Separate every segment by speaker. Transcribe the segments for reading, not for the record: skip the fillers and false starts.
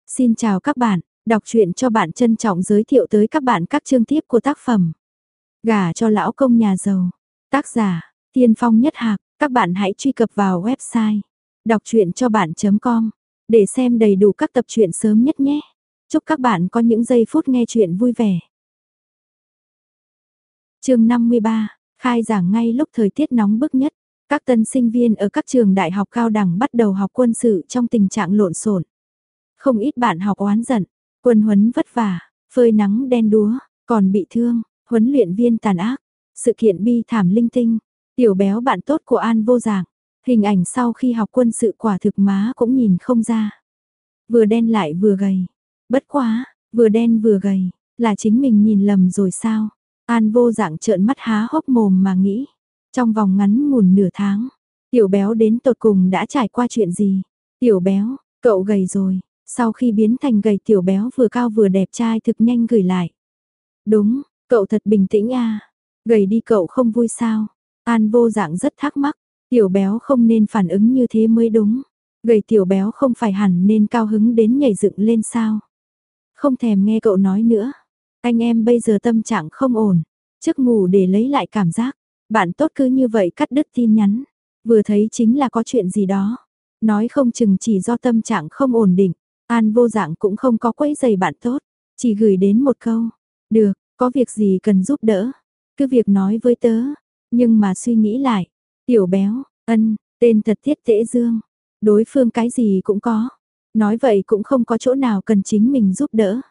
Speaker 1: Xin chào các bạn, đọc truyện cho bạn trân trọng giới thiệu tới các bạn các chương tiếp của tác phẩm. Gả cho lão công nhà giàu. Tác giả, Tiên Phong Nhất Hạc. Các bạn hãy truy cập vào website đọc truyện cho bạn.com để xem đầy đủ các tập truyện sớm nhất nhé. Chúc các bạn có những giây phút nghe truyện vui vẻ. Chương 53, khai giảng ngay lúc thời tiết nóng bức nhất. Các tân sinh viên ở các trường đại học cao đẳng bắt đầu học quân sự trong tình trạng lộn xộn. Không ít bạn học oán giận, quân huấn vất vả, phơi nắng đen đúa, còn bị thương, huấn luyện viên tàn ác, sự kiện bi thảm linh tinh. Tiểu Béo bạn tốt của An Vô Dạng, hình ảnh sau khi học quân sự quả thực má cũng nhìn không ra. Vừa đen lại vừa gầy, bất quá, vừa đen vừa gầy, là chính mình nhìn lầm rồi sao? An Vô Dạng trợn mắt há hốc mồm mà nghĩ, trong vòng ngắn ngủn nửa tháng, Tiểu Béo đến tột cùng đã trải qua chuyện gì? Tiểu Béo, cậu gầy rồi. Sau khi biến thành gầy Tiểu Béo vừa cao vừa đẹp trai thực nhanh gửi lại. Đúng, cậu thật bình tĩnh à. Gầy đi cậu không vui sao? An Vô Dạng rất thắc mắc. Tiểu Béo không nên phản ứng như thế mới đúng. Gầy Tiểu Béo không phải hẳn nên cao hứng đến nhảy dựng lên sao? Không thèm nghe cậu nói nữa. Anh em bây giờ tâm trạng không ổn. Trước ngủ để lấy lại cảm giác. Bạn tốt cứ như vậy cắt đứt tin nhắn. Vừa thấy chính là có chuyện gì đó. Nói không chừng chỉ do tâm trạng không ổn định. An Vô Dạng cũng không có quấy giày bạn tốt, chỉ gửi đến một câu, được, có việc gì cần giúp đỡ, cứ việc nói với tớ, nhưng mà suy nghĩ lại, Tiểu Béo, tên thật Tiết Tễ Dương, đối phương cái gì cũng có, nói vậy cũng không có chỗ nào cần chính mình giúp đỡ.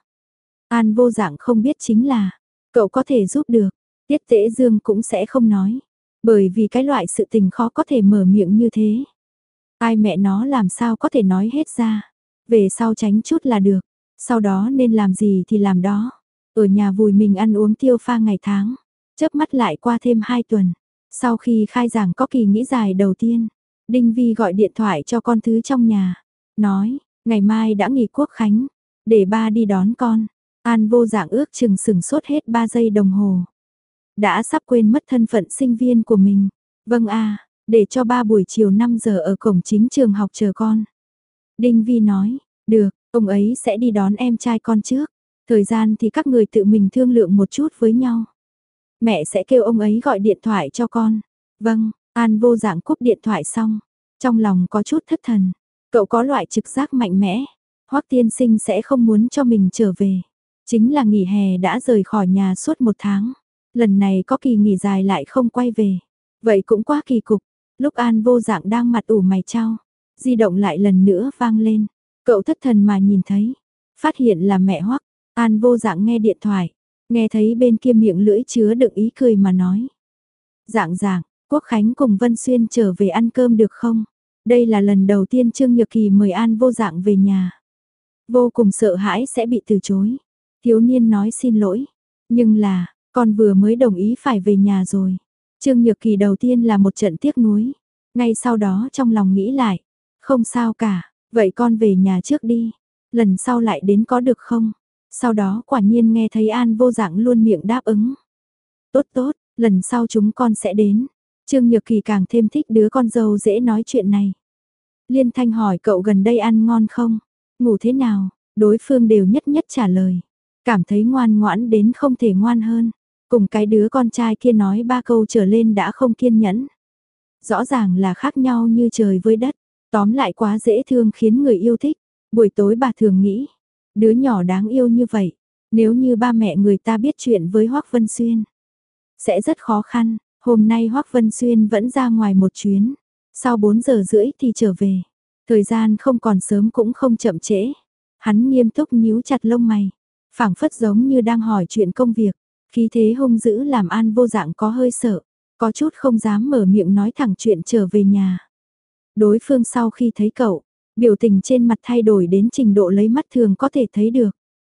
Speaker 1: An Vô Dạng không biết chính là, cậu có thể giúp được, Tiết Tễ Dương cũng sẽ không nói, bởi vì cái loại sự tình khó có thể mở miệng như thế. Ai mẹ nó làm sao có thể nói hết ra. Về sau tránh chút là được, sau đó nên làm gì thì làm đó. Ở nhà vùi mình ăn uống tiêu pha ngày tháng, chớp mắt lại qua thêm 2 tuần. Sau khi khai giảng có kỳ nghỉ dài đầu tiên, Đinh Vi gọi điện thoại cho con thứ trong nhà, nói, ngày mai đã nghỉ quốc khánh, để ba đi đón con. An Vô Dạng ước chừng sửng sốt hết 3 giây đồng hồ. Đã sắp quên mất thân phận sinh viên của mình. Vâng để cho ba buổi chiều 5 giờ ở cổng chính trường học chờ con. Đinh Vi nói, được, ông ấy sẽ đi đón em trai con trước. Thời gian thì các người tự mình thương lượng một chút với nhau. Mẹ sẽ kêu ông ấy gọi điện thoại cho con. Vâng, An Vô Dạng cúp điện thoại xong. Trong lòng có chút thất thần. Cậu có loại trực giác mạnh mẽ. Hoắc tiên sinh sẽ không muốn cho mình trở về. Chính là nghỉ hè đã rời khỏi nhà suốt 1 tháng. Lần này có kỳ nghỉ dài lại không quay về. Vậy cũng quá kỳ cục. Lúc An Vô Dạng đang mặt ủ mày chau, di động lại lần nữa vang lên. Cậu thất thần mà nhìn thấy, phát hiện là mẹ Hoắc. An Vô Dạng nghe điện thoại, nghe thấy bên kia miệng lưỡi chứa đựng ý cười mà nói. Dạng, Quốc Khánh cùng Vân Xuyên trở về ăn cơm được không? Đây là lần đầu tiên Trương Nhược Kỳ mời An Vô Dạng về nhà. Vô cùng sợ hãi sẽ bị từ chối. Thiếu niên nói xin lỗi, nhưng là, con vừa mới đồng ý phải về nhà rồi. Trương Nhược Kỳ đầu tiên là một trận tiếc nuối, ngay sau đó trong lòng nghĩ lại, không sao cả, vậy con về nhà trước đi, lần sau lại đến có được không? Sau đó quả nhiên nghe thấy An Vô Dạng luôn miệng đáp ứng. Tốt, lần sau chúng con sẽ đến. Trương Nhược Kỳ càng thêm thích đứa con dâu dễ nói chuyện này. Liên Thanh hỏi cậu gần đây ăn ngon không? Ngủ thế nào? Đối phương đều nhất trả lời. Cảm thấy ngoan ngoãn đến không thể ngoan hơn. Cùng cái đứa con trai kia nói 3 câu trở lên đã không kiên nhẫn. Rõ ràng là khác nhau như trời với đất. Tóm lại quá dễ thương khiến người yêu thích. Buổi tối bà thường nghĩ, đứa nhỏ đáng yêu như vậy, nếu như ba mẹ người ta biết chuyện với Hoắc Vân Xuyên, sẽ rất khó khăn. Hôm nay Hoắc Vân Xuyên vẫn ra ngoài một chuyến, sau 4 giờ rưỡi thì trở về. Thời gian không còn sớm cũng không chậm trễ. Hắn nghiêm túc nhíu chặt lông mày, phảng phất giống như đang hỏi chuyện công việc. Khí thế hung dữ làm An Vô Dạng có hơi sợ, có chút không dám mở miệng nói thẳng chuyện trở về nhà. Đối phương sau khi thấy cậu, biểu tình trên mặt thay đổi đến trình độ lấy mắt thường có thể thấy được.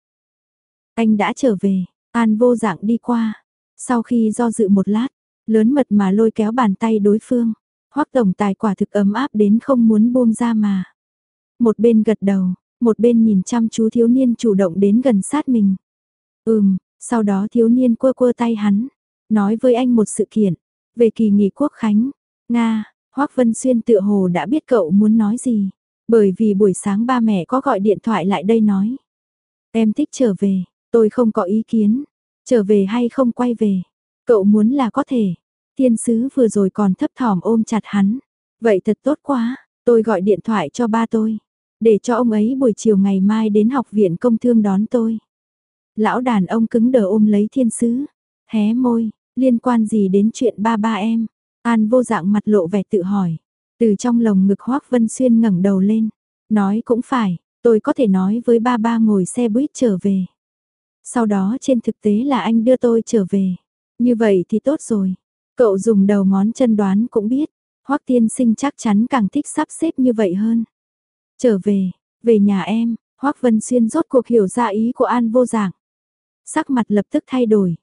Speaker 1: Anh đã trở về, An Vô Dạng đi qua. Sau khi do dự một lát, lớn mật mà lôi kéo bàn tay đối phương. Hoắc tổng tài quả thực ấm áp đến không muốn buông ra mà. Một bên gật đầu, một bên nhìn chăm chú thiếu niên chủ động đến gần sát mình. Sau đó thiếu niên quơ tay hắn, nói với anh một sự kiện, về kỳ nghỉ quốc khánh. Nga, Hoắc Vân Xuyên tựa hồ đã biết cậu muốn nói gì. Bởi vì buổi sáng ba mẹ có gọi điện thoại lại đây nói. Em thích trở về, tôi không có ý kiến. Trở về hay không quay về. Cậu muốn là có thể. Thiên sứ vừa rồi còn thấp thỏm ôm chặt hắn. Vậy thật tốt quá, tôi gọi điện thoại cho ba tôi. Để cho ông ấy buổi chiều ngày mai đến học viện công thương đón tôi. Lão đàn ông cứng đờ ôm lấy thiên sứ. Hé môi, liên quan gì đến chuyện ba ba em? An Vô Dạng mặt lộ vẻ tự hỏi. Từ trong lồng ngực Hoác Vân Xuyên ngẩng đầu lên. Nói cũng phải, tôi có thể nói với ba ba ngồi xe buýt trở về. Sau đó trên thực tế là anh đưa tôi trở về. Như vậy thì tốt rồi. Cậu dùng đầu ngón chân đoán cũng biết. Hoác tiên sinh chắc chắn càng thích sắp xếp như vậy hơn. Trở về, về nhà em. Hoác Vân Xuyên rốt cuộc hiểu ra ý của An Vô Dạng. Sắc mặt lập tức thay đổi.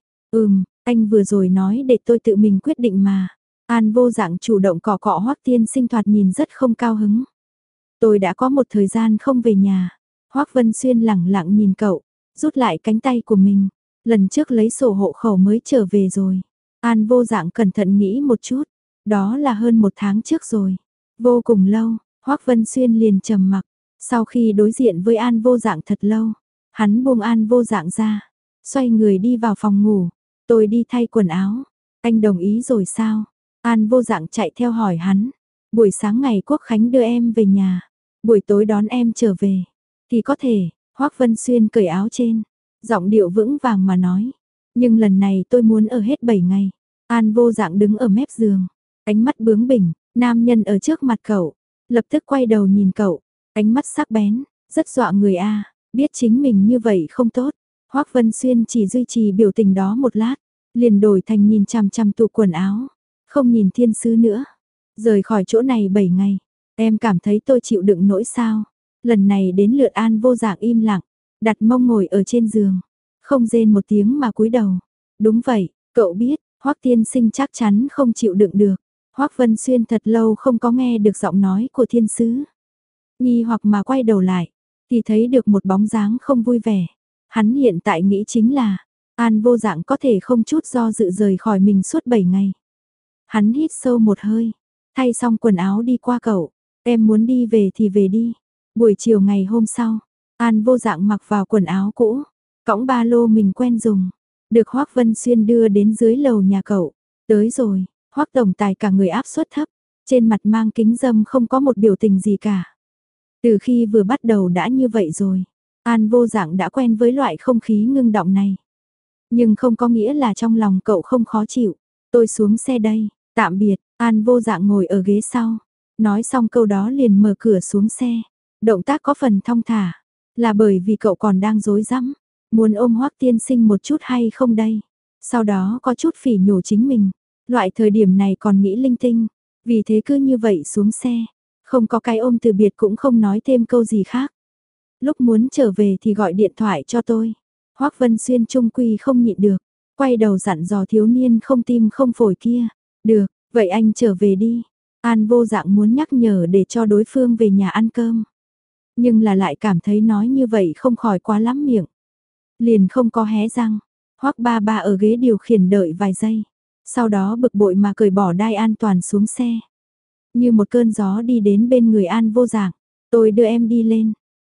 Speaker 1: Anh vừa rồi nói để tôi tự mình quyết định mà. An Vô Dạng chủ động cọ cọ Hoác tiên sinh thoạt nhìn rất không cao hứng. Tôi đã có một thời gian không về nhà. Hoác Vân Xuyên lẳng lặng nhìn cậu, rút lại cánh tay của mình. Lần trước lấy sổ hộ khẩu mới trở về rồi. An Vô Dạng cẩn thận nghĩ một chút. Đó là hơn 1 tháng trước rồi. Vô cùng lâu, Hoác Vân Xuyên liền trầm mặc. Sau khi đối diện với An Vô Dạng thật lâu, hắn buông An Vô Dạng ra. Xoay người đi vào phòng ngủ. Tôi đi thay quần áo. Anh đồng ý rồi sao? An Vô Dạng chạy theo hỏi hắn. Buổi sáng ngày Quốc Khánh đưa em về nhà. Buổi tối đón em trở về. Thì có thể, Hoác Vân Xuyên cởi áo trên. Giọng điệu vững vàng mà nói. Nhưng lần này tôi muốn ở hết 7 ngày. An Vô Dạng đứng ở mép giường. Ánh mắt bướng bỉnh, nam nhân ở trước mặt cậu. Lập tức quay đầu nhìn cậu. Ánh mắt sắc bén, rất dọa người a. Biết chính mình như vậy không tốt. Hoác Vân Xuyên chỉ duy trì biểu tình đó một lát. Liền đổi thành nhìn chằm chằm tủ quần áo. Không nhìn thiên sứ nữa. Rời khỏi chỗ này 7 ngày. Em cảm thấy tôi chịu đựng nỗi sao. Lần này đến lượt An Vô Dạng im lặng. Đặt mông ngồi ở trên giường. Không rên một tiếng mà cúi đầu. Đúng vậy, cậu biết, Hoác tiên sinh chắc chắn không chịu đựng được. Hoác Vân Xuyên thật lâu không có nghe được giọng nói của thiên sứ. Nghi hoặc mà quay đầu lại, thì thấy được một bóng dáng không vui vẻ. Hắn hiện tại nghĩ chính là, An Vô Dạng có thể không chút do dự rời khỏi mình suốt 7 ngày. Hắn hít sâu một hơi, thay xong quần áo đi qua cậu. Em muốn đi về thì về đi. Buổi chiều ngày hôm sau, An Vô Dạng mặc vào quần áo cũ, cõng ba lô mình quen dùng. Được Hoác Vân Xuyên đưa đến dưới lầu nhà cậu. Tới rồi, Hoác tổng tài cả người áp suất thấp, trên mặt mang kính dâm không có một biểu tình gì cả. Từ khi vừa bắt đầu đã như vậy rồi, An Vô Dạng đã quen với loại không khí ngưng động này. Nhưng không có nghĩa là trong lòng cậu không khó chịu. Tôi xuống xe đây, tạm biệt. An Vô Dạng ngồi ở ghế sau. Nói xong câu đó liền mở cửa xuống xe. Động tác có phần thong thả. Là bởi vì cậu còn đang rối rắm. Muốn ôm Hoác tiên sinh một chút hay không đây? Sau đó có chút phỉ nhổ chính mình. Loại thời điểm này còn nghĩ linh tinh. Vì thế cứ như vậy xuống xe. Không có cái ôm từ biệt cũng không nói thêm câu gì khác. Lúc muốn trở về thì gọi điện thoại cho tôi. Hoác Vân Xuyên trung quy không nhịn được. Quay đầu dặn dò thiếu niên không tim không phổi kia. Được, vậy anh trở về đi. An Vô Dạng muốn nhắc nhở để cho đối phương về nhà ăn cơm. Nhưng là lại cảm thấy nói như vậy không khỏi quá lắm miệng. Liền không có hé răng. Hoác ba ba ở ghế điều khiển đợi vài giây. Sau đó bực bội mà cởi bỏ đai an toàn xuống xe. Như một cơn gió đi đến bên người An Vô Dạng. Tôi đưa em đi lên.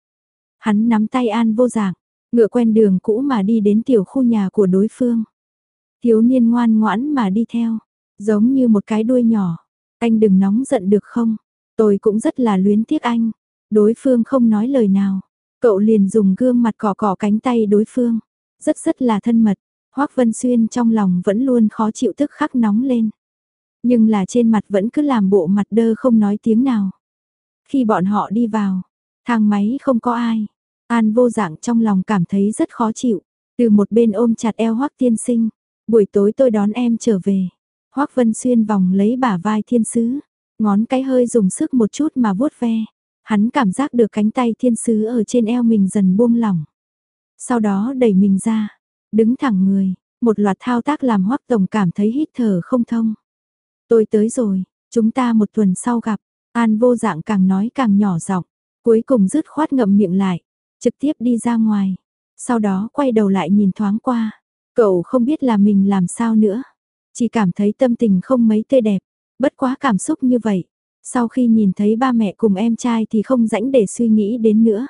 Speaker 1: Hắn nắm tay An Vô Dạng, ngựa quen đường cũ mà đi đến tiểu khu nhà của đối phương. Thiếu niên ngoan ngoãn mà đi theo, giống như một cái đuôi nhỏ. Anh đừng nóng giận được không? Tôi cũng rất là luyến tiếc anh. Đối phương không nói lời nào. Cậu liền dùng gương mặt cọ cọ cánh tay đối phương. Rất là thân mật. Hoác Vân Xuyên trong lòng vẫn luôn khó chịu tức khắc nóng lên. Nhưng là trên mặt vẫn cứ làm bộ mặt đơ không nói tiếng nào. Khi bọn họ đi vào, thang máy không có ai. An Vô Dạng trong lòng cảm thấy rất khó chịu. Từ một bên ôm chặt eo Hoác tiên sinh. Buổi tối tôi đón em trở về. Hoác Vân Xuyên vòng lấy bả vai thiên sứ. Ngón cái hơi dùng sức một chút mà vuốt ve. Hắn cảm giác được cánh tay thiên sứ ở trên eo mình dần buông lỏng. Sau đó đẩy mình ra. Đứng thẳng người. Một loạt thao tác làm Hoác tổng cảm thấy hít thở không thông. Tôi tới rồi. Chúng ta một tuần sau gặp. An Vô Dạng càng nói càng nhỏ giọng. Cuối cùng dứt khoát ngậm miệng lại. Trực tiếp đi ra ngoài. Sau đó quay đầu lại nhìn thoáng qua. Cậu không biết là mình làm sao nữa. Chỉ cảm thấy tâm tình không mấy tươi đẹp. Bất quá cảm xúc như vậy. Sau khi nhìn thấy ba mẹ cùng em trai thì không rãnh để suy nghĩ đến nữa.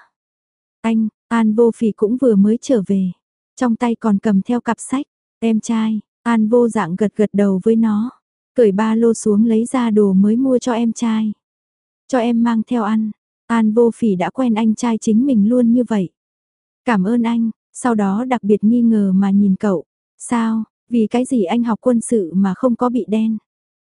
Speaker 1: An Vô Phỉ cũng vừa mới trở về. Trong tay còn cầm theo cặp sách. Em trai, An Vô Dạng gật gật đầu với nó. Cởi ba lô xuống lấy ra đồ mới mua cho em trai. Cho em mang theo ăn. An Vô Phỉ đã quen anh trai chính mình luôn như vậy. Cảm ơn anh, sau đó đặc biệt nghi ngờ mà nhìn cậu. Sao, vì cái gì anh học quân sự mà không có bị đen?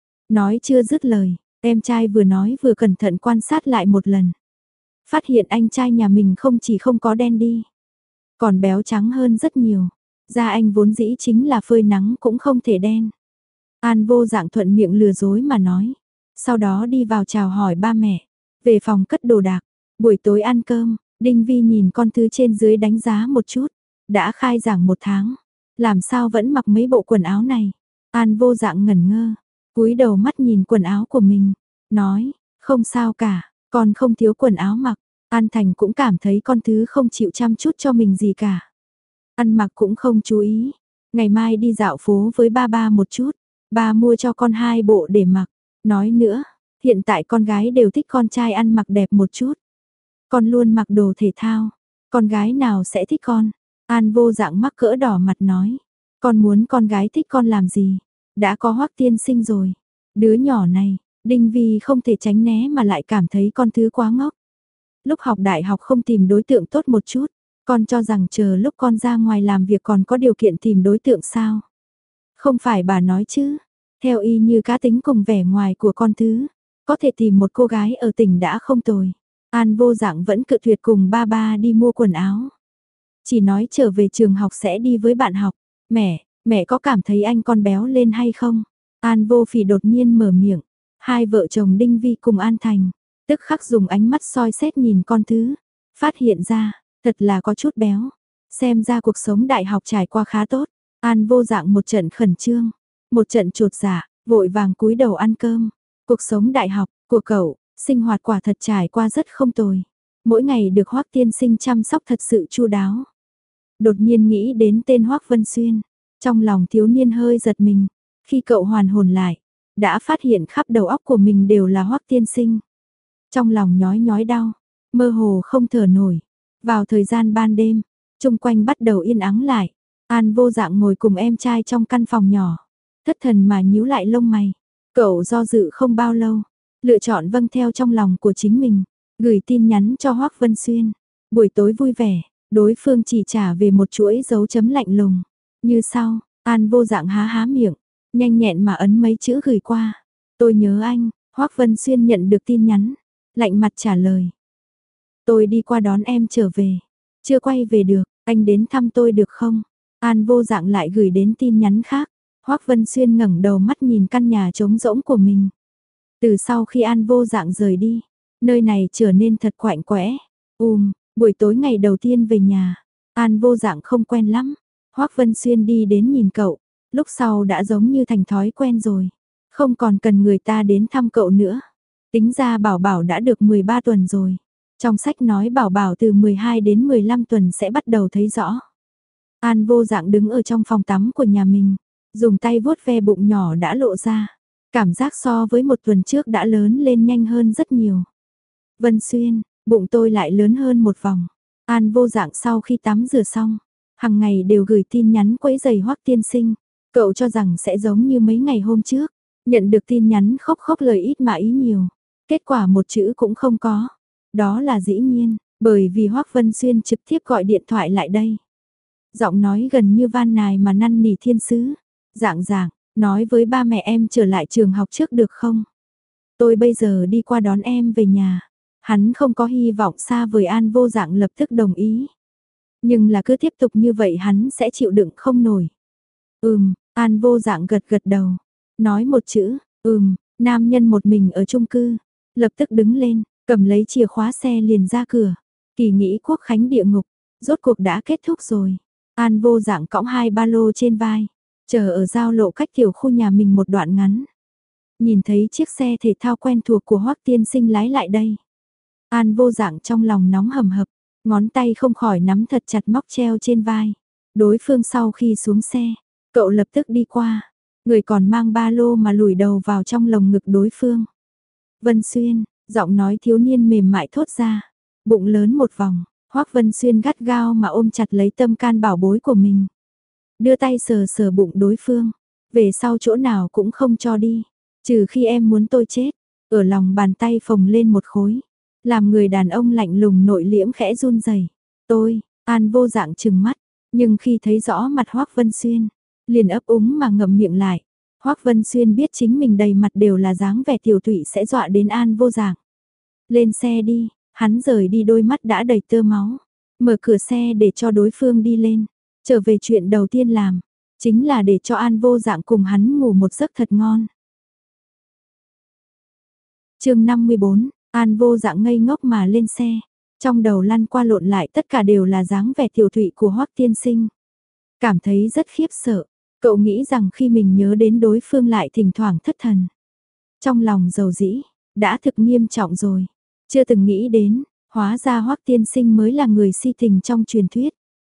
Speaker 1: Nói chưa dứt lời, em trai vừa nói vừa cẩn thận quan sát lại một lần. Phát hiện anh trai nhà mình không chỉ không có đen đi, còn béo trắng hơn rất nhiều. Da anh vốn dĩ chính là phơi nắng cũng không thể đen. An Vô Dạng thuận miệng lừa dối mà nói. Sau đó đi vào chào hỏi ba mẹ. Về phòng cất đồ đạc. Buổi tối ăn cơm, Đinh Vi nhìn con thứ trên dưới đánh giá một chút. Đã khai giảng 1 tháng. Làm sao vẫn mặc mấy bộ quần áo này? An Vô Dạng ngẩn ngơ. Cúi đầu mắt nhìn quần áo của mình. Nói, không sao cả, con không thiếu quần áo mặc. An Thành cũng cảm thấy con thứ không chịu chăm chút cho mình gì cả. Ăn mặc cũng không chú ý. Ngày mai đi dạo phố với ba một chút. Ba mua cho con 2 bộ để mặc. Nói nữa, hiện tại con gái đều thích con trai ăn mặc đẹp một chút. Con luôn mặc đồ thể thao. Con gái nào sẽ thích con? An Vô Dạng mắc cỡ đỏ mặt nói. Con muốn con gái thích con làm gì? Đã có Hoắc tiên sinh rồi. Đứa nhỏ này, Đinh Vi không thể tránh né mà lại cảm thấy con thứ quá ngốc. Lúc học đại học không tìm đối tượng tốt một chút. Con cho rằng chờ lúc con ra ngoài làm việc còn có điều kiện tìm đối tượng sao? Không phải bà nói chứ. Theo y như cá tính cùng vẻ ngoài của con thứ, có thể tìm một cô gái ở tỉnh đã không tồi. An Vô Dạng vẫn cự tuyệt cùng ba đi mua quần áo. Chỉ nói trở về trường học sẽ đi với bạn học. Mẹ có cảm thấy anh con béo lên hay không? An Vô Phỉ đột nhiên mở miệng. Hai vợ chồng Đinh Vi cùng An Thành, tức khắc dùng ánh mắt soi xét nhìn con thứ. Phát hiện ra, thật là có chút béo. Xem ra cuộc sống đại học trải qua khá tốt. An Vô Dạng một trận khẩn trương, một trận chột dạ, vội vàng cúi đầu ăn cơm. Cuộc sống đại học của cậu, sinh hoạt quả thật trải qua rất không tồi. Mỗi ngày được Hoắc tiên sinh chăm sóc thật sự chu đáo. Đột nhiên nghĩ đến tên Hoắc Vân Xuyên, trong lòng thiếu niên hơi giật mình. Khi cậu hoàn hồn lại, đã phát hiện khắp đầu óc của mình đều là Hoắc tiên sinh. Trong lòng nhói nhói đau, mơ hồ không thở nổi. Vào thời gian ban đêm, chung quanh bắt đầu yên ắng lại. An Vô Dạng ngồi cùng em trai trong căn phòng nhỏ, thất thần mà nhíu lại lông mày. Cậu do dự không bao lâu, lựa chọn vâng theo trong lòng của chính mình, gửi tin nhắn cho Hoắc Vân Xuyên. Buổi tối vui vẻ, đối phương chỉ trả về một chuỗi dấu chấm lạnh lùng. Như sau, An Vô Dạng há há miệng, nhanh nhẹn mà ấn mấy chữ gửi qua. Tôi nhớ anh. Hoắc Vân Xuyên nhận được tin nhắn, lạnh mặt trả lời. Tôi đi qua đón em trở về. Chưa quay về được, anh đến thăm tôi được không? An Vô Dạng lại gửi đến tin nhắn khác. Hoắc Vân Xuyên ngẩng đầu mắt nhìn căn nhà trống rỗng của mình. Từ sau khi An Vô Dạng rời đi, nơi này trở nên thật quạnh quẽ. Buổi tối ngày đầu tiên về nhà, An Vô Dạng không quen lắm. Hoắc Vân Xuyên đi đến nhìn cậu, lúc sau đã giống như thành thói quen rồi. Không còn cần người ta đến thăm cậu nữa. Tính ra Bảo Bảo đã được 13 tuần rồi. Trong sách nói Bảo Bảo từ 12 đến 15 tuần sẽ bắt đầu thấy rõ. An Vô Dạng đứng ở trong phòng tắm của nhà mình, dùng tay vuốt ve bụng nhỏ đã lộ ra. Cảm giác so với 1 tuần trước đã lớn lên nhanh hơn rất nhiều. Vân Xuyên, bụng tôi lại lớn hơn một vòng. An Vô Dạng sau khi tắm rửa xong, hàng ngày đều gửi tin nhắn quấy rầy Hoắc tiên sinh. Cậu cho rằng sẽ giống như mấy ngày hôm trước, nhận được tin nhắn khóc khóc lời ít mà ý nhiều. Kết quả một chữ cũng không có. Đó là dĩ nhiên, bởi vì Hoắc Vân Xuyên trực tiếp gọi điện thoại lại đây. Giọng nói gần như van nài mà năn nỉ thiên sứ. Dạng, nói với ba mẹ em trở lại trường học trước được không? Tôi bây giờ đi qua đón em về nhà. Hắn không có hy vọng xa vời. An Vô Dạng lập tức đồng ý. Nhưng là cứ tiếp tục như vậy hắn sẽ chịu đựng không nổi. An Vô Dạng gật gật đầu. Nói một chữ, nam nhân một mình ở chung cư. Lập tức đứng lên, cầm lấy chìa khóa xe liền ra cửa. Kỳ nghỉ quốc khánh địa ngục, rốt cuộc đã kết thúc rồi. An Vô Dạng cõng 2 ba lô trên vai, chờ ở giao lộ cách tiểu khu nhà mình một đoạn ngắn. Nhìn thấy chiếc xe thể thao quen thuộc của Hoắc tiên sinh lái lại đây. An Vô Dạng trong lòng nóng hầm hập, ngón tay không khỏi nắm thật chặt móc treo trên vai. Đối phương sau khi xuống xe, cậu lập tức đi qua, người còn mang ba lô mà lùi đầu vào trong lồng ngực đối phương. Vân Xuyên, giọng nói thiếu niên mềm mại thốt ra, bụng lớn một vòng, Hoắc Vân Xuyên gắt gao mà ôm chặt lấy tâm can bảo bối của mình. Đưa tay sờ sờ bụng đối phương, về sau chỗ nào cũng không cho đi, trừ khi em muốn tôi chết, ở lòng bàn tay phồng lên một khối, làm người đàn ông lạnh lùng nội liễm khẽ run rẩy. Tôi, An Vô Dạng trừng mắt, nhưng khi thấy rõ mặt Hoắc Vân Xuyên, liền ấp úng mà ngậm miệng lại. Hoắc Vân Xuyên biết chính mình đầy mặt đều là dáng vẻ tiểu thụy sẽ dọa đến An Vô Dạng. Lên xe đi, hắn rời đi đôi mắt đã đầy tơ máu, mở cửa xe để cho đối phương đi lên. Trở về chuyện đầu tiên làm, chính là để cho An Vô Dạng cùng hắn ngủ một giấc thật ngon. Chương 54, An Vô Dạng ngây ngốc mà lên xe, trong đầu lăn qua lộn lại tất cả đều là dáng vẻ tiểu thụy của Hoắc tiên sinh. Cảm thấy rất khiếp sợ, cậu nghĩ rằng khi mình nhớ đến đối phương lại thỉnh thoảng thất thần. Trong lòng dầu dĩ, đã thực nghiêm trọng rồi, chưa từng nghĩ đến, hóa ra Hoắc tiên sinh mới là người si tình trong truyền thuyết.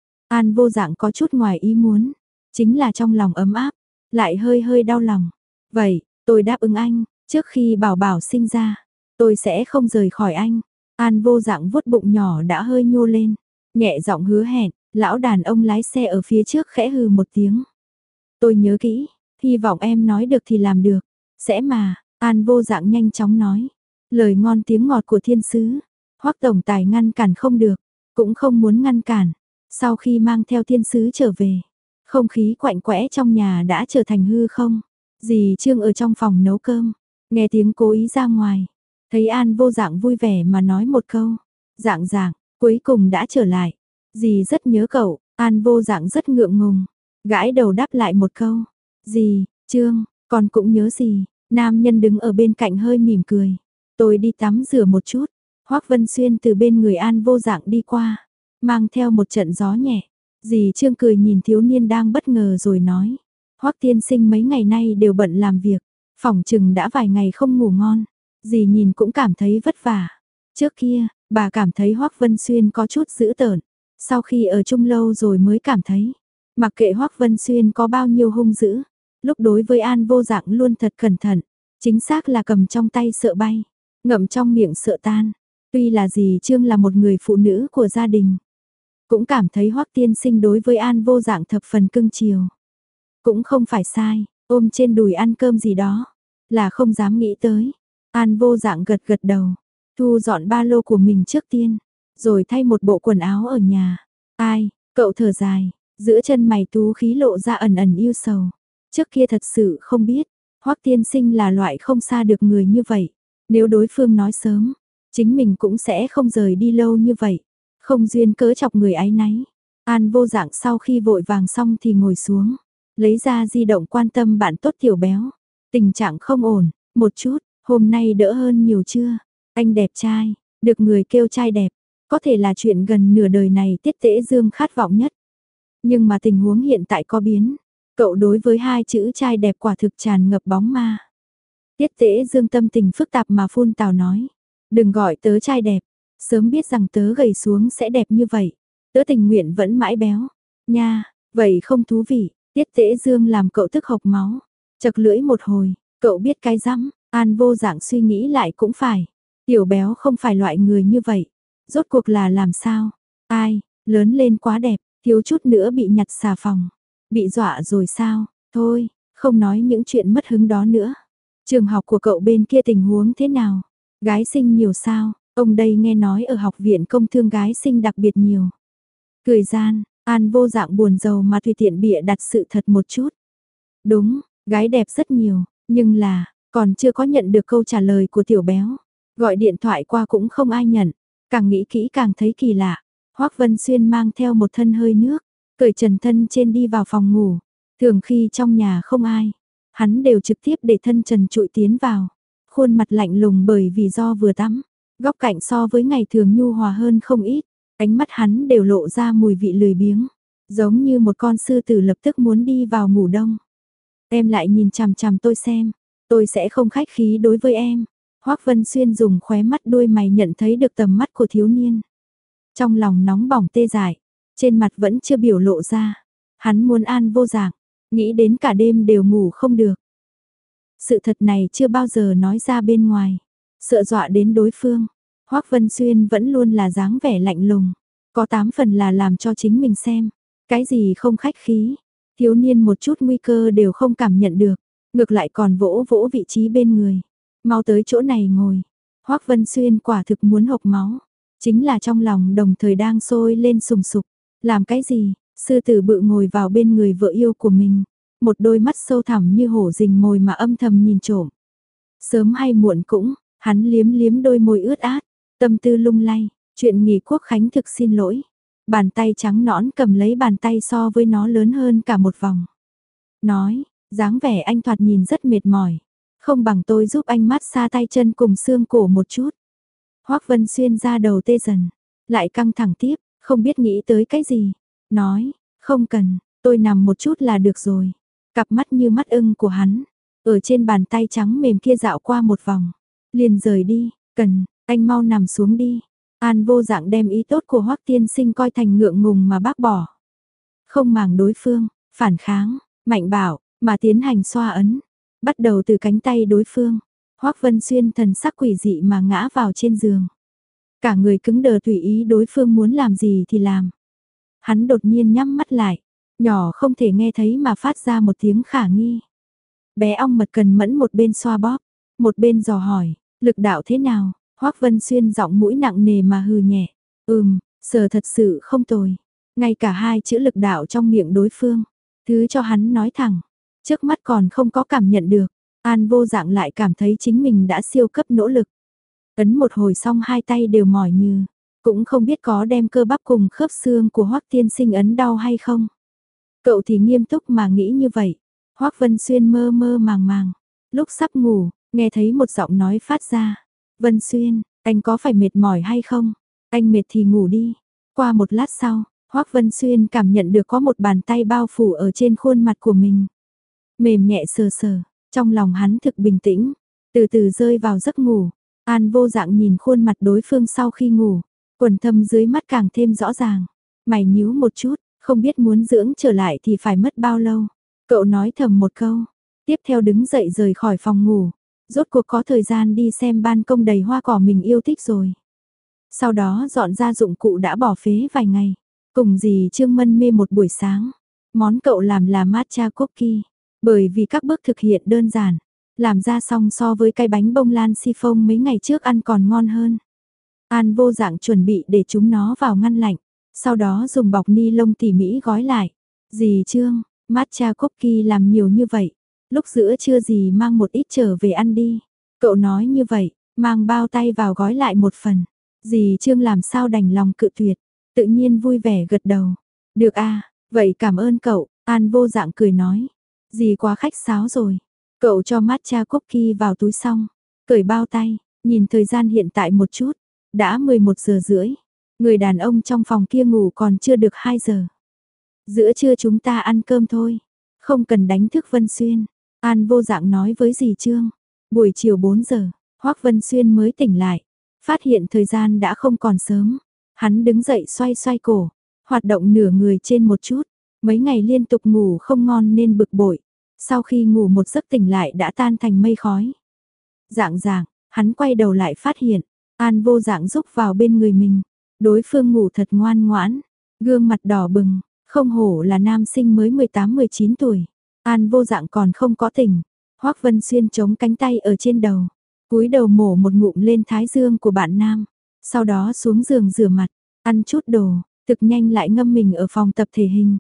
Speaker 1: An Vô Dạng có chút ngoài ý muốn, chính là trong lòng ấm áp, lại hơi hơi đau lòng. Vậy, tôi đáp ứng anh, trước khi Bảo Bảo sinh ra, tôi sẽ không rời khỏi anh. An Vô Dạng vuốt bụng nhỏ đã hơi nhô lên, nhẹ giọng hứa hẹn, lão đàn ông lái xe ở phía trước khẽ hừ một tiếng. Tôi nhớ kỹ, hy vọng em nói được thì làm được. Sẽ mà, An Vô Dạng nhanh chóng nói. Lời ngon tiếng ngọt của thiên sứ, Hoắc tổng tài ngăn cản không được, cũng không muốn ngăn cản. Sau khi mang theo thiên sứ trở về, không khí quạnh quẽ trong nhà đã trở thành hư không. Dì Trương ở trong phòng nấu cơm, nghe tiếng cố ý ra ngoài, thấy An Vô Dạng vui vẻ mà nói một câu. Dạng dạng, cuối cùng đã trở lại. Dì rất nhớ cậu, An Vô Dạng rất ngượng ngùng, gãi đầu đáp lại một câu. Dì, Trương, con cũng nhớ dì. Nam nhân đứng ở bên cạnh hơi mỉm cười. Tôi đi tắm rửa một chút. Hoắc Vân Xuyên từ bên người An Vô Dạng đi qua, mang theo một trận gió nhẹ. Dì Trương cười nhìn thiếu niên đang bất ngờ rồi nói. Hoắc tiên sinh mấy ngày nay đều bận làm việc, phỏng chừng đã vài ngày không ngủ ngon. Dì nhìn cũng cảm thấy vất vả. Trước kia, bà cảm thấy Hoắc Vân Xuyên có chút dữ tợn. Sau khi ở chung lâu rồi mới cảm thấy, mặc kệ Hoắc Vân Xuyên có bao nhiêu hung dữ, lúc đối với An Vô Dạng luôn thật cẩn thận, chính xác là cầm trong tay sợ bay, ngậm trong miệng sợ tan. Tuy là dì Trương là một người phụ nữ của gia đình, cũng cảm thấy Hoắc tiên sinh đối với An Vô Dạng thập phần cưng chiều. Cũng không phải sai, ôm trên đùi ăn cơm gì đó, là không dám nghĩ tới. An Vô Dạng gật gật đầu, thu dọn ba lô của mình trước tiên, rồi thay một bộ quần áo ở nhà. Ai, cậu thở dài, giữa chân mày tú khí lộ ra ẩn ẩn yêu sầu. Trước kia thật sự không biết, Hoắc tiên sinh là loại không xa được người như vậy. Nếu đối phương nói sớm, chính mình cũng sẽ không rời đi lâu như vậy. Không duyên cớ chọc người áy náy. An Vô Dạng sau khi vội vàng xong thì ngồi xuống, lấy ra di động quan tâm bạn tốt Tiểu Béo. Tình trạng không ổn, một chút, hôm nay đỡ hơn nhiều chưa? Anh đẹp trai, được người kêu trai đẹp, có thể là chuyện gần nửa đời này Tiết Tễ Dương khát vọng nhất. Nhưng mà tình huống hiện tại có biến, cậu đối với hai chữ trai đẹp quả thực tràn ngập bóng ma. Tiết Tễ Dương tâm tình phức tạp mà phun tào nói, đừng gọi tớ trai đẹp, sớm biết rằng tớ gầy xuống sẽ đẹp như vậy, tớ tình nguyện vẫn mãi béo. Nha, vậy không thú vị. Tiết Tễ Dương làm cậu tức hộc máu, chật lưỡi một hồi, cậu biết cái rắm. An Vô Dạng suy nghĩ lại cũng phải, Tiểu Béo không phải loại người như vậy, rốt cuộc là làm sao? Ai, lớn lên quá đẹp, thiếu chút nữa bị nhặt xà phòng, bị dọa rồi sao? Thôi, không nói những chuyện mất hứng đó nữa. Trường học của cậu bên kia tình huống thế nào? Gái sinh nhiều sao? Ông đây nghe nói ở học viện công thương gái sinh đặc biệt nhiều. Cười gian, An Vô Dạng buồn rầu mà tùy tiện bịa đặt sự thật một chút. Đúng, gái đẹp rất nhiều, nhưng là, còn chưa có nhận được câu trả lời của Tiểu Béo. Gọi điện thoại qua cũng không ai nhận, càng nghĩ kỹ càng thấy kỳ lạ. Hoắc Vân Xuyên mang theo một thân hơi nước, cởi trần thân trên đi vào phòng ngủ. Thường khi trong nhà không ai, hắn đều trực tiếp để thân trần trụi tiến vào. Khuôn mặt lạnh lùng bởi vì do vừa tắm, góc cạnh so với ngày thường nhu hòa hơn không ít. Ánh mắt hắn đều lộ ra mùi vị lười biếng, giống như một con sư tử lập tức muốn đi vào ngủ đông. Em lại nhìn chằm chằm tôi xem, tôi sẽ không khách khí đối với em. Hoắc Vân Xuyên dùng khóe mắt đuôi mày nhận thấy được tầm mắt của thiếu niên. Trong lòng nóng bỏng tê dại, trên mặt vẫn chưa biểu lộ ra. Hắn muốn An Vô Dạng, nghĩ đến cả đêm đều ngủ không được. Sự thật này chưa bao giờ nói ra bên ngoài. sợ dọa đến đối phương. Hoắc Vân Xuyên vẫn luôn là dáng vẻ lạnh lùng, có 8 phần là làm cho chính mình xem. Cái gì không khách khí, thiếu niên một chút nguy cơ đều không cảm nhận được, ngược lại còn vỗ vỗ vị trí bên người. Mau tới chỗ này ngồi. Hoắc Vân Xuyên quả thực muốn hộc máu, chính là trong lòng đồng thời đang sôi lên sùng sục. Làm cái gì? Sư tử bự ngồi vào bên người vợ yêu của mình, một đôi mắt sâu thẳm như hổ rình mồi mà âm thầm nhìn trộm. Sớm hay muộn cũng, hắn liếm liếm đôi môi ướt át, tâm tư lung lay, chuyện nghỉ quốc khánh thực xin lỗi. Bàn tay trắng nõn cầm lấy bàn tay so với nó lớn hơn cả một vòng. Nói, dáng vẻ anh thoạt nhìn rất mệt mỏi, không bằng tôi giúp anh mát xa tay chân cùng xương cổ một chút. Hoắc Vân Xuyên ra đầu tê dần, lại căng thẳng tiếp, không biết nghĩ tới cái gì. Nói, không cần, tôi nằm một chút là được rồi. Cặp mắt như mắt ưng của hắn, ở trên bàn tay trắng mềm kia dạo qua một vòng. Liền rời đi, cần, anh mau nằm xuống đi. An Vô Dạng đem ý tốt của Hoắc tiên sinh coi thành ngượng ngùng mà bác bỏ. Không màng đối phương, phản kháng, mạnh bạo, mà tiến hành xoa ấn. Bắt đầu từ cánh tay đối phương. Hoắc Vân Xuyên thần sắc quỷ dị mà ngã vào trên giường. Cả người cứng đờ tùy ý đối phương muốn làm gì thì làm. Hắn đột nhiên nhắm mắt lại, nhỏ không thể nghe thấy mà phát ra một tiếng khả nghi. Bé ong mật cần mẫn một bên xoa bóp, một bên dò hỏi, lực đạo thế nào? Hoắc Vân Xuyên giọng mũi nặng nề mà hừ nhẹ, sờ thật sự không tồi. Ngay cả hai chữ lực đạo trong miệng đối phương, thứ cho hắn nói thẳng, trước mắt còn không có cảm nhận được. An Vô Dạng lại cảm thấy chính mình đã siêu cấp nỗ lực. Ấn một hồi xong hai tay đều mỏi như, cũng không biết có đem cơ bắp cùng khớp xương của Hoắc tiên sinh ấn đau hay không. Cậu thì nghiêm túc mà nghĩ như vậy. Hoắc Vân Xuyên mơ mơ màng màng, lúc sắp ngủ, nghe thấy một giọng nói phát ra. Vân Xuyên, anh có phải mệt mỏi hay không? Anh mệt thì ngủ đi. Qua một lát sau, Hoắc Vân Xuyên cảm nhận được có một bàn tay bao phủ ở trên khuôn mặt của mình. Mềm nhẹ sờ sờ, trong lòng hắn thực bình tĩnh, từ từ rơi vào giấc ngủ. An Vô Dạng nhìn khuôn mặt đối phương sau khi ngủ, quầng thâm dưới mắt càng thêm rõ ràng. Mày nhíu một chút, không biết muốn dưỡng trở lại thì phải mất bao lâu. Cậu nói thầm một câu, tiếp theo đứng dậy rời khỏi phòng ngủ. Rốt cuộc có thời gian đi xem ban công đầy hoa cỏ mình yêu thích rồi. Sau đó dọn ra dụng cụ đã bỏ phế vài ngày. Cùng dì Trương mân mê một buổi sáng. Món cậu làm là matcha cookie. Bởi vì các bước thực hiện đơn giản, làm ra xong so với cái bánh bông lan siphon mấy ngày trước ăn còn ngon hơn. An Vô Dạng chuẩn bị để chúng nó vào ngăn lạnh. Sau đó dùng bọc ni lông tỉ mỉ gói lại. Dì Trương, matcha cookie làm nhiều như vậy. Lúc giữa trưa dì mang một ít trở về ăn đi. Cậu nói như vậy, mang bao tay vào gói lại một phần. Dì Trương làm sao đành lòng cự tuyệt, tự nhiên vui vẻ gật đầu. Được à, vậy cảm ơn cậu, An Vô Dạng cười nói. Dì quá khách sáo rồi. Cậu cho matcha cookie vào túi xong, cởi bao tay, nhìn thời gian hiện tại một chút, đã 11 giờ rưỡi. Người đàn ông trong phòng kia ngủ còn chưa được 2 giờ. Giữa trưa chúng ta ăn cơm thôi, không cần đánh thức Vân Xuyên. An Vô Dạng nói với dì Trương. Buổi chiều 4 giờ, Hoắc Vân Xuyên mới tỉnh lại, phát hiện thời gian đã không còn sớm. Hắn đứng dậy xoay xoay cổ, hoạt động nửa người trên một chút. Mấy ngày liên tục ngủ không ngon nên bực bội. Sau khi ngủ một giấc tỉnh lại đã tan thành mây khói. Dạng, hắn quay đầu lại phát hiện, An Vô Dạng rúc vào bên người mình. Đối phương ngủ thật ngoan ngoãn, gương mặt đỏ bừng, không hổ là nam sinh mới 18-19 tuổi. An Vô Dạng còn không có tỉnh. Hoắc Vân Xuyên chống cánh tay ở trên đầu, cúi đầu mổ một ngụm lên thái dương của bạn nam, sau đó xuống giường rửa mặt, ăn chút đồ, thực nhanh lại ngâm mình ở phòng tập thể hình.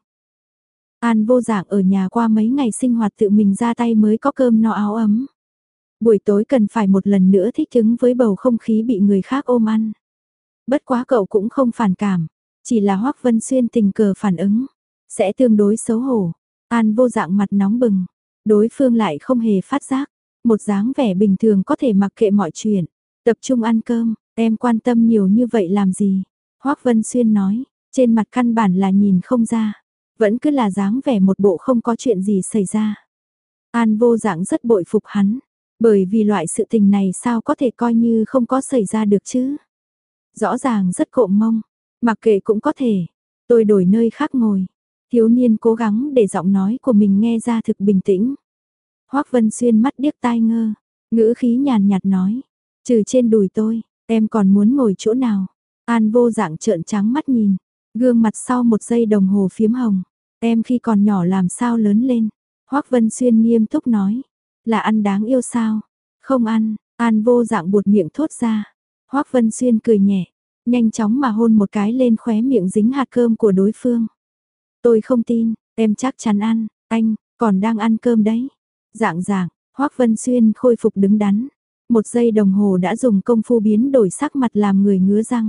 Speaker 1: An Vô Dạng ở nhà qua mấy ngày sinh hoạt tự mình ra tay mới có cơm no áo ấm. Buổi tối cần phải một lần nữa thích ứng với bầu không khí bị người khác ôm ăn. Bất quá cậu cũng không phản cảm, chỉ là Hoắc Vân Xuyên tình cờ phản ứng, sẽ tương đối xấu hổ. An Vô Dạng mặt nóng bừng, đối phương lại không hề phát giác, một dáng vẻ bình thường có thể mặc kệ mọi chuyện, tập trung ăn cơm, em quan tâm nhiều như vậy làm gì? Hoắc Vân Xuyên nói, trên mặt căn bản là nhìn không ra, vẫn cứ là dáng vẻ một bộ không có chuyện gì xảy ra. An Vô Dạng rất bội phục hắn, bởi vì loại sự tình này sao có thể coi như không có xảy ra được chứ? Rõ ràng rất cộm mông, mặc kệ cũng có thể, tôi đổi nơi khác ngồi. Thiếu niên cố gắng để giọng nói của mình nghe ra thực bình tĩnh. Hoắc Vân Xuyên mắt điếc tai ngơ, ngữ khí nhàn nhạt nói, Trừ trên đùi tôi, em còn muốn ngồi chỗ nào? An Vô Dạng trợn trắng mắt nhìn, gương mặt sau một giây đồng hồ phiếm hồng. Em khi còn nhỏ làm sao lớn lên? Hoắc Vân Xuyên nghiêm túc nói, là ăn đáng yêu sao? Không ăn, An Vô Dạng buột miệng thốt ra. Hoắc Vân Xuyên cười nhẹ, nhanh chóng mà hôn một cái lên khóe miệng dính hạt cơm của đối phương. Tôi không tin, em chắc chắn ăn, anh, còn đang ăn cơm đấy. Dạng dạng, Hoắc Vân Xuyên khôi phục đứng đắn. Một giây đồng hồ đã dùng công phu biến đổi sắc mặt làm người ngứa răng.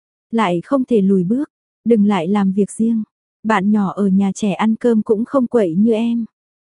Speaker 1: Lại không thể lùi bước, đừng lại làm việc riêng. Bạn nhỏ ở nhà trẻ ăn cơm cũng không quậy như em.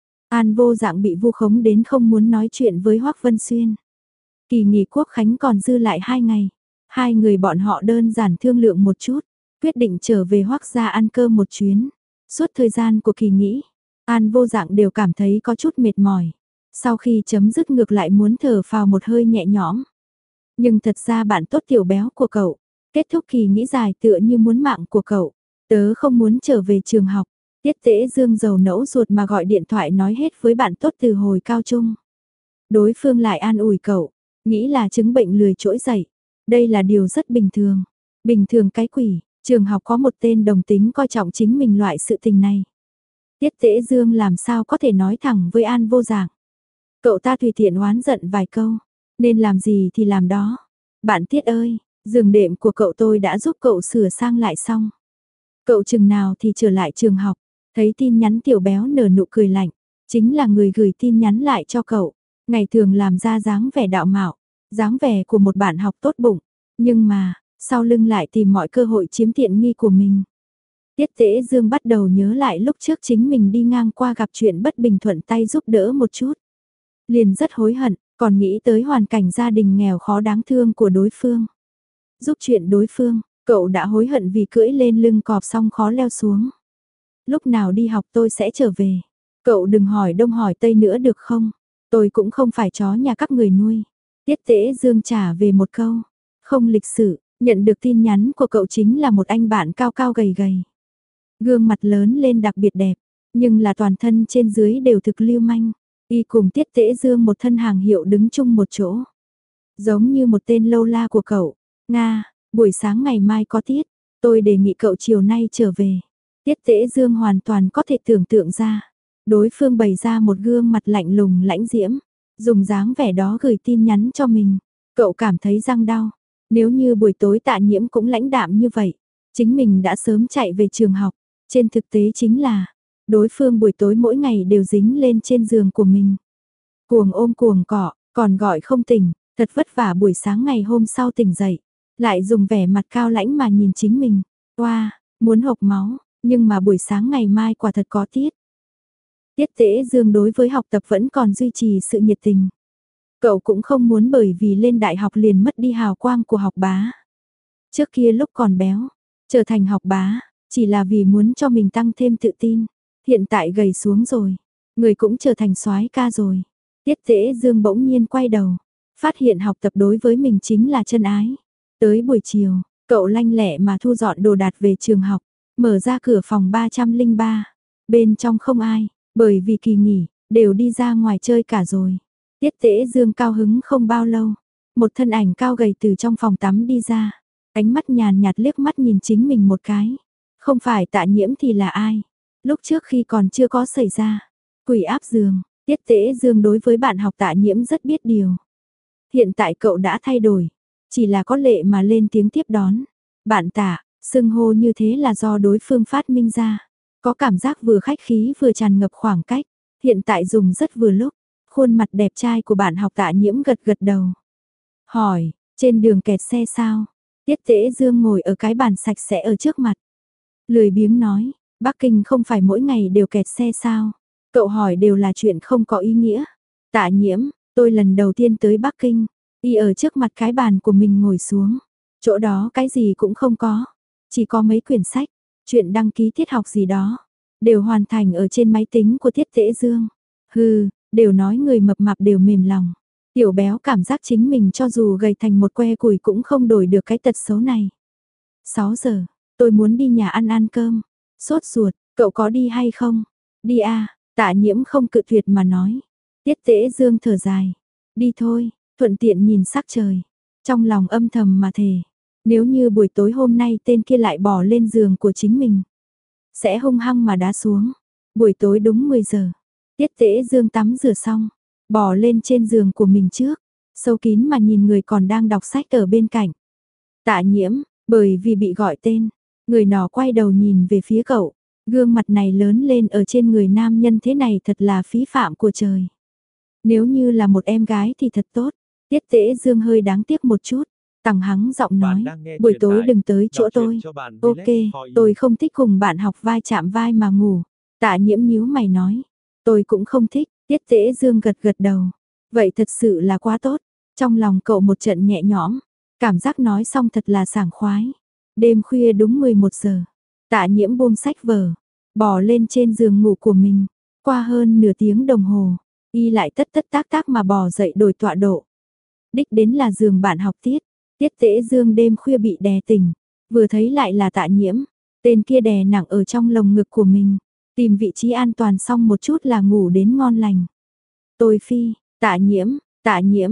Speaker 1: An Vô Dạng bị vu khống đến không muốn nói chuyện với Hoắc Vân Xuyên. Kỳ nghỉ Quốc khánh còn dư lại 2 ngày. Hai người bọn họ đơn giản thương lượng một chút, quyết định trở về Hoắc gia ăn cơm một chuyến. Suốt thời gian của kỳ nghỉ, An Vô Dạng đều cảm thấy có chút mệt mỏi. Sau khi chấm dứt ngược lại muốn thở phào một hơi nhẹ nhõm. Nhưng thật ra bạn tốt tiểu béo của cậu, kết thúc kỳ nghỉ dài tựa như muốn mạng của cậu. Tớ không muốn trở về trường học. Tiết Tễ Dương dầu nẫu ruột mà gọi điện thoại nói hết với bạn tốt từ hồi cao trung. Đối phương lại an ủi cậu, nghĩ là chứng bệnh lười trỗi dậy. Đây là điều rất bình thường. Bình thường cái quỷ, trường học có một tên đồng tính coi trọng chính mình loại sự tình này. Tiết Tễ Dương làm sao có thể nói thẳng với An Vô Dạng. Cậu ta tùy tiện oán giận vài câu, nên làm gì thì làm đó. Bạn Tiết ơi, giường đệm của cậu tôi đã giúp cậu sửa sang lại xong. Cậu chừng nào thì trở lại trường học, thấy tin nhắn tiểu béo nở nụ cười lạnh, chính là người gửi tin nhắn lại cho cậu. Ngày thường làm ra dáng vẻ đạo mạo, dáng vẻ của một bạn học tốt bụng, nhưng mà, sau lưng lại tìm mọi cơ hội chiếm tiện nghi của mình. Tiết Tễ Dương bắt đầu nhớ lại lúc trước chính mình đi ngang qua gặp chuyện bất bình thuận tay giúp đỡ một chút. Liền rất hối hận, còn nghĩ tới hoàn cảnh gia đình nghèo khó đáng thương của đối phương. Giúp chuyện đối phương, cậu đã hối hận vì cưỡi lên lưng cọp xong khó leo xuống. Lúc nào đi học tôi sẽ trở về. Cậu đừng hỏi đông hỏi tây nữa được không? Tôi cũng không phải chó nhà các người nuôi. Tiết Tễ Dương trả về một câu. Không lịch sự, nhận được tin nhắn của cậu chính là một anh bạn cao cao gầy gầy. Gương mặt lớn lên đặc biệt đẹp, nhưng là toàn thân trên dưới đều thực lưu manh. Y cùng Tiết Tễ Dương một thân hàng hiệu đứng chung một chỗ. Giống như một tên lâu la của cậu. Nga, buổi sáng ngày mai có tiết, tôi đề nghị cậu chiều nay trở về. Tiết Tễ Dương hoàn toàn có thể tưởng tượng ra. Đối phương bày ra một gương mặt lạnh lùng lãnh diễm, dùng dáng vẻ đó gửi tin nhắn cho mình. Cậu cảm thấy răng đau. Nếu như buổi tối Tạ Nhiễm cũng lãnh đạm như vậy, chính mình đã sớm chạy về trường học. Trên thực tế chính là, đối phương buổi tối mỗi ngày đều dính lên trên giường của mình. Cuồng ôm cuồng cọ, còn gọi không tỉnh, thật vất vả buổi sáng ngày hôm sau tỉnh dậy. Lại dùng vẻ mặt cao lãnh mà nhìn chính mình. Oa, muốn hộc máu, nhưng mà buổi sáng ngày mai quả thật có tiết. Tiết Tễ Dương đối với học tập vẫn còn duy trì sự nhiệt tình. Cậu cũng không muốn bởi vì lên đại học liền mất đi hào quang của học bá. Trước kia lúc còn béo, trở thành học bá, chỉ là vì muốn cho mình tăng thêm tự tin. Hiện tại gầy xuống rồi, người cũng trở thành soái ca rồi. Tiết Tễ Dương bỗng nhiên quay đầu, phát hiện học tập đối với mình chính là chân ái. Tới buổi chiều, cậu lanh lẹ mà thu dọn đồ đạc về trường học, mở ra cửa phòng 303. Bên trong không ai, bởi vì kỳ nghỉ, đều đi ra ngoài chơi cả rồi. Tiết Tễ Dương cao hứng không bao lâu, một thân ảnh cao gầy từ trong phòng tắm đi ra, ánh mắt nhàn nhạt liếc mắt nhìn chính mình một cái. Không phải Tạ Nhiễm thì là ai? Lúc trước khi còn chưa có xảy ra, quỷ áp giường, Tiết Tễ Dương đối với bạn học Tạ Nhiễm rất biết điều. Hiện tại cậu đã thay đổi, chỉ là có lệ mà lên tiếng tiếp đón. Bạn Tạ, xưng hô như thế là do đối phương phát minh ra. Có cảm giác vừa khách khí vừa tràn ngập khoảng cách, hiện tại dùng rất vừa lúc. Khuôn mặt đẹp trai của bạn học Tạ Nhiễm gật gật đầu. Hỏi, trên đường kẹt xe sao? Tiết Tễ Dương ngồi ở cái bàn sạch sẽ ở trước mặt. Lười biếng nói, Bắc Kinh không phải mỗi ngày đều kẹt xe sao? Cậu hỏi đều là chuyện không có ý nghĩa. Tạ Nhiễm, tôi lần đầu tiên tới Bắc Kinh, y ở trước mặt cái bàn của mình ngồi xuống. Chỗ đó cái gì cũng không có, chỉ có mấy quyển sách, chuyện đăng ký tiết học gì đó, đều hoàn thành ở trên máy tính của Tiết Tễ Dương. Hừ, đều nói người mập mạp đều mềm lòng. Tiểu béo cảm giác chính mình cho dù gầy thành một que củi cũng không đổi được cái tật xấu này. 6 giờ, tôi muốn đi nhà ăn cơm. Sốt ruột, cậu có đi hay không? Đi à, Tạ Nhiễm không cự tuyệt mà nói. Tiết Tễ Dương thở dài. Đi thôi, thuận tiện nhìn sắc trời. Trong lòng âm thầm mà thề, nếu như buổi tối hôm nay tên kia lại bò lên giường của chính mình, sẽ hung hăng mà đá xuống. Buổi tối đúng 10 giờ, Tiết Tễ Dương tắm rửa xong, bò lên trên giường của mình trước, sâu kín mà nhìn người còn đang đọc sách ở bên cạnh. Tạ Nhiễm, bởi vì bị gọi tên, người nọ quay đầu nhìn về phía cậu, gương mặt này lớn lên ở trên người nam nhân thế này thật là phí phạm của trời. Nếu như là một em gái thì thật tốt. Tiết Tễ Dương hơi đáng tiếc một chút, tằng hắng giọng nói, buổi tối đừng tới chỗ tôi. Ok, tôi không thích cùng bạn học vai chạm vai mà ngủ. Tạ Nhiễm nhíu mày nói, tôi cũng không thích. Tiết Tễ Dương gật gật đầu, vậy thật sự là quá tốt. Trong lòng cậu một trận nhẹ nhõm, cảm giác nói xong thật là sảng khoái. Đêm khuya đúng 11 giờ, Tạ Nhiễm buông sách vở, bò lên trên giường ngủ của mình. Qua hơn nửa tiếng đồng hồ, y lại tất tất tác tác mà bò dậy đổi tọa độ. Đích đến là giường bạn học Tiết. Tiết Tễ Dương đêm khuya bị đè tỉnh, vừa thấy lại là Tạ Nhiễm, tên kia đè nặng ở trong lồng ngực của mình, tìm vị trí an toàn xong một chút là ngủ đến ngon lành. Tôi phi, Tạ Nhiễm.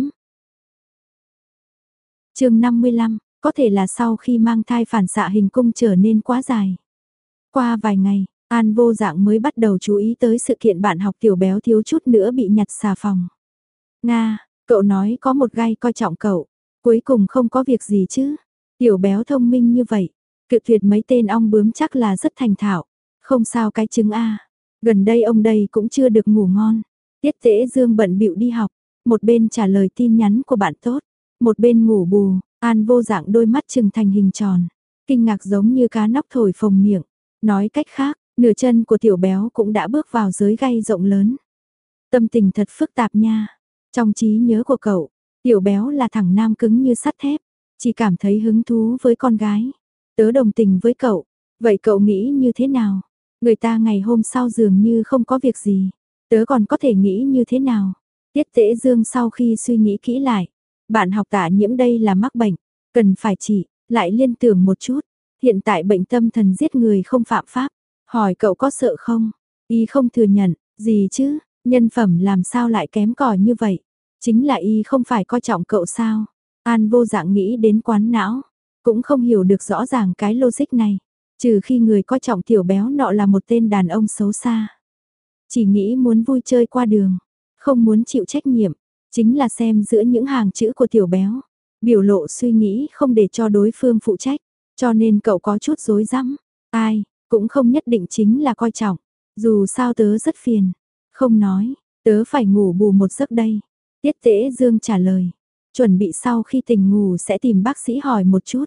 Speaker 1: Chương 55, có thể là sau khi mang thai phản xạ hình cung trở nên quá dài. Qua vài ngày, An Vô Dạng mới bắt đầu chú ý tới sự kiện bạn học Tiểu Béo thiếu chút nữa bị nhặt xà phòng. Nga, cậu nói có một gai coi trọng cậu, cuối cùng không có việc gì chứ. Tiểu Béo thông minh như vậy, cự tuyệt mấy tên ong bướm chắc là rất thành thạo. Không sao cái chứng a. Gần đây ông đây cũng chưa được ngủ ngon. Tiết Tễ Dương bận bịu đi học, một bên trả lời tin nhắn của bạn tốt, một bên ngủ bù. An Vô Dạng đôi mắt trừng thành hình tròn, kinh ngạc giống như cá nóc thổi phồng miệng. Nói cách khác, nửa chân của Tiểu Béo cũng đã bước vào giới gai rộng lớn. Tâm tình thật phức tạp nha. Trong trí nhớ của cậu, Tiểu Béo là thằng nam cứng như sắt thép, chỉ cảm thấy hứng thú với con gái. Tớ đồng tình với cậu, vậy cậu nghĩ như thế nào? Người ta ngày hôm sau dường như không có việc gì, tớ còn có thể nghĩ như thế nào? Tiết Tễ Dương sau khi suy nghĩ kỹ lại, bạn học Tạ Nhiễm đây là mắc bệnh, cần phải trị, lại liên tưởng một chút. Hiện tại bệnh tâm thần giết người không phạm pháp, hỏi cậu có sợ không? Y không thừa nhận, gì chứ, nhân phẩm làm sao lại kém cỏi như vậy? Chính là y không phải coi trọng cậu sao? An Vô Dạng nghĩ đến quán não, cũng không hiểu được rõ ràng cái logic này, trừ khi người coi trọng Tiểu Béo nọ là một tên đàn ông xấu xa. Chỉ nghĩ muốn vui chơi qua đường, không muốn chịu trách nhiệm, chính là xem giữa những hàng chữ của Tiểu Béo, biểu lộ suy nghĩ không để cho đối phương phụ trách, cho nên cậu có chút rối rắm. Ai, cũng không nhất định chính là coi trọng, dù sao tớ rất phiền. Không nói, tớ phải ngủ bù một giấc đây. Tiết Tễ Dương trả lời, chuẩn bị sau khi tỉnh ngủ sẽ tìm bác sĩ hỏi một chút.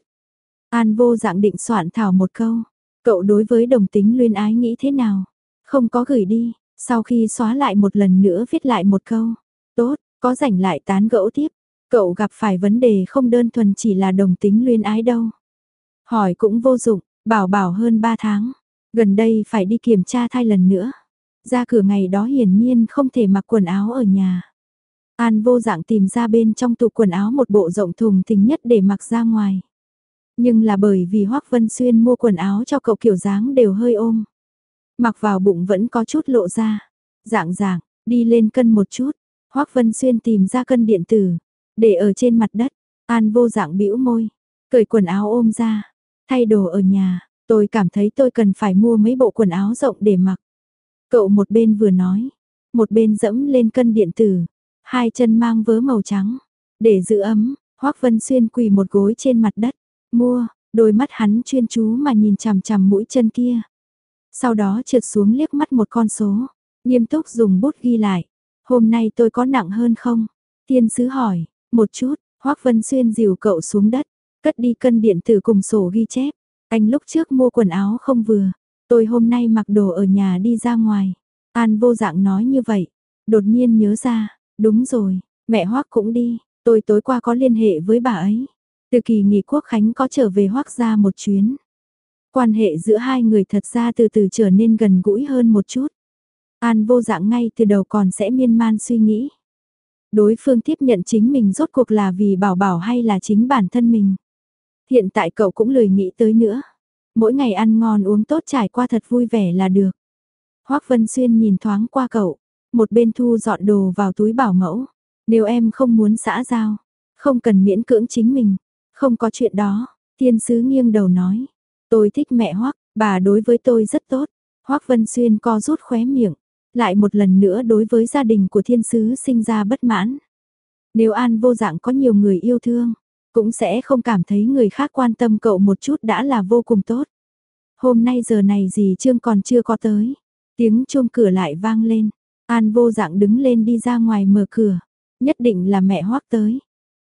Speaker 1: An Vô Dạng định soạn thảo một câu, cậu đối với đồng tính luyến ái nghĩ thế nào? Không có gửi đi, sau khi xóa lại một lần nữa viết lại một câu. Tốt, có rảnh lại tán gẫu tiếp. Cậu gặp phải vấn đề không đơn thuần chỉ là đồng tính luyến ái đâu. Hỏi cũng vô dụng, bảo hơn 3 tháng. Gần đây phải đi kiểm tra thai lần nữa. Ra cửa ngày đó hiển nhiên không thể mặc quần áo ở nhà. An Vô Dạng tìm ra bên trong tủ quần áo một bộ rộng thùng thình nhất để mặc ra ngoài. Nhưng là bởi vì Hoắc Vân Xuyên mua quần áo cho cậu kiểu dáng đều hơi ôm. Mặc vào bụng vẫn có chút lộ ra. Dạng, đi lên cân một chút. Hoắc Vân Xuyên tìm ra cân điện tử, để ở trên mặt đất. An Vô Dạng bĩu môi, cởi quần áo ôm ra, thay đồ ở nhà. Tôi cảm thấy tôi cần phải mua mấy bộ quần áo rộng để mặc. Cậu một bên vừa nói, một bên dẫm lên cân điện tử, hai chân mang vớ màu trắng. Để giữ ấm, Hoắc Vân Xuyên quỳ một gối trên mặt đất. Mua, đôi mắt hắn chuyên chú mà nhìn chằm chằm mũi chân kia. Sau đó trượt xuống liếc mắt một con số, nghiêm túc dùng bút ghi lại. Hôm nay tôi có nặng hơn không? Thiên sứ hỏi, một chút. Hoắc Vân Xuyên dìu cậu xuống đất, cất đi cân điện tử cùng sổ ghi chép. Anh lúc trước mua quần áo không vừa, tôi hôm nay mặc đồ ở nhà đi ra ngoài. An Vô Dạng nói như vậy, đột nhiên nhớ ra, đúng rồi, mẹ Hoắc cũng đi, tôi tối qua có liên hệ với bà ấy. Từ kỳ nghỉ quốc khánh có trở về Hoắc gia một chuyến. Quan hệ giữa hai người thật ra từ từ trở nên gần gũi hơn một chút. An Vô Dạng ngay từ đầu còn sẽ miên man suy nghĩ. Đối phương tiếp nhận chính mình rốt cuộc là vì bảo hay là chính bản thân mình. Hiện tại cậu cũng lười nghĩ tới nữa. Mỗi ngày ăn ngon uống tốt trải qua thật vui vẻ là được. Hoắc Vân Xuyên nhìn thoáng qua cậu, một bên thu dọn đồ vào túi bảo mẫu. Nếu em không muốn xã giao, Không cần miễn cưỡng chính mình, không có chuyện đó, thiên sứ nghiêng đầu nói. Tôi thích mẹ Hoắc, bà đối với tôi rất tốt. Hoắc Vân Xuyên co rút khóe miệng, lại một lần nữa đối với gia đình của thiên sứ sinh ra bất mãn. Nếu An Vô Dạng có nhiều người yêu thương, cũng sẽ không cảm thấy người khác quan tâm cậu một chút đã là vô cùng tốt. Hôm nay giờ này dì Trương còn chưa có tới, tiếng chuông cửa lại vang lên, An Vô Dạng đứng lên đi ra ngoài mở cửa, nhất định là mẹ Hoắc tới.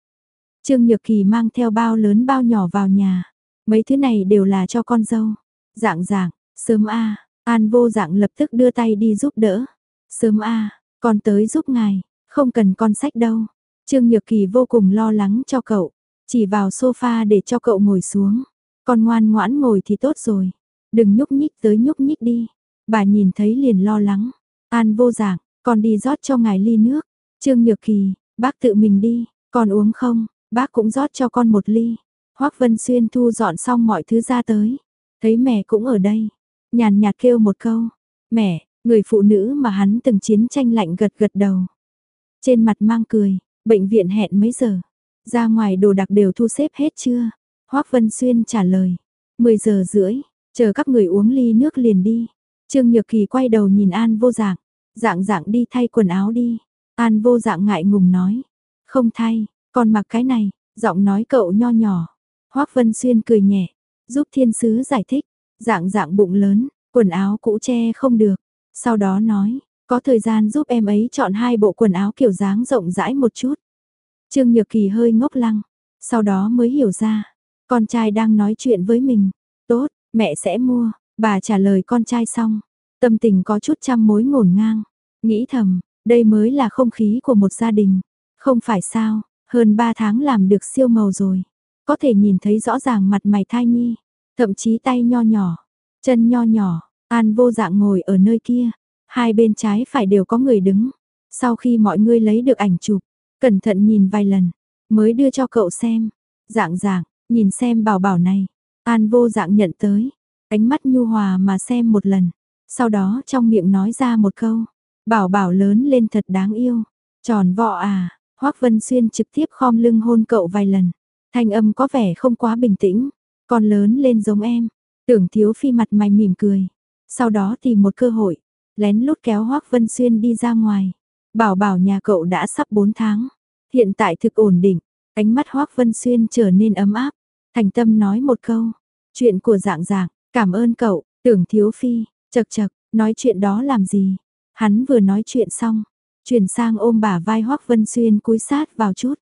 Speaker 1: Trương Nhược Kỳ mang theo bao lớn bao nhỏ vào nhà, mấy thứ này đều là cho con dâu. Dạng dạng, sớm a. An Vô Dạng lập tức đưa tay đi giúp đỡ. Sớm a, con tới giúp ngài, không cần con xách đâu. Trương Nhược Kỳ vô cùng lo lắng cho cậu, chỉ vào sofa để cho cậu ngồi xuống. Con ngoan ngoãn ngồi thì tốt rồi, đừng nhúc nhích tới nhúc nhích đi. Bà nhìn thấy liền lo lắng. An Vô Dạng, con đi rót cho ngài ly nước. Trương Nhược Kỳ, bác tự mình đi, con uống không? Bác cũng rót cho con một ly. Hoắc Vân Xuyên thu dọn xong mọi thứ ra tới, thấy mẹ cũng ở đây, nhàn nhạt kêu một câu, mẹ. Người phụ nữ mà hắn từng chiến tranh lạnh gật gật đầu. Trên mặt mang cười, bệnh viện hẹn mấy giờ? Ra ngoài đồ đạc đều thu xếp hết chưa? Hoắc Vân Xuyên trả lời, 10 giờ rưỡi, chờ các người uống ly nước liền đi. Trương Nhược Kỳ quay đầu nhìn An Vô Dạng, Dạng dạng đi thay quần áo đi. An Vô Dạng ngại ngùng nói, không thay, con mặc cái này, giọng nói cậu nho nhỏ. Hoắc Vân Xuyên cười nhẹ, giúp thiên sứ giải thích, Dạng dạng bụng lớn, quần áo cũ che không được. Sau đó nói, có thời gian giúp em ấy chọn 2 bộ quần áo kiểu dáng rộng rãi một chút. Trương Nhược Kỳ hơi ngốc lăng, sau đó mới hiểu ra, con trai đang nói chuyện với mình. Tốt, mẹ sẽ mua, bà trả lời con trai xong, tâm tình có chút trăm mối ngổn ngang, nghĩ thầm, đây mới là không khí của một gia đình. Không phải sao, hơn 3 tháng làm được siêu màu rồi, có thể nhìn thấy rõ ràng mặt mày thai nhi, thậm chí tay nho nhỏ, chân nho nhỏ. An Vô Dạng ngồi ở nơi kia, hai bên trái phải đều có người đứng. Sau khi mọi người lấy được ảnh chụp, cẩn thận nhìn vài lần, mới đưa cho cậu xem. Dạng dạng, nhìn xem bảo bảo này. An Vô Dạng nhận tới, ánh mắt nhu hòa mà xem một lần. Sau đó trong miệng nói ra một câu, bảo bảo lớn lên thật đáng yêu. Tròn vo à, Hoắc Vân Xuyên trực tiếp khom lưng hôn cậu vài lần. Thanh âm có vẻ không quá bình tĩnh, con lớn lên giống em. Tưởng Thiếu Phi mặt mày mỉm cười. Sau đó tìm một cơ hội, lén lút kéo Hoắc Vân Xuyên đi ra ngoài. Bảo bảo nhà cậu đã sắp 4 tháng, hiện tại thực ổn định. Ánh mắt Hoắc Vân Xuyên trở nên ấm áp, thành tâm nói một câu, chuyện của Dạng dạng, cảm ơn cậu. Tưởng Thiếu Phi, chậc chậc, nói chuyện đó làm gì? Hắn vừa nói chuyện xong, chuyển sang ôm bả vai Hoắc Vân Xuyên cúi sát vào chút.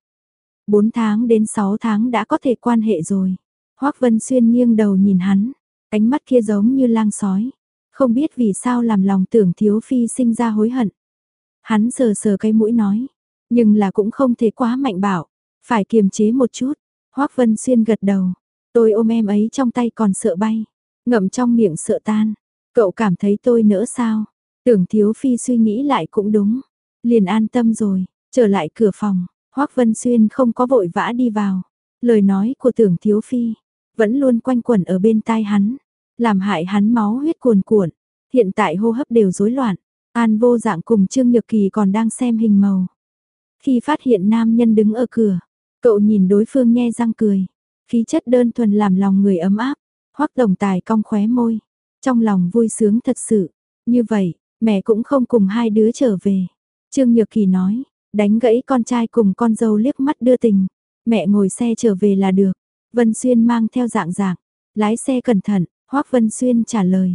Speaker 1: 4 tháng đến 6 tháng đã có thể quan hệ rồi. Hoắc Vân Xuyên nghiêng đầu nhìn hắn, ánh mắt kia giống như lang sói. Không biết vì sao làm lòng Tưởng Thiếu Phi sinh ra hối hận. Hắn sờ sờ cái mũi nói, nhưng là cũng không thể quá mạnh bạo, phải kiềm chế một chút. Hoắc Vân Xuyên gật đầu, tôi ôm em ấy trong tay còn sợ bay, ngậm trong miệng sợ tan. Cậu cảm thấy tôi nỡ sao? Tưởng Thiếu Phi suy nghĩ lại cũng đúng, liền an tâm rồi, trở lại cửa phòng. Hoắc Vân Xuyên không có vội vã đi vào, lời nói của Tưởng Thiếu Phi vẫn luôn quanh quẩn ở bên tai hắn, làm hại hắn máu huyết cuồn cuộn, hiện tại hô hấp đều rối loạn. An Vô Dạng cùng Trương Nhược Kỳ còn đang xem hình màu. Khi phát hiện nam nhân đứng ở cửa, cậu nhìn đối phương nhe răng cười, khí chất đơn thuần làm lòng người ấm áp. Hoắc Tổng Tài cong khóe môi, trong lòng vui sướng thật sự. Như vậy, mẹ cũng không cùng hai đứa trở về. Trương Nhược Kỳ nói, đánh gãy con trai cùng con dâu liếc mắt đưa tình. Mẹ ngồi xe trở về là được. Vân Xuyên mang theo Dạng dạng, lái xe cẩn thận. Hoắc Vân Xuyên trả lời,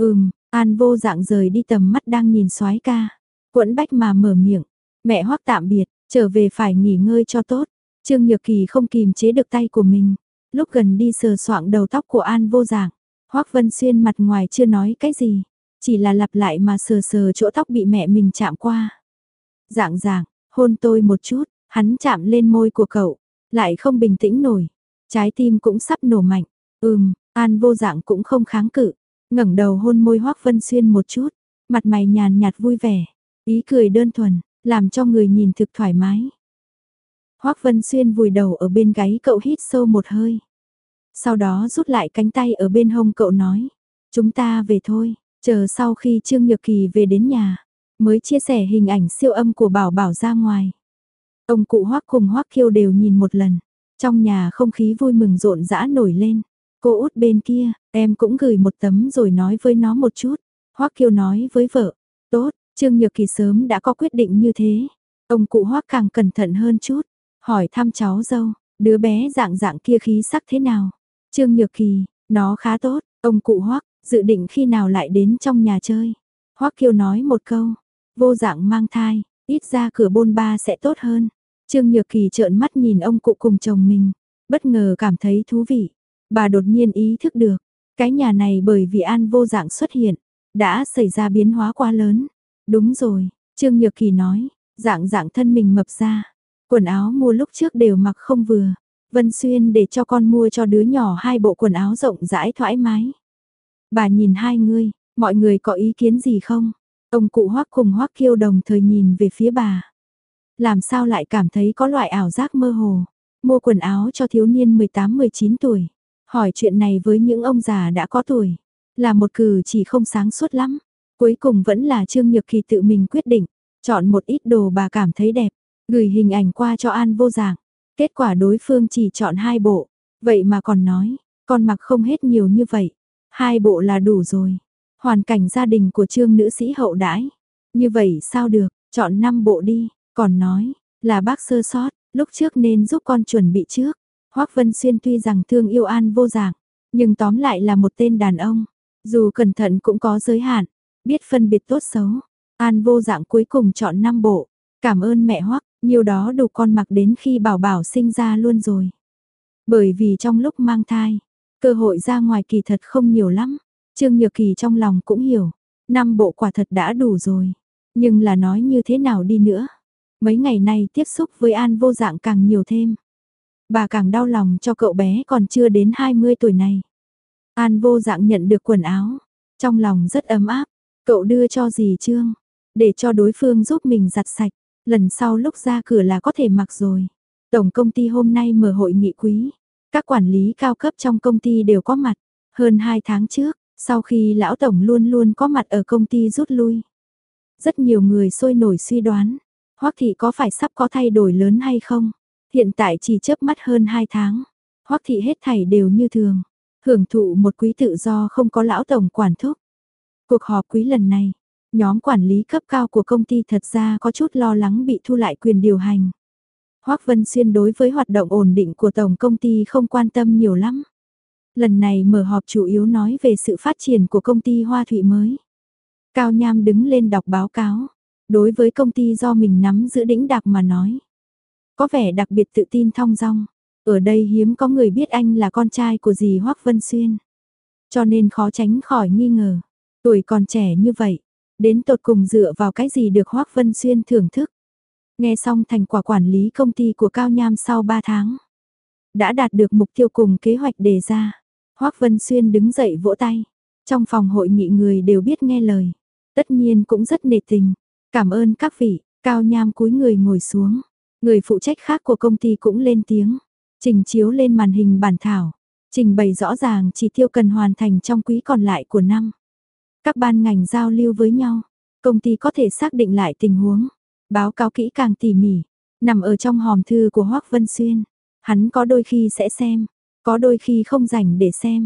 Speaker 1: An Vô Dạng rời đi tầm mắt đang nhìn soái ca, quẫn bách mà mở miệng, mẹ Hoắc tạm biệt, trở về phải nghỉ ngơi cho tốt. Trương Nhược Kỳ không kìm chế được tay của mình, lúc gần đi sờ soạng đầu tóc của An Vô Dạng. Hoắc Vân Xuyên mặt ngoài chưa nói cái gì, chỉ là lặp lại mà sờ sờ chỗ tóc bị mẹ mình chạm qua. Dạng dạng, hôn tôi một chút, hắn chạm lên môi của cậu, lại không bình tĩnh nổi, trái tim cũng sắp nổ mạnh. An Vô Dạng cũng không kháng cự, ngẩng đầu hôn môi Hoắc Vân Xuyên một chút, mặt mày nhàn nhạt vui vẻ, ý cười đơn thuần, làm cho người nhìn thực thoải mái. Hoắc Vân Xuyên vùi đầu ở bên gáy cậu hít sâu một hơi. Sau đó rút lại cánh tay ở bên hông cậu nói, chúng ta về thôi, chờ sau khi Trương Nhược Kỳ về đến nhà, mới chia sẻ hình ảnh siêu âm của Bảo Bảo ra ngoài. Ông cụ Hoắc cùng Hoắc Kiêu đều nhìn một lần. Trong nhà không khí vui mừng rộn rã nổi lên. Cô út bên kia, em cũng gửi một tấm rồi nói với nó một chút. Hoắc Kiêu nói với vợ. Tốt, Trương Nhược Kỳ sớm đã có quyết định như thế. Ông cụ Hoắc càng cẩn thận hơn chút. Hỏi thăm cháu dâu, đứa bé dạng dạng kia khí sắc thế nào? Trương Nhược Kỳ, nó khá tốt. Ông cụ Hoắc, dự định khi nào lại đến trong nhà chơi? Hoắc Kiêu nói một câu. Vô dạng mang thai, ít ra cửa bôn ba sẽ tốt hơn. Trương Nhược Kỳ trợn mắt nhìn ông cụ cùng chồng mình, bất ngờ cảm thấy thú vị. Bà đột nhiên ý thức được, cái nhà này bởi vì An Vô Dạng xuất hiện, đã xảy ra biến hóa quá lớn. Đúng rồi, Trương Nhược Kỳ nói, dạng dạng thân mình mập ra, quần áo mua lúc trước đều mặc không vừa. Vân Xuyên để cho con mua cho đứa nhỏ 2 bộ quần áo rộng rãi thoải mái. Bà nhìn hai người, mọi người có ý kiến gì không? Ông cụ Hoắc cùng Hoắc Kiêu đồng thời nhìn về phía bà. Làm sao lại cảm thấy có loại ảo giác mơ hồ. Mua quần áo cho thiếu niên 18-19 tuổi. Hỏi chuyện này với những ông già đã có tuổi. Là một cử chỉ không sáng suốt lắm. Cuối cùng vẫn là Trương Nhược Kỳ tự mình quyết định. Chọn một ít đồ bà cảm thấy đẹp. Gửi hình ảnh qua cho An Vô Dạng. Kết quả đối phương chỉ chọn 2 bộ. Vậy mà còn nói, con mặc không hết nhiều như vậy. 2 bộ là đủ rồi. Hoàn cảnh gia đình của Trương nữ sĩ hậu đãi. Như vậy sao được, chọn 5 bộ đi. Còn nói, là bác sơ sót, lúc trước nên giúp con chuẩn bị trước. Hoắc Vân Xuyên tuy rằng thương yêu An Vô Dạng, nhưng tóm lại là một tên đàn ông. Dù cẩn thận cũng có giới hạn, biết phân biệt tốt xấu. An Vô Dạng cuối cùng chọn 5 bộ. Cảm ơn mẹ Hoắc, nhiều đó đủ con mặc đến khi Bảo Bảo sinh ra luôn rồi. Bởi vì trong lúc mang thai, cơ hội ra ngoài kỳ thật không nhiều lắm. Trương Nhược Kỳ trong lòng cũng hiểu, 5 bộ quả thật đã đủ rồi. Nhưng là nói như thế nào đi nữa. Mấy ngày nay tiếp xúc với An Vô Dạng càng nhiều thêm. Bà càng đau lòng cho cậu bé còn chưa đến 20 tuổi này. An Vô Dạng nhận được quần áo, trong lòng rất ấm áp. Cậu đưa cho dì Trương, để cho đối phương giúp mình giặt sạch. Lần sau lúc ra cửa là có thể mặc rồi. Tổng công ty hôm nay mở hội nghị quý. Các quản lý cao cấp trong công ty đều có mặt. Hơn 2 tháng trước, sau khi lão tổng luôn luôn có mặt ở công ty rút lui. Rất nhiều người sôi nổi suy đoán, Hoắc thị có phải sắp có thay đổi lớn hay không? Hiện tại chỉ chớp mắt hơn 2 tháng, Hoắc thị hết thảy đều như thường, hưởng thụ một quý tự do không có lão tổng quản thúc. Cuộc họp quý lần này, nhóm quản lý cấp cao của công ty thật ra có chút lo lắng bị thu lại quyền điều hành. Hoắc Vân Xuyên đối với hoạt động ổn định của tổng công ty không quan tâm nhiều lắm. Lần này mở họp chủ yếu nói về sự phát triển của công ty Hoa Thụy mới. Cao Nham đứng lên đọc báo cáo, đối với công ty do mình nắm giữ đĩnh đạc mà nói. Có vẻ đặc biệt tự tin thong dong, ở đây hiếm có người biết anh là con trai của dì Hoắc Vân Xuyên. Cho nên khó tránh khỏi nghi ngờ, tuổi còn trẻ như vậy, đến tột cùng dựa vào cái gì được Hoắc Vân Xuyên thưởng thức. Nghe xong thành quả quản lý công ty của Cao Nham sau 3 tháng. Đã đạt được mục tiêu cùng kế hoạch đề ra. Hoắc Vân Xuyên đứng dậy vỗ tay. Trong phòng hội nghị người đều biết nghe lời. Tất nhiên cũng rất nể tình. Cảm ơn các vị, Cao Nham cúi người ngồi xuống. Người phụ trách khác của công ty cũng lên tiếng. Trình chiếu lên màn hình bản thảo. Trình bày rõ ràng chỉ tiêu cần hoàn thành trong quý còn lại của năm. Các ban ngành giao lưu với nhau. Công ty có thể xác định lại tình huống. Báo cáo kỹ càng tỉ mỉ. Nằm ở trong hòm thư của Hoắc Vân Xuyên. Hắn có đôi khi sẽ xem. Có đôi khi không rảnh để xem.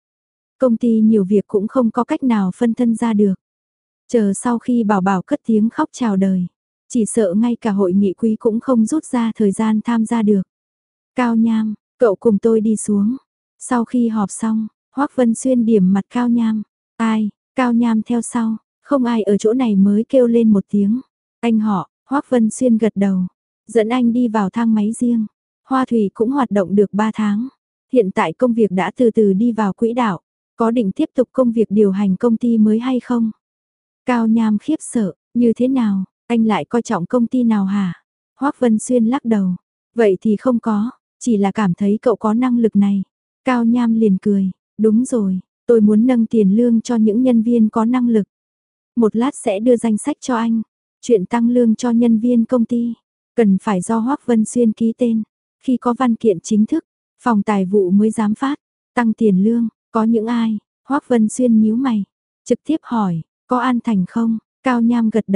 Speaker 1: Công ty nhiều việc cũng không có cách nào phân thân ra được. Chờ sau khi Bảo Bảo cất tiếng khóc chào đời. Chỉ sợ ngay cả hội nghị quý cũng không rút ra thời gian tham gia được. Cao Nham, cậu cùng tôi đi xuống. Sau khi họp xong, Hoắc Vân Xuyên điểm mặt Cao Nham. Ai, Cao Nham theo sau, không ai ở chỗ này mới kêu lên một tiếng. Anh họ, Hoắc Vân Xuyên gật đầu. Dẫn anh đi vào thang máy riêng. Hoa Thủy cũng hoạt động được 3 tháng. Hiện tại công việc đã từ từ đi vào quỹ đạo. Có định tiếp tục công việc điều hành công ty mới hay không? Cao Nham khiếp sợ, như thế nào, anh lại coi trọng công ty nào hả? Hoắc Vân Xuyên lắc đầu, vậy thì không có, chỉ là cảm thấy cậu có năng lực này. Cao Nham liền cười, đúng rồi, tôi muốn nâng tiền lương cho những nhân viên có năng lực. Một lát sẽ đưa danh sách cho anh, chuyện tăng lương cho nhân viên công ty, cần phải do Hoắc Vân Xuyên ký tên. Khi có văn kiện chính thức, phòng tài vụ mới dám phát, tăng tiền lương, có những ai? Hoắc Vân Xuyên nhíu mày, trực tiếp hỏi, có An Thành không? Cao Nham gật đầu,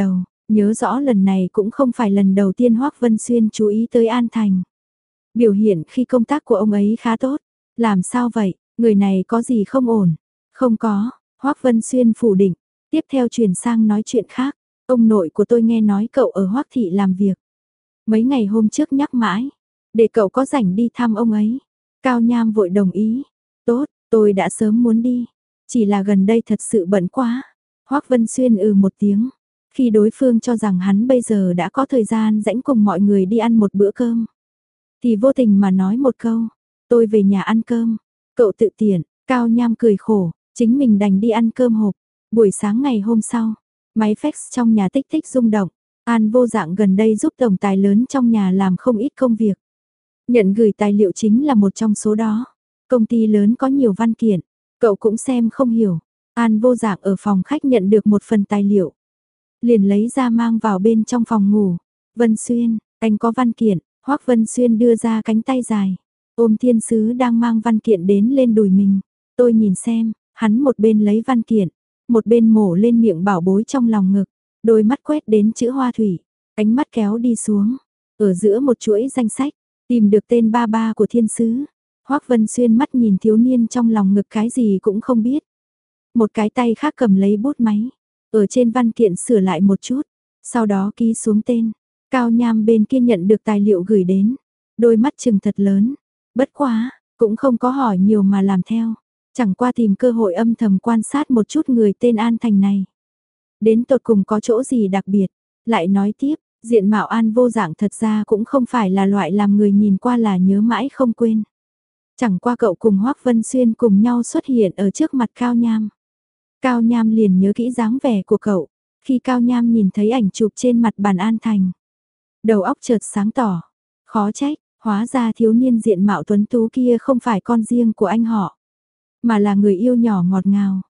Speaker 1: Nhớ rõ lần này cũng không phải lần đầu tiên Hoắc Vân Xuyên chú ý tới An Thành. Biểu hiện khi công tác của ông ấy khá tốt. Làm sao vậy, người này có gì không ổn? Không có, Hoắc Vân Xuyên phủ định. Tiếp theo chuyển sang nói chuyện khác. Ông nội của tôi nghe nói cậu ở Hoắc thị làm việc. Mấy ngày hôm trước nhắc mãi. Để cậu có rảnh đi thăm ông ấy. Cao Nham vội đồng ý. Tốt, tôi đã sớm muốn đi. Chỉ là gần đây thật sự bận quá. Hoắc Vân Xuyên một tiếng. Khi đối phương cho rằng hắn bây giờ đã có thời gian rảnh cùng mọi người đi ăn một bữa cơm. Thì vô tình mà nói một câu. Tôi về nhà ăn cơm. Cậu tự tiện. Cao Nham cười khổ. Chính mình đành đi ăn cơm hộp. Buổi sáng ngày hôm sau. Máy fax trong nhà tích tích rung động. An Vô Dạng gần đây giúp tổng tài lớn trong nhà làm không ít công việc. Nhận gửi tài liệu chính là một trong số đó. Công ty lớn có nhiều văn kiện. Cậu cũng xem không hiểu. An Vô Dạng ở phòng khách nhận được một phần tài liệu. Liền lấy ra mang vào bên trong phòng ngủ. Vân Xuyên, anh có văn kiện. Hoắc Vân Xuyên đưa ra cánh tay dài. Ôm thiên sứ đang mang văn kiện đến lên đùi mình. Tôi nhìn xem, hắn một bên lấy văn kiện. Một bên mổ lên miệng bảo bối trong lòng ngực. Đôi mắt quét đến chữ hoa thủy. Ánh mắt kéo đi xuống. Ở giữa một chuỗi danh sách. Tìm được tên ba ba của thiên sứ. Hoắc Vân Xuyên mắt nhìn thiếu niên trong lòng ngực cái gì cũng không biết. Một cái tay khác cầm lấy bút máy. Ở trên văn kiện sửa lại một chút. Sau đó ký xuống tên. Cao Nham bên kia nhận được tài liệu gửi đến. Đôi mắt trừng thật lớn. Bất quá, cũng không có hỏi nhiều mà làm theo. Chẳng qua tìm cơ hội âm thầm quan sát một chút người tên An Thành này. Đến tột cùng có chỗ gì đặc biệt. Lại nói tiếp, diện mạo An Vô Dạng thật ra cũng không phải là loại làm người nhìn qua là nhớ mãi không quên. Chẳng qua cậu cùng Hoắc Vân Xuyên cùng nhau xuất hiện ở trước mặt Cao Nham. Cao Nham liền nhớ kỹ dáng vẻ của cậu. Khi Cao Nham nhìn thấy ảnh chụp trên mặt bàn An Thành. Đầu óc chợt sáng tỏ. Khó trách, hóa ra thiếu niên diện mạo tuấn tú kia không phải con riêng của anh họ. Mà là người yêu nhỏ ngọt ngào.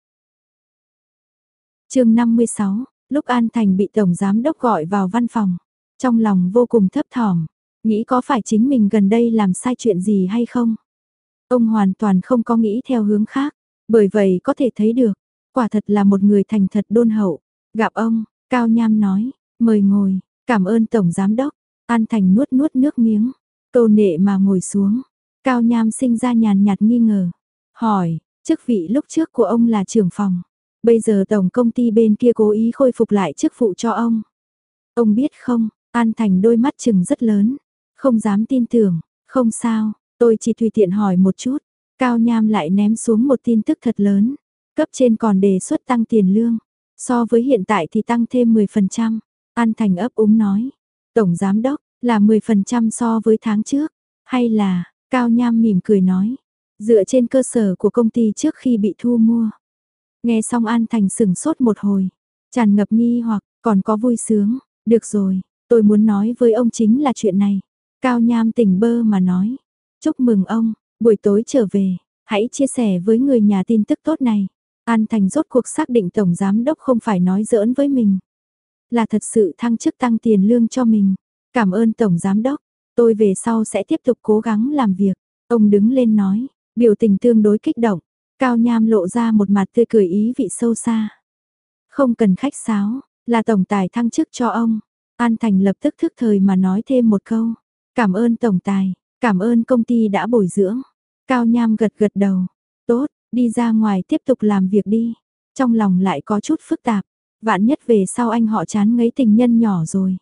Speaker 1: Chương 56, lúc An Thành bị Tổng Giám Đốc gọi vào văn phòng. Trong lòng vô cùng thấp thỏm. Nghĩ có phải chính mình gần đây làm sai chuyện gì hay không? Ông hoàn toàn không có nghĩ theo hướng khác. Bởi vậy có thể thấy được, quả thật là một người thành thật đôn hậu. Gặp ông, Cao Nham nói, mời ngồi, cảm ơn Tổng Giám Đốc. An Thành nuốt nuốt nước miếng, câu nệ mà ngồi xuống. Cao Nham sinh ra nhàn nhạt nghi ngờ. Hỏi, chức vị lúc trước của ông là trưởng phòng. Bây giờ tổng công ty bên kia cố ý khôi phục lại chức vụ cho ông. Ông biết không, An Thành đôi mắt trừng rất lớn. Không dám tin tưởng, không sao, tôi chỉ tùy tiện hỏi một chút. Cao Nham lại ném xuống một tin tức thật lớn. Cấp trên còn đề xuất tăng tiền lương. So với hiện tại thì tăng thêm 10%. An Thành ấp úng nói. Tổng Giám Đốc, là 10% so với tháng trước. Hay là, Cao Nham mỉm cười nói. Dựa trên cơ sở của công ty trước khi bị thu mua. Nghe xong An Thành sửng sốt một hồi. Tràn ngập nghi hoặc, còn có vui sướng. Được rồi, tôi muốn nói với ông chính là chuyện này. Cao Nham tỉnh bơ mà nói. Chúc mừng ông, buổi tối trở về, hãy chia sẻ với người nhà tin tức tốt này. An Thành rốt cuộc xác định Tổng Giám Đốc không phải nói giỡn với mình. Là thật sự thăng chức tăng tiền lương cho mình. Cảm ơn Tổng Giám Đốc, tôi về sau sẽ tiếp tục cố gắng làm việc. Ông đứng lên nói, biểu tình tương đối kích động. Cao Nham lộ ra một mặt tươi cười ý vị sâu xa. Không cần khách sáo, là tổng tài thăng chức cho ông. An Thành lập tức thức thời mà nói thêm một câu. Cảm ơn tổng tài, cảm ơn công ty đã bồi dưỡng. Cao Nham gật gật đầu. Tốt, đi ra ngoài tiếp tục làm việc đi. Trong lòng lại có chút phức tạp. Vạn nhất về sau anh họ chán ngấy tình nhân nhỏ rồi.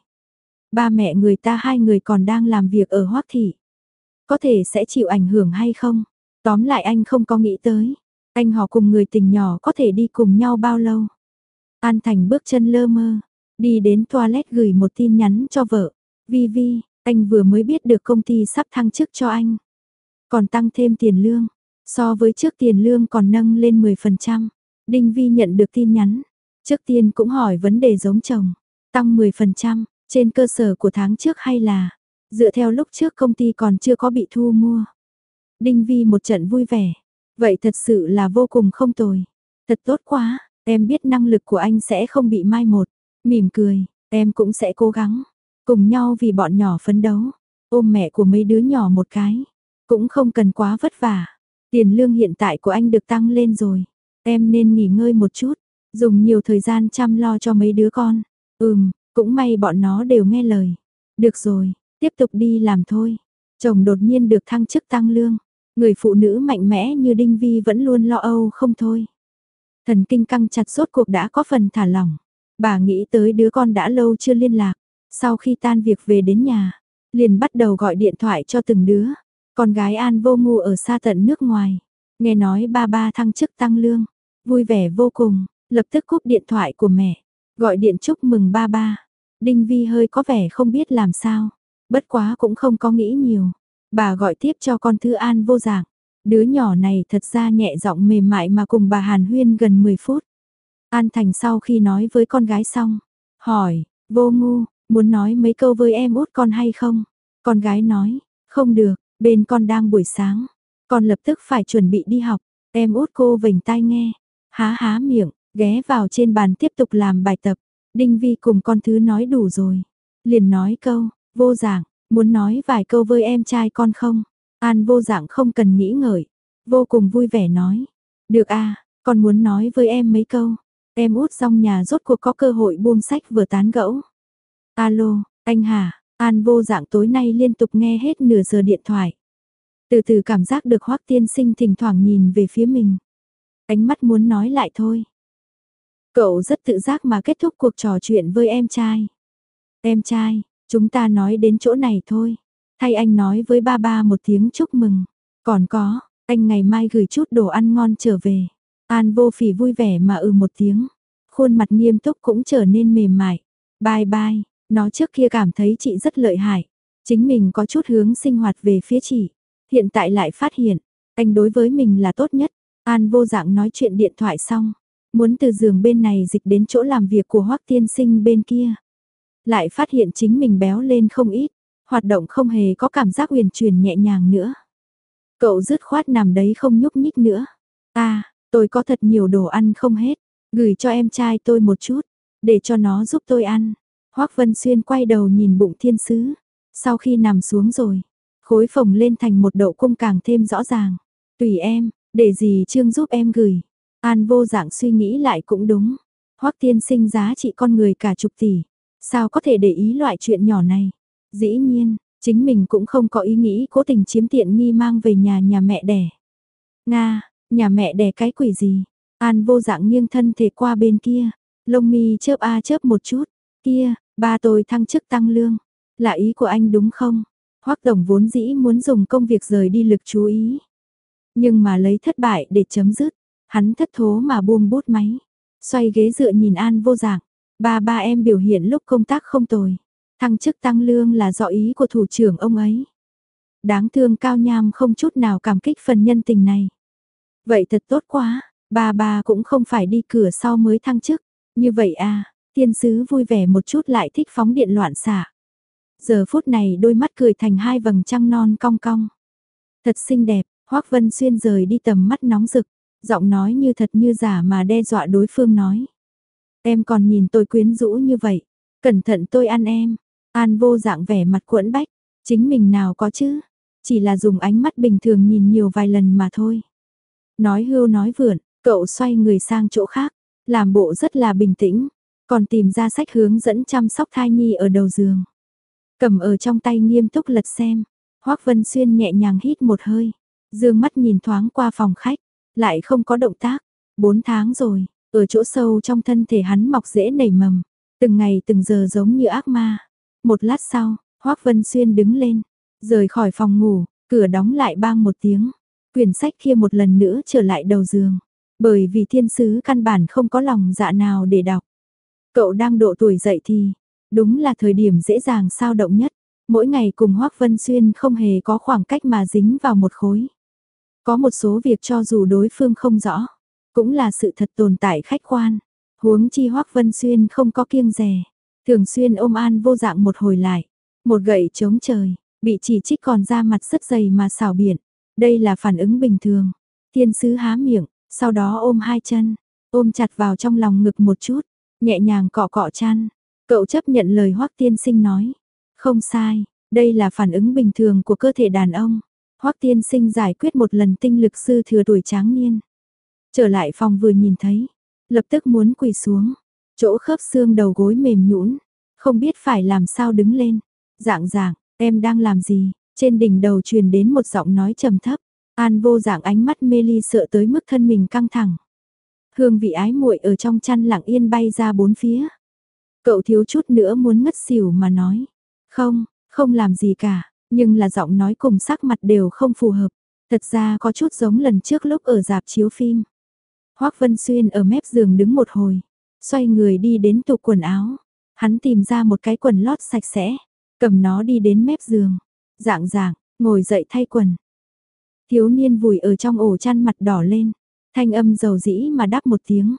Speaker 1: Ba mẹ người ta hai người còn đang làm việc ở Hoắc thị. Có thể sẽ chịu ảnh hưởng hay không? Tóm lại anh không có nghĩ tới. Anh họ cùng người tình nhỏ có thể đi cùng nhau bao lâu? An Thành bước chân lơ mơ. Đi đến toilet gửi một tin nhắn cho vợ. Vi Vi, anh vừa mới biết được công ty sắp thăng chức cho anh. Còn tăng thêm tiền lương. So với trước tiền lương còn nâng lên 10%. Đinh Vi nhận được tin nhắn. Trước tiên cũng hỏi vấn đề giống chồng. Tăng 10%, trên cơ sở của tháng trước hay là dựa theo lúc trước công ty còn chưa có bị thu mua. Đinh Vi một trận vui vẻ. Vậy thật sự là vô cùng không tồi. Thật tốt quá, em biết năng lực của anh sẽ không bị mai một. Mỉm cười, em cũng sẽ cố gắng. Cùng nhau vì bọn nhỏ phấn đấu. Ôm mẹ của mấy đứa nhỏ một cái. Cũng không cần quá vất vả. Tiền lương hiện tại của anh được tăng lên rồi. Em nên nghỉ ngơi một chút. Dùng nhiều thời gian chăm lo cho mấy đứa con. Cũng may bọn nó đều nghe lời. Được rồi, tiếp tục đi làm thôi. Chồng đột nhiên được thăng chức tăng lương. Người phụ nữ mạnh mẽ như Đinh Vi vẫn luôn lo âu không thôi. Thần kinh căng chặt rốt cuộc đã có phần thả lỏng. Bà nghĩ tới đứa con đã lâu chưa liên lạc. Sau khi tan việc về đến nhà, liền bắt đầu gọi điện thoại cho từng đứa. Con gái An Vô Ngu ở xa tận nước ngoài. Nghe nói ba ba thăng chức tăng lương. Vui vẻ vô cùng, lập tức cúp điện thoại của mẹ. Gọi điện chúc mừng ba ba. Đinh Vi hơi có vẻ không biết làm sao. Bất quá cũng không có nghĩ nhiều. Bà gọi tiếp cho con Thư An Vô Dạng. Đứa nhỏ này thật ra nhẹ giọng mềm mại mà cùng bà Hàn huyên gần 10 phút. An Thành sau khi nói với con gái xong, hỏi, Vô Ngu, muốn nói mấy câu với em út con hay không? Con gái nói, không được, bên con đang buổi sáng, con lập tức phải chuẩn bị đi học. Em út cô vểnh tai nghe, há miệng, ghé vào trên bàn tiếp tục làm bài tập. Đinh Vi cùng con Thứ nói đủ rồi, liền nói câu, Vô Dạng, muốn nói vài câu với em trai con không? An Vô Dạng không cần nghĩ ngợi, vô cùng vui vẻ nói, được à, con muốn nói với em mấy câu. Em út trong nhà rốt cuộc có cơ hội buông sách vừa tán gẫu. Alo, anh hả? An Vô Dạng tối nay liên tục nghe hết nửa giờ điện thoại. Từ từ cảm giác được Hoắc Tiên Sinh thỉnh thoảng nhìn về phía mình. Ánh mắt muốn nói lại thôi. Cậu rất tự giác mà kết thúc cuộc trò chuyện với em trai. Em trai, chúng ta nói đến chỗ này thôi. Thay anh nói với ba ba một tiếng chúc mừng. Còn có, anh ngày mai gửi chút đồ ăn ngon trở về. An Vô Phỉ vui vẻ mà một tiếng. Khuôn mặt nghiêm túc cũng trở nên mềm mại. Bye bye, nó trước kia cảm thấy chị rất lợi hại. Chính mình có chút hướng sinh hoạt về phía chị. Hiện tại lại phát hiện, anh đối với mình là tốt nhất. An Vô Dạng nói chuyện điện thoại xong. Muốn từ giường bên này dịch đến chỗ làm việc của Hoắc Tiên Sinh bên kia. Lại phát hiện chính mình béo lên không ít. Hoạt động không hề có cảm giác huyền chuyển nhẹ nhàng nữa. Cậu dứt khoát nằm đấy không nhúc nhích nữa. Tôi có thật nhiều đồ ăn không hết. Gửi cho em trai tôi một chút. Để cho nó giúp tôi ăn. Hoắc Vân Xuyên quay đầu nhìn bụng thiên sứ. Sau khi nằm xuống rồi. Khối phồng lên thành một đậu cung càng thêm rõ ràng. Tùy em, để gì Trương giúp em gửi. An Vô Dạng suy nghĩ lại cũng đúng. Hoắc Tiên Sinh giá trị con người cả chục tỷ. Sao có thể để ý loại chuyện nhỏ này. Dĩ nhiên, chính mình cũng không có ý nghĩ cố tình chiếm tiện nghi mang về nhà mẹ đẻ. Nga, nhà mẹ đẻ cái quỷ gì? An Vô Dạng nghiêng thân thể qua bên kia. Lông mi chớp một chút. Kia, ba tôi thăng chức tăng lương. Là ý của anh đúng không? Hoắc tổng vốn dĩ muốn dùng công việc rời đi lực chú ý. Nhưng mà lấy thất bại để chấm dứt. Hắn thất thố mà buông bút máy. Xoay ghế dựa nhìn An Vô Dạng. Ba em biểu hiện lúc công tác không tồi. Thăng chức tăng lương là do ý của thủ trưởng ông ấy. Đáng thương Cao Nham không chút nào cảm kích phần nhân tình này. Vậy thật tốt quá, ba cũng không phải đi cửa sau mới thăng chức. Như vậy à, thiên sứ vui vẻ một chút lại thích phóng điện loạn xạ. Giờ phút này đôi mắt cười thành hai vầng trăng non cong cong. Thật xinh đẹp, Hoắc Vân Xuyên rời đi tầm mắt nóng rực, giọng nói như thật như giả mà đe dọa đối phương nói. Em còn nhìn tôi quyến rũ như vậy, cẩn thận tôi ăn em. An Vô Dạng vẻ mặt quẫn bách, chính mình nào có chứ, chỉ là dùng ánh mắt bình thường nhìn nhiều vài lần mà thôi. Nói hưu nói vượn, cậu xoay người sang chỗ khác, làm bộ rất là bình tĩnh, còn tìm ra sách hướng dẫn chăm sóc thai nhi ở đầu giường. Cầm ở trong tay nghiêm túc lật xem, Hoắc Vân Xuyên nhẹ nhàng hít một hơi, dương mắt nhìn thoáng qua phòng khách, lại không có động tác. 4 tháng rồi, ở chỗ sâu trong thân thể hắn mọc rễ nảy mầm, từng ngày từng giờ giống như ác ma. Một lát sau, Hoắc Vân Xuyên đứng lên, rời khỏi phòng ngủ, cửa đóng lại bang một tiếng. Quyển sách kia một lần nữa trở lại đầu giường, bởi vì thiên sứ căn bản không có lòng dạ nào để đọc. Cậu đang độ tuổi dậy thì, đúng là thời điểm dễ dàng xao động nhất. Mỗi ngày cùng Hoắc Vân Xuyên không hề có khoảng cách mà dính vào một khối. Có một số việc cho dù đối phương không rõ, cũng là sự thật tồn tại khách quan. Huống chi Hoắc Vân Xuyên không có kiêng dè, thường xuyên ôm An Vô Dạng một hồi lại, một gậy chống trời, bị chỉ trích còn da mặt rất dày mà xảo biện. Đây là phản ứng bình thường. Thiên sứ há miệng, sau đó ôm hai chân, ôm chặt vào trong lòng ngực một chút, nhẹ nhàng cọ cọ chăn. Cậu chấp nhận lời Hoắc tiên sinh nói. Không sai, đây là phản ứng bình thường của cơ thể đàn ông. Hoắc tiên sinh giải quyết một lần tinh lực dư thừa tuổi tráng niên. Trở lại phòng vừa nhìn thấy, lập tức muốn quỳ xuống. chỗ khớp xương đầu gối mềm nhũn, không biết phải làm sao đứng lên. Dạng dạng, em đang làm gì? Trên đỉnh đầu truyền đến một giọng nói trầm thấp. An Vô Dạng ánh mắt mê ly sợ tới mức thân mình căng thẳng. Hương vị ái muội ở trong chăn lặng yên bay ra bốn phía. Cậu thiếu chút nữa muốn ngất xỉu mà nói. Không, không làm gì cả, nhưng là giọng nói cùng sắc mặt đều không phù hợp. Thật ra có chút giống lần trước lúc ở rạp chiếu phim. Hoắc Vân Xuyên ở mép giường đứng một hồi, xoay người đi đến tủ quần áo. Hắn tìm ra một cái quần lót sạch sẽ, cầm nó đi đến mép giường. Dạng dạng, ngồi dậy thay quần. Thiếu niên vùi ở trong ổ chăn mặt đỏ lên, thanh âm dầu dĩ mà đáp một tiếng.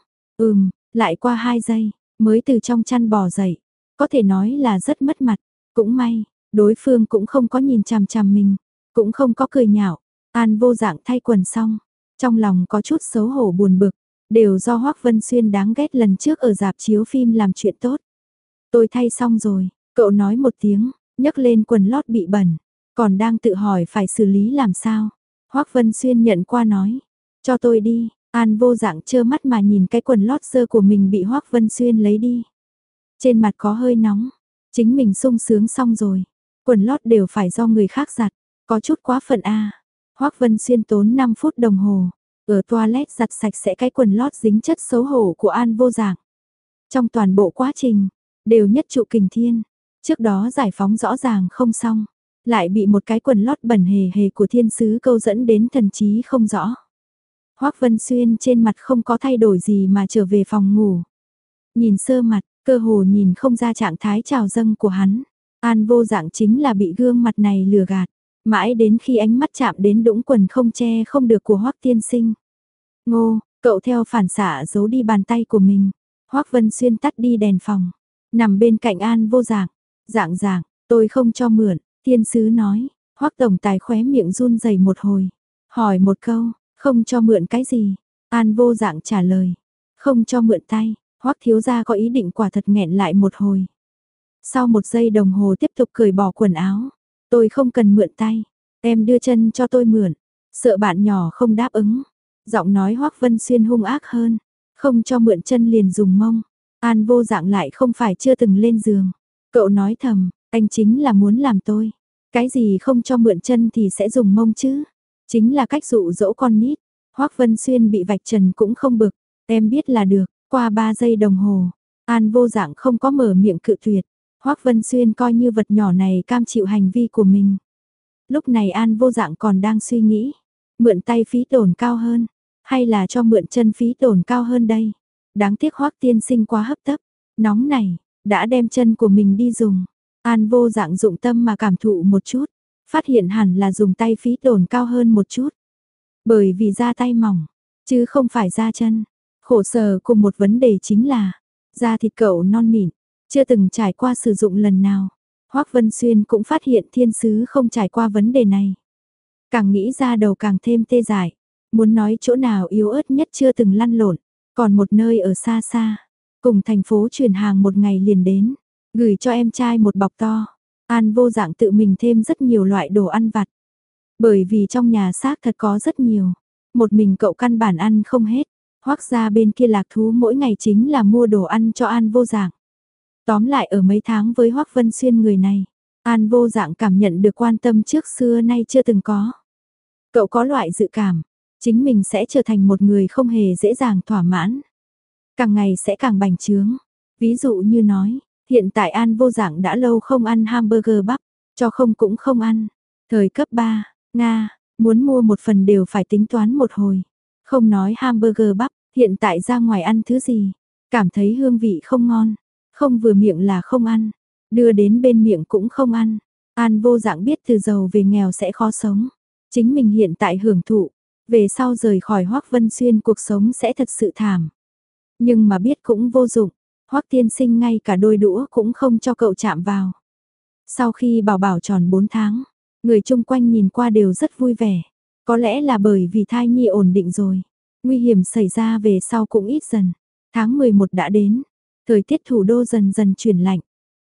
Speaker 1: Lại qua 2 giây, mới từ trong chăn bò dậy. Có thể nói là rất mất mặt, cũng may, đối phương cũng không có nhìn chằm chằm mình, cũng không có cười nhạo. An Vô Dạng thay quần xong, trong lòng có chút xấu hổ buồn bực, đều do Hoắc Vân Xuyên đáng ghét lần trước ở rạp chiếu phim làm chuyện tốt. Tôi thay xong rồi, cậu nói một tiếng, nhấc lên quần lót bị bẩn, còn đang tự hỏi phải xử lý làm sao. Hoắc Vân Xuyên nhận qua nói, cho tôi đi. An Vô Dạng trơ mắt mà nhìn cái quần lót sơ của mình bị Hoắc Vân Xuyên lấy đi. Trên mặt có hơi nóng, chính mình sung sướng xong rồi, quần lót đều phải do người khác giặt, có chút quá phận a. Hoắc Vân Xuyên tốn 5 phút đồng hồ, ở toilet giặt sạch sẽ cái quần lót dính chất xấu hổ của An Vô Dạng. Trong toàn bộ quá trình, đều nhất trụ kình thiên, trước đó giải phóng rõ ràng không xong, lại bị một cái quần lót bẩn hề hề của thiên sứ câu dẫn đến thần trí không rõ. Hoắc Vân Xuyên trên mặt không có thay đổi gì mà trở về phòng ngủ. Nhìn sơ mặt, cơ hồ nhìn không ra trạng thái trào dâng của hắn. An Vô Dạng chính là bị gương mặt này lừa gạt. Mãi đến khi ánh mắt chạm đến đũng quần không che không được của Hoắc tiên sinh. Ngô, cậu theo phản xạ giấu đi bàn tay của mình. Hoắc Vân Xuyên tắt đi đèn phòng, nằm bên cạnh An Vô Dạng. Dạng dạng, tôi không cho mượn, thiên sứ nói. Hoắc tổng tài khóe miệng run rẩy một hồi, hỏi một câu, không cho mượn cái gì? An Vô Dạng trả lời, không cho mượn tay. Hoắc thiếu gia có ý định quả thật nghẹn lại một hồi. Sau 1 giây đồng hồ tiếp tục cởi bỏ quần áo. Tôi không cần mượn tay, em đưa chân cho tôi mượn. Sợ bạn nhỏ không đáp ứng. Giọng nói Hoắc Vân Xuyên hung ác hơn, không cho mượn chân liền dùng mông. An Vô Dạng lại không phải chưa từng lên giường. Cậu nói thầm, anh chính là muốn làm tôi. Cái gì không cho mượn chân thì sẽ dùng mông chứ? Chính là cách dụ dỗ con nít. Hoắc Vân Xuyên bị vạch trần cũng không bực, em biết là được. Qua 3 giây đồng hồ, An Vô Dạng không có mở miệng cự tuyệt. Hoắc Vân Xuyên coi như vật nhỏ này cam chịu hành vi của mình. Lúc này An Vô Dạng còn đang suy nghĩ, mượn tay phí tổn cao hơn, hay là cho mượn chân phí tổn cao hơn đây. Đáng tiếc Hoắc tiên sinh quá hấp tấp, nóng này, đã đem chân của mình đi dùng. An Vô Dạng dụng tâm mà cảm thụ một chút, phát hiện hẳn là dùng tay phí tổn cao hơn một chút. Bởi vì da tay mỏng, chứ không phải da chân. Khổ sở cùng một vấn đề chính là, da thịt cậu non mịn, chưa từng trải qua sử dụng lần nào. Hoắc Vân Xuyên cũng phát hiện thiên sứ không trải qua vấn đề này. Càng nghĩ ra đầu càng thêm tê dại, muốn nói chỗ nào yếu ớt nhất chưa từng lăn lộn, còn một nơi ở xa xa, cùng thành phố chuyển hàng một ngày liền đến, gửi cho em trai một bọc to. An Vô Dạng tự mình thêm rất nhiều loại đồ ăn vặt. Bởi vì trong nhà xác thật có rất nhiều, một mình cậu căn bản ăn không hết. Hoắc gia bên kia Lạc Thú mỗi ngày chính là mua đồ ăn cho An Vô Dạng. Tóm lại ở mấy tháng với Hoắc Vân Xuyên người này, An Vô Dạng cảm nhận được quan tâm trước xưa nay chưa từng có. Cậu có loại dự cảm, chính mình sẽ trở thành một người không hề dễ dàng thỏa mãn. Càng ngày sẽ càng bành trướng. Ví dụ như nói, hiện tại An Vô Dạng đã lâu không ăn hamburger bắp, cho không cũng không ăn. Thời cấp 3, Nga, muốn mua một phần đều phải tính toán một hồi. Không nói hamburger bắp, hiện tại ra ngoài ăn thứ gì, cảm thấy hương vị không ngon, không vừa miệng là không ăn, đưa đến bên miệng cũng không ăn. An Vô Dạng biết từ giàu về nghèo sẽ khó sống, chính mình hiện tại hưởng thụ, về sau rời khỏi Hoắc Vân Xuyên cuộc sống sẽ thật sự thảm. Nhưng mà biết cũng vô dụng, Hoắc tiên sinh ngay cả đôi đũa cũng không cho cậu chạm vào. Sau khi bảo bảo tròn 4 tháng, người chung quanh nhìn qua đều rất vui vẻ. Có lẽ là bởi vì thai nhi ổn định rồi, nguy hiểm xảy ra về sau cũng ít dần. Tháng 11 đã đến, thời tiết thủ đô dần dần chuyển lạnh.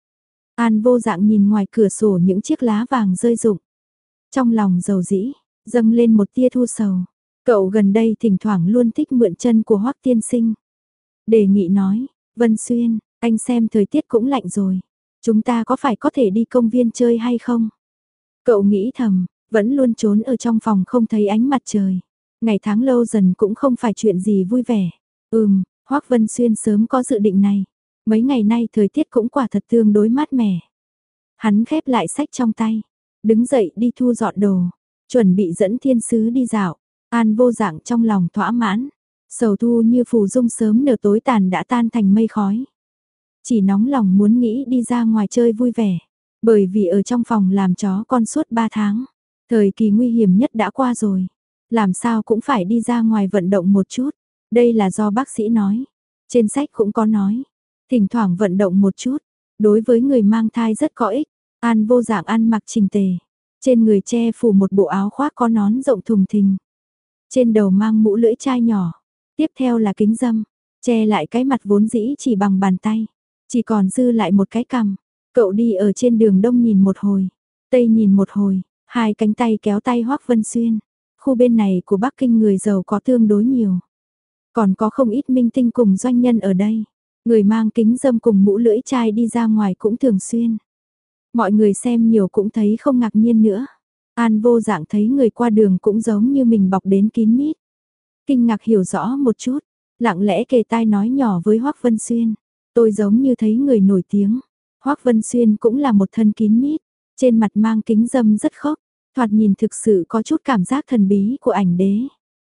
Speaker 1: An Vô Dạng nhìn ngoài cửa sổ những chiếc lá vàng rơi rụng. Trong lòng dầu dĩ, dâng lên một tia thu sầu. Cậu gần đây thỉnh thoảng luôn thích mượn chân của Hoắc tiên sinh. Đề nghị nói, Vân Xuyên, anh xem thời tiết cũng lạnh rồi. Chúng ta có phải có thể đi công viên chơi hay không? Cậu nghĩ thầm, vẫn luôn trốn ở trong phòng không thấy ánh mặt trời. Ngày tháng lâu dần cũng không phải chuyện gì vui vẻ. Hoắc Vân Xuyên sớm có dự định này. Mấy ngày nay thời tiết cũng quả thật tương đối mát mẻ. Hắn khép lại sách trong tay, đứng dậy đi thu dọn đồ, chuẩn bị dẫn thiên sứ đi dạo. An Vô Dạng trong lòng thỏa mãn, sầu thu như phù dung sớm nở tối tàn đã tan thành mây khói. Chỉ nóng lòng muốn nghĩ đi ra ngoài chơi vui vẻ, bởi vì ở trong phòng làm chó con suốt 3 tháng, thời kỳ nguy hiểm nhất đã qua rồi, làm sao cũng phải đi ra ngoài vận động một chút, đây là do bác sĩ nói, trên sách cũng có nói, thỉnh thoảng vận động một chút, đối với người mang thai rất có ích. An Vô Dạng ăn mặc chỉnh tề, trên người che phủ một bộ áo khoác có nón rộng thùng thình, trên đầu mang mũ lưỡi chai nhỏ, tiếp theo là kính râm, che lại cái mặt vốn dĩ chỉ bằng bàn tay, chỉ còn dư lại một cái cằm. Cậu đi ở trên đường đông nhìn một hồi, tây nhìn một hồi, hai cánh tay kéo tay Hoắc Vân Xuyên. Khu bên này của Bắc Kinh người giàu có tương đối nhiều, còn có không ít minh tinh cùng doanh nhân ở đây. Người mang kính râm cùng mũ lưỡi chai đi ra ngoài cũng thường xuyên. Mọi người xem nhiều cũng thấy không ngạc nhiên nữa. An Vô Dạng thấy người qua đường cũng giống như mình bọc đến kín mít. Kinh ngạc hiểu rõ một chút, lặng lẽ kề tai nói nhỏ với Hoắc Vân Xuyên. Tôi giống như thấy người nổi tiếng. Hoắc Vân Xuyên cũng là một thân kín mít, trên mặt mang kính râm rất khốc, thoạt nhìn thực sự có chút cảm giác thần bí của ảnh đế.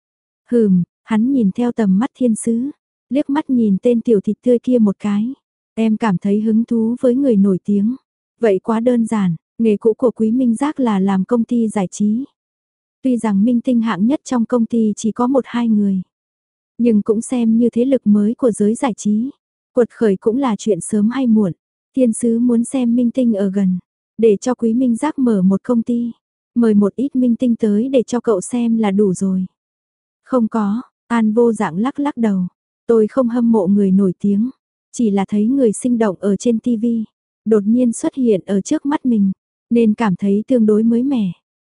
Speaker 1: Hắn nhìn theo tầm mắt thiên sứ, liếc mắt nhìn tên tiểu thịt tươi kia một cái. Em cảm thấy hứng thú với người nổi tiếng. Vậy quá đơn giản, nghề cũ của Quý Minh Giác là làm công ty giải trí. Tuy rằng minh tinh hạng nhất trong công ty chỉ có 1-2 người, nhưng cũng xem như thế lực mới của giới giải trí. Quật khởi cũng là chuyện sớm hay muộn. Thiên sứ muốn xem minh tinh ở gần, để cho Quý Minh Giác mở một công ty, mời một ít minh tinh tới để cho cậu xem là đủ rồi. Không có, An Vô Dạng lắc lắc đầu. Tôi không hâm mộ người nổi tiếng, chỉ là thấy người sinh động ở trên TV, đột nhiên xuất hiện ở trước mắt mình, nên cảm thấy tương đối mới mẻ.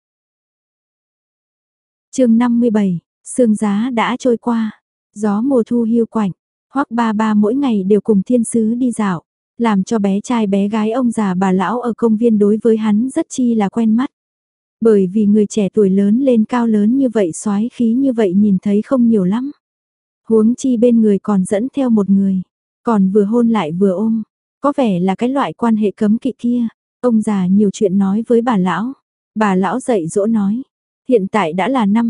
Speaker 1: Chương 57, sương giá đã trôi qua, gió mùa thu hiu quạnh, Hoắc ba ba mỗi ngày đều cùng thiên sứ đi dạo, làm cho bé trai bé gái ông già bà lão ở công viên đối với hắn rất chi là quen mắt. Bởi vì người trẻ tuổi lớn lên cao lớn như vậy soái khí như vậy nhìn thấy không nhiều lắm. Huống chi bên người còn dẫn theo một người, còn vừa hôn lại vừa ôm, có vẻ là cái loại quan hệ cấm kỵ kia. Ông già nhiều chuyện nói với bà lão dạy dỗ nói, hiện tại đã là năm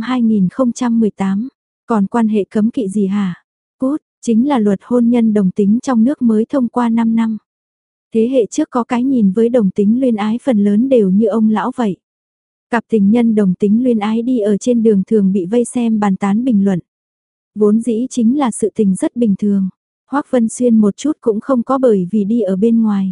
Speaker 1: 2018, còn quan hệ cấm kỵ gì hả? Cút, chính là luật hôn nhân đồng tính trong nước mới thông qua 5 năm. Thế hệ trước có cái nhìn với đồng tính luyến ái phần lớn đều như ông lão vậy. Cặp tình nhân đồng tính luyến ái đi ở trên đường thường bị vây xem bàn tán bình luận. Vốn dĩ chính là sự tình rất bình thường. Hoắc Vân Xuyên một chút cũng không có bởi vì đi ở bên ngoài,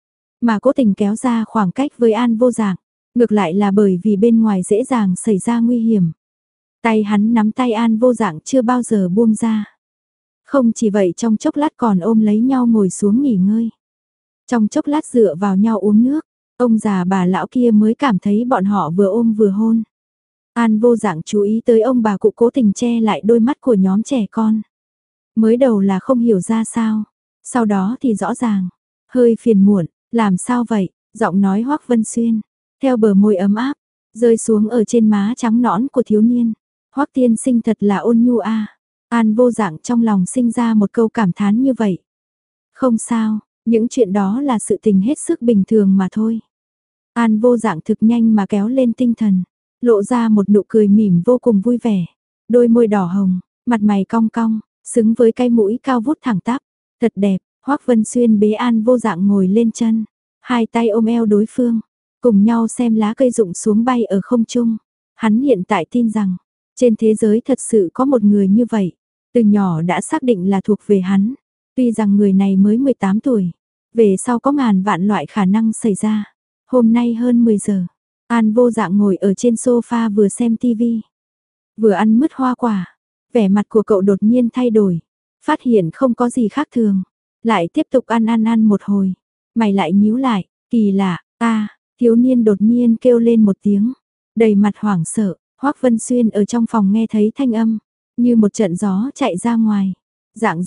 Speaker 1: mà cố tình kéo ra khoảng cách với An Vô Dạng. Ngược lại là bởi vì bên ngoài dễ dàng xảy ra nguy hiểm. Tay hắn nắm tay An Vô Dạng chưa bao giờ buông ra. Không chỉ vậy trong chốc lát còn ôm lấy nhau ngồi xuống nghỉ ngơi. Trong chốc lát dựa vào nhau uống nước. Ông già bà lão kia mới cảm thấy bọn họ vừa ôm vừa hôn. An Vô Dạng chú ý tới ông bà cụ cố tình che lại đôi mắt của nhóm trẻ con. Mới đầu là không hiểu ra sao, sau đó thì rõ ràng, hơi phiền muộn, làm sao vậy, giọng nói Hoắc Vân Xuyên, theo bờ môi ấm áp, rơi xuống ở trên má trắng nõn của thiếu niên. Hoắc tiên sinh thật là ôn nhu a. An Vô Dạng trong lòng sinh ra một câu cảm thán như vậy. Không sao, những chuyện đó là sự tình hết sức bình thường mà thôi. An Vô Dạng thực nhanh mà kéo lên tinh thần, lộ ra một nụ cười mỉm vô cùng vui vẻ, đôi môi đỏ hồng, mặt mày cong cong, xứng với cái mũi cao vút thẳng tắp, thật đẹp. Hoắc Vân Xuyên bế An Vô Dạng ngồi lên chân, hai tay ôm eo đối phương, cùng nhau xem lá cây rụng xuống bay ở không trung. Hắn hiện tại tin rằng, trên thế giới thật sự có một người như vậy, từ nhỏ đã xác định là thuộc về hắn. Tuy rằng người này mới 18 tuổi, về sau có ngàn vạn loại khả năng xảy ra. Hôm nay hơn 10 giờ, An Vô Dạng ngồi ở trên sofa vừa xem tivi, vừa ăn mứt hoa quả. Vẻ mặt của cậu đột nhiên thay đổi, phát hiện không có gì khác thường, lại tiếp tục ăn một hồi, mày lại nhíu lại, kỳ lạ, thiếu niên đột nhiên kêu lên một tiếng, đầy mặt hoảng sợ. Hoắc Vân Xuyên ở trong phòng nghe thấy thanh âm, như một trận gió chạy ra ngoài. Dạng,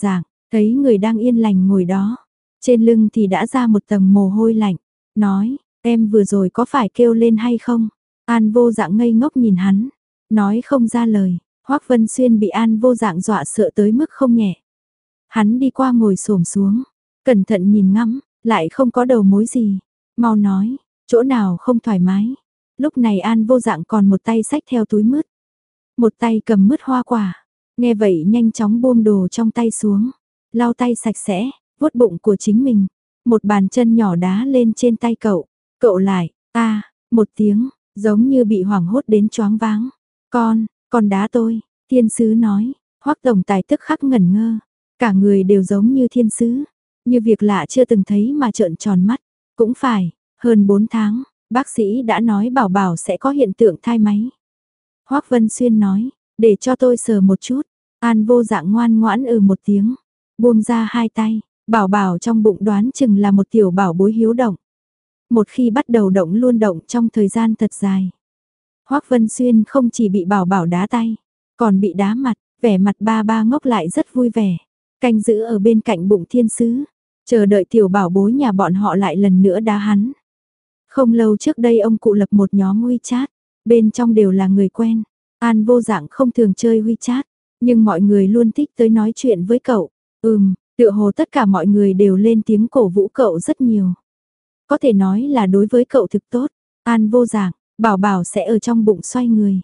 Speaker 1: thấy người đang yên lành ngồi đó, trên lưng thì đã ra một tầng mồ hôi lạnh, nói, em vừa rồi có phải kêu lên hay không? An Vô Dạng ngây ngốc nhìn hắn, nói không ra lời. Hoắc Vân Xuyên bị An Vô Dạng dọa sợ tới mức không nhẹ. Hắn đi qua ngồi xổm xuống, cẩn thận nhìn ngắm, lại không có đầu mối gì. Mau nói, chỗ nào không thoải mái. Lúc này An Vô Dạng còn một tay xách theo túi mứt, một tay cầm mứt hoa quả. Nghe vậy nhanh chóng buông đồ trong tay xuống, lau tay sạch sẽ, vuốt bụng của chính mình. Một bàn chân nhỏ đá lên trên tay cậu. Cậu lại, một tiếng, giống như bị hoảng hốt đến choáng váng. Con đá tôi, thiên sứ nói. Hoắc tổng tài tức khắc ngẩn ngơ, cả người đều giống như thiên sứ, như việc lạ chưa từng thấy mà trợn tròn mắt. Cũng phải, hơn 4 tháng, bác sĩ đã nói Bảo Bảo sẽ có hiện tượng thai máy. Hoắc Vân Xuyên nói, để cho tôi sờ một chút. An Vô Dạng ngoan ngoãn một tiếng, buông ra hai tay. Bảo Bảo trong bụng đoán chừng là một tiểu bảo bối hiếu động. Một khi bắt đầu động luôn động trong thời gian thật dài. Hoắc Vân Xuyên không chỉ bị Bảo Bảo đá tay, còn bị đá mặt, vẻ mặt ba ba ngốc lại rất vui vẻ. Canh giữ ở bên cạnh bụng thiên sứ, chờ đợi tiểu bảo bối nhà bọn họ lại lần nữa đá hắn. Không lâu trước đây ông cụ lập một nhóm WeChat, bên trong đều là người quen. An Vô Dạng không thường chơi WeChat, nhưng mọi người luôn thích tới nói chuyện với cậu. Tựa hồ tất cả mọi người đều lên tiếng cổ vũ cậu rất nhiều. Có thể nói là đối với cậu thực tốt. An Vô Dạng, Bảo Bảo sẽ ở trong bụng xoay người.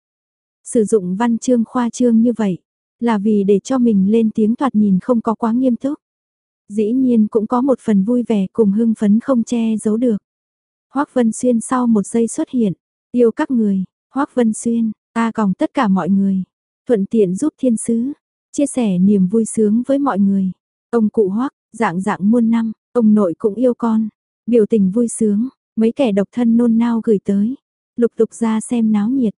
Speaker 1: Sử dụng văn chương khoa trương như vậy, là vì để cho mình lên tiếng thoạt nhìn không có quá nghiêm túc. Dĩ nhiên cũng có một phần vui vẻ cùng hưng phấn không che giấu được. Hoắc Vân Xuyên sau một giây xuất hiện, yêu các người, Hoắc Vân Xuyên, ta còng tất cả mọi người, thuận tiện giúp thiên sứ, chia sẻ niềm vui sướng với mọi người. Ông cụ Hoắc, dạng dạng muôn năm, ông nội cũng yêu con, biểu tình vui sướng, mấy kẻ độc thân nôn nao gửi tới, lục tục ra xem náo nhiệt,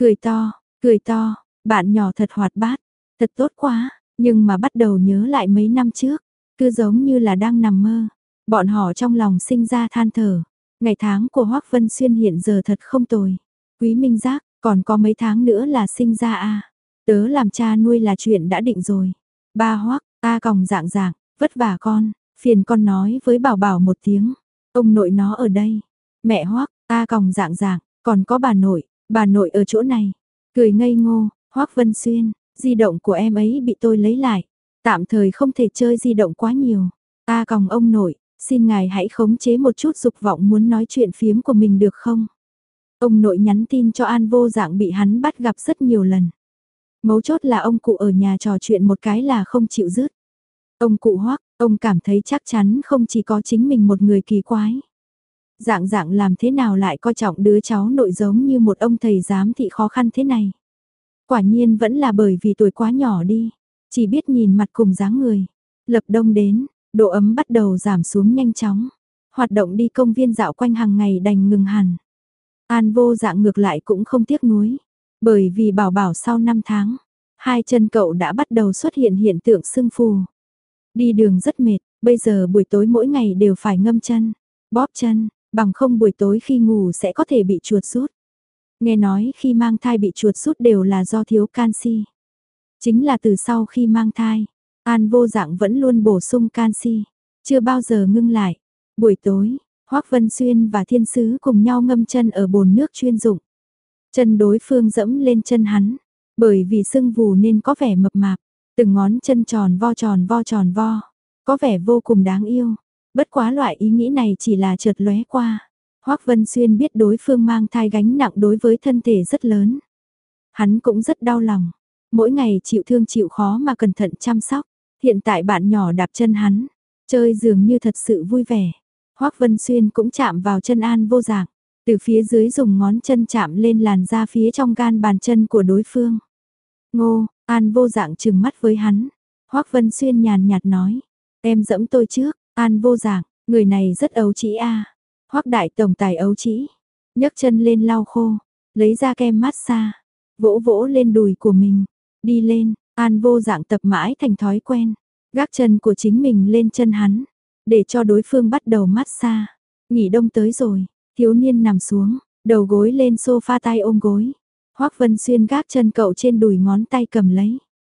Speaker 1: cười to, bạn nhỏ thật hoạt bát, thật tốt quá, nhưng mà bắt đầu nhớ lại mấy năm trước, cứ giống như là đang nằm mơ. Bọn họ trong lòng sinh ra than thở, ngày tháng của Hoắc Vân Xuyên hiện giờ thật không tồi. Quý Minh Giác, còn có mấy tháng nữa là sinh ra a. Tớ làm cha nuôi là chuyện đã định rồi. Ba Hoắc, ta còng dạng dạng, vất vả con, phiền con nói với Bảo Bảo một tiếng. Ông nội nó ở đây. Mẹ Hoắc, ta còng dạng dạng, còn có bà nội ở chỗ này. Cười ngây ngô, Hoắc Vân Xuyên, di động của em ấy bị tôi lấy lại. Tạm thời không thể chơi di động quá nhiều. Ta còng ông nội, xin ngài hãy khống chế một chút dục vọng muốn nói chuyện phiếm của mình được không? Ông nội nhắn tin cho An Vô Dạng bị hắn bắt gặp rất nhiều lần. Mấu chốt là ông cụ ở nhà trò chuyện một cái là không chịu dứt. Ông cụ Hoắc, ông cảm thấy chắc chắn không chỉ có chính mình một người kỳ quái. Dạng dạng làm thế nào lại coi trọng đứa cháu nội giống như một ông thầy giám thị khó khăn thế này. Quả nhiên vẫn là bởi vì tuổi quá nhỏ đi, chỉ biết nhìn mặt cùng dáng người. Lập đông đến, độ ấm bắt đầu giảm xuống nhanh chóng. Hoạt động đi công viên dạo quanh hàng ngày đành ngừng hẳn. An Vô Dạng ngược lại cũng không tiếc nuối, bởi vì Bảo Bảo sau 5 tháng, hai chân cậu đã bắt đầu xuất hiện hiện tượng sưng phù. Đi đường rất mệt, bây giờ buổi tối mỗi ngày đều phải ngâm chân, bóp chân, bằng không buổi tối khi ngủ sẽ có thể bị chuột rút. Nghe nói khi mang thai bị chuột rút đều là do thiếu canxi. Chính là từ sau khi mang thai, An Vô Dạng vẫn luôn bổ sung canxi, chưa bao giờ ngưng lại. Buổi tối, Hoắc Vân Xuyên và Thiên Sứ cùng nhau ngâm chân ở bồn nước chuyên dụng. Chân đối phương dẫm lên chân hắn, bởi vì sưng vù nên có vẻ mập mạp, từng ngón chân tròn vo, có vẻ vô cùng đáng yêu. Bất quá loại ý nghĩ này chỉ là chợt lóe qua. Hoắc Vân Xuyên biết đối phương mang thai gánh nặng đối với thân thể rất lớn. Hắn cũng rất đau lòng, mỗi ngày chịu thương chịu khó mà cẩn thận chăm sóc. Hiện tại bạn nhỏ đạp chân hắn, chơi dường như thật sự vui vẻ. Hoắc Vân Xuyên cũng chạm vào chân An Vô Dạng, từ phía dưới dùng ngón chân chạm lên làn da phía trong gan bàn chân của đối phương. Ngô, An Vô Dạng trừng mắt với hắn. Hoắc Vân Xuyên nhàn nhạt nói, em dẫm tôi trước. An Vô Dạng, người này rất ấu trĩ a. Hoắc đại tổng tài ấu trĩ, nhấc chân lên lau khô, lấy ra kem massage, vỗ vỗ lên đùi của mình, đi lên. An Vô Dạng tập mãi thành thói quen, gác chân của chính mình lên chân hắn, để cho đối phương bắt đầu massage. Nghỉ đông tới rồi, thiếu niên nằm xuống, đầu gối lên sofa tay ôm gối. Hoắc Vân Xuyên gác chân cậu trên đùi ngón tay cầm lấy.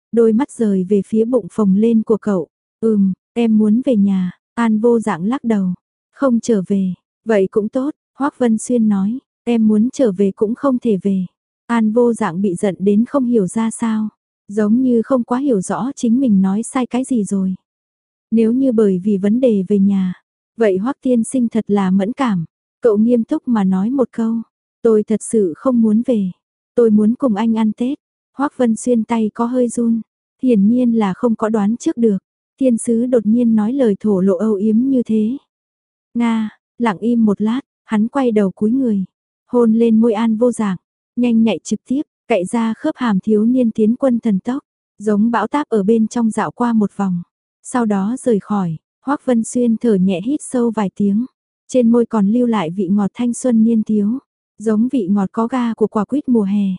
Speaker 1: đôi mắt rời về phía bụng phồng lên của cậu. Em muốn về nhà, An Vô Dạng lắc đầu. Không trở về, vậy cũng tốt, Hoắc Vân Xuyên nói, em muốn trở về cũng không thể về. An Vô Dạng bị giận đến không hiểu ra sao, giống như không quá hiểu rõ chính mình nói sai cái gì rồi. Nếu như bởi vì vấn đề về nhà, vậy Hoắc tiên sinh thật là mẫn cảm. Cậu nghiêm túc mà nói một câu, tôi thật sự không muốn về, tôi muốn cùng anh ăn Tết. Hoắc Vân Xuyên tay có hơi run, hiển nhiên là không có đoán trước được. Thiên sứ đột nhiên nói lời thổ lộ âu yếm như thế. Nga, lặng im một lát, hắn quay đầu cúi người, hôn lên môi An Vô Dạng, nhanh nhạy trực tiếp, cạy ra khớp hàm thiếu niên tiến quân thần tốc, giống bão táp ở bên trong dạo qua một vòng. Sau đó rời khỏi, Hoắc Vân Xuyên thở nhẹ hít sâu vài tiếng, trên môi còn lưu lại vị ngọt thanh xuân niên thiếu, giống vị ngọt có ga của quả quýt mùa hè.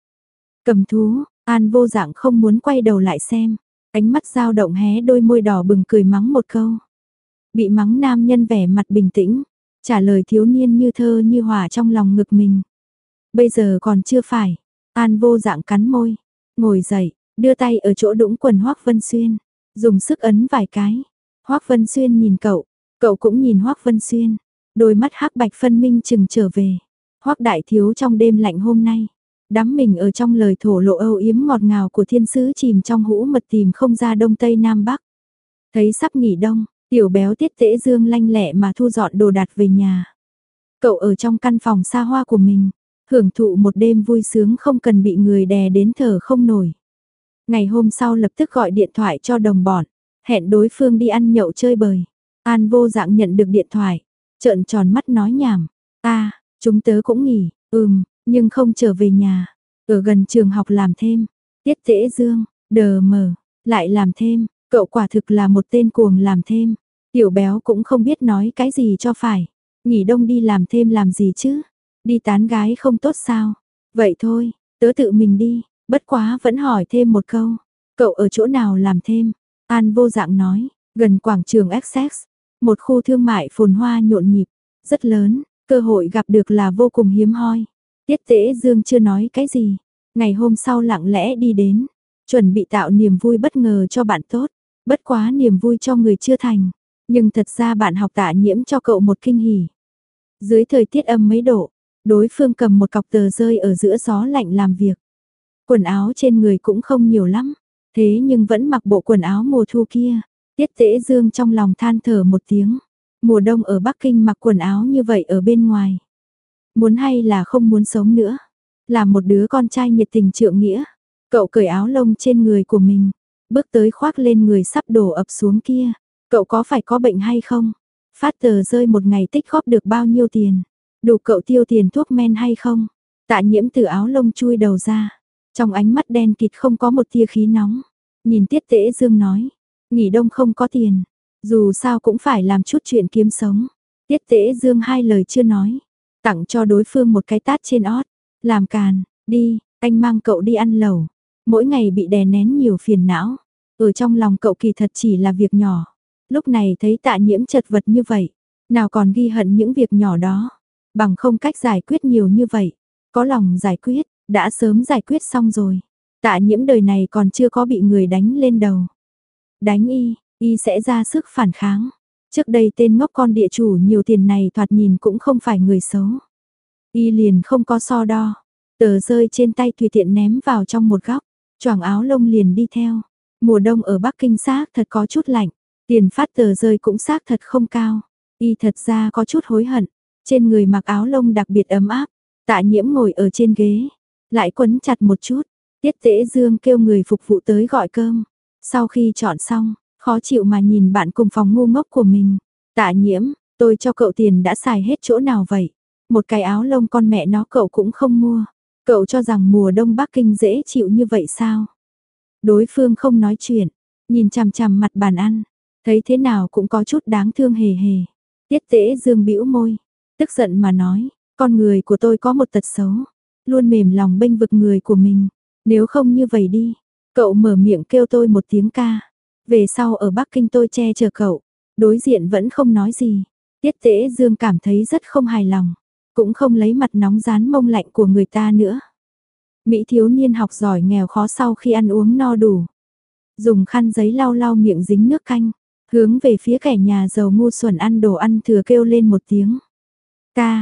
Speaker 1: Cầm thú, An Vô Dạng không muốn quay đầu lại xem, ánh mắt dao động hé đôi môi đỏ bừng cười mắng một câu. Bị mắng nam nhân vẻ mặt bình tĩnh, trả lời thiếu niên như thơ như hỏa trong lòng ngực mình. Bây giờ còn chưa phải, An Vô Dạng cắn môi, ngồi dậy, đưa tay ở chỗ đũng quần Hoắc Vân Xuyên, dùng sức ấn vài cái. Hoắc Vân Xuyên nhìn cậu, cậu cũng nhìn Hoắc Vân Xuyên, đôi mắt hắc bạch phân minh chừng trở về. Hoắc đại thiếu trong đêm lạnh hôm nay, đắm mình ở trong lời thổ lộ âu yếm ngọt ngào của thiên sứ chìm trong hũ mật tìm không ra đông tây nam bắc. Thấy sắp nghỉ đông, tiểu béo Tiết Tễ Dương lanh lẹ mà thu dọn đồ đạc về nhà. Cậu ở trong căn phòng xa hoa của mình, hưởng thụ một đêm vui sướng không cần bị người đè đến thở không nổi. Ngày hôm sau lập tức gọi điện thoại cho đồng bọn, hẹn đối phương đi ăn nhậu chơi bời. An Vô Dạng nhận được điện thoại, trợn tròn mắt nói nhảm. Chúng tớ cũng nghỉ, nhưng không trở về nhà, ở gần trường học làm thêm. Tiết Tễ Dương, đờ mờ, lại làm thêm, cậu quả thực là một tên cuồng làm thêm. Tiểu béo cũng không biết nói cái gì cho phải. Nghỉ đông đi làm thêm làm gì chứ? Đi tán gái không tốt sao? Vậy thôi, tớ tự mình đi, bất quá vẫn hỏi thêm một câu. Cậu ở chỗ nào làm thêm? An Vô Dạng nói, gần quảng trường Essex, một khu thương mại phồn hoa nhộn nhịp, rất lớn, cơ hội gặp được là vô cùng hiếm hoi. Tiết Tễ Dương chưa nói cái gì, ngày hôm sau lặng lẽ đi đến, chuẩn bị tạo niềm vui bất ngờ cho bạn tốt, bất quá niềm vui cho người chưa thành, nhưng thật ra bạn học Tạ Nhiễm cho cậu một kinh hỉ. Dưới thời tiết âm mấy độ, đối phương cầm một cọc tờ rơi ở giữa gió lạnh làm việc. Quần áo trên người cũng không nhiều lắm, thế nhưng vẫn mặc bộ quần áo mùa thu kia. Tiết Tễ Dương trong lòng than thở một tiếng, mùa đông ở Bắc Kinh mặc quần áo như vậy ở bên ngoài. Muốn hay là không muốn sống nữa, là một đứa con trai nhiệt tình trượng nghĩa. Cậu cởi áo lông trên người của mình, bước tới khoác lên người sắp đổ ập xuống kia. Cậu có phải có bệnh hay không? Phát tờ rơi một ngày tích góp được bao nhiêu tiền? Đủ cậu tiêu tiền thuốc men hay không? Tạ Nhiễm từ áo lông chui đầu ra, trong ánh mắt đen kịt không có một tia khí nóng. Nhìn Tiết Tễ Dương nói, nghỉ đông không có tiền, dù sao cũng phải làm chút chuyện kiếm sống. Tiết Tễ Dương hai lời chưa nói, tặng cho đối phương một cái tát trên ót. Làm càn, đi, anh mang cậu đi ăn lẩu. Mỗi ngày bị đè nén nhiều phiền não, ở trong lòng cậu kỳ thật chỉ là việc nhỏ. Lúc này thấy Tạ Nhiễm chật vật như vậy, nào còn ghi hận những việc nhỏ đó, bằng không cách giải quyết nhiều như vậy. Có lòng giải quyết, đã sớm giải quyết xong rồi. Tạ Nhiễm đời này còn chưa có bị người đánh lên đầu. Đánh y sẽ ra sức phản kháng. Trước đây tên ngốc con địa chủ nhiều tiền này thoạt nhìn cũng không phải người xấu. Y liền không có so đo, tờ rơi trên tay tùy tiện ném vào trong một góc, choàng áo lông liền đi theo. Mùa đông ở Bắc Kinh xác thật có chút lạnh, tiền phát tờ rơi cũng xác thật không cao. Y thật ra có chút hối hận, trên người mặc áo lông đặc biệt ấm áp. Tạ Nhiễm ngồi ở trên ghế, lại quấn chặt một chút. Tiết Tễ Dương kêu người phục vụ tới gọi cơm. Sau khi chọn xong, khó chịu mà nhìn bạn cùng phòng ngu ngốc của mình. Tạ Nhiễm, tôi cho cậu tiền đã xài hết chỗ nào vậy? Một cái áo lông con mẹ nó cậu cũng không mua. Cậu cho rằng mùa đông Bắc Kinh dễ chịu như vậy sao? Đối phương không nói chuyện, nhìn chằm chằm mặt bàn ăn, thấy thế nào cũng có chút đáng thương hề hề. Tiết Tễ Dương bĩu môi, tức giận mà nói, con người của tôi có một tật xấu, luôn mềm lòng bênh vực người của mình. Nếu không như vậy đi, cậu mở miệng kêu tôi một tiếng ca. Về sau ở Bắc Kinh tôi che chở cậu. Đối diện vẫn không nói gì. Tiết Tễ Dương cảm thấy rất không hài lòng, cũng không lấy mặt nóng rán mông lạnh của người ta nữa. Mỹ thiếu niên học giỏi nghèo khó sau khi ăn uống no đủ, dùng khăn giấy lau lau miệng dính nước canh, hướng về phía kẻ nhà giàu ngu xuẩn ăn đồ ăn thừa kêu lên một tiếng. Ca.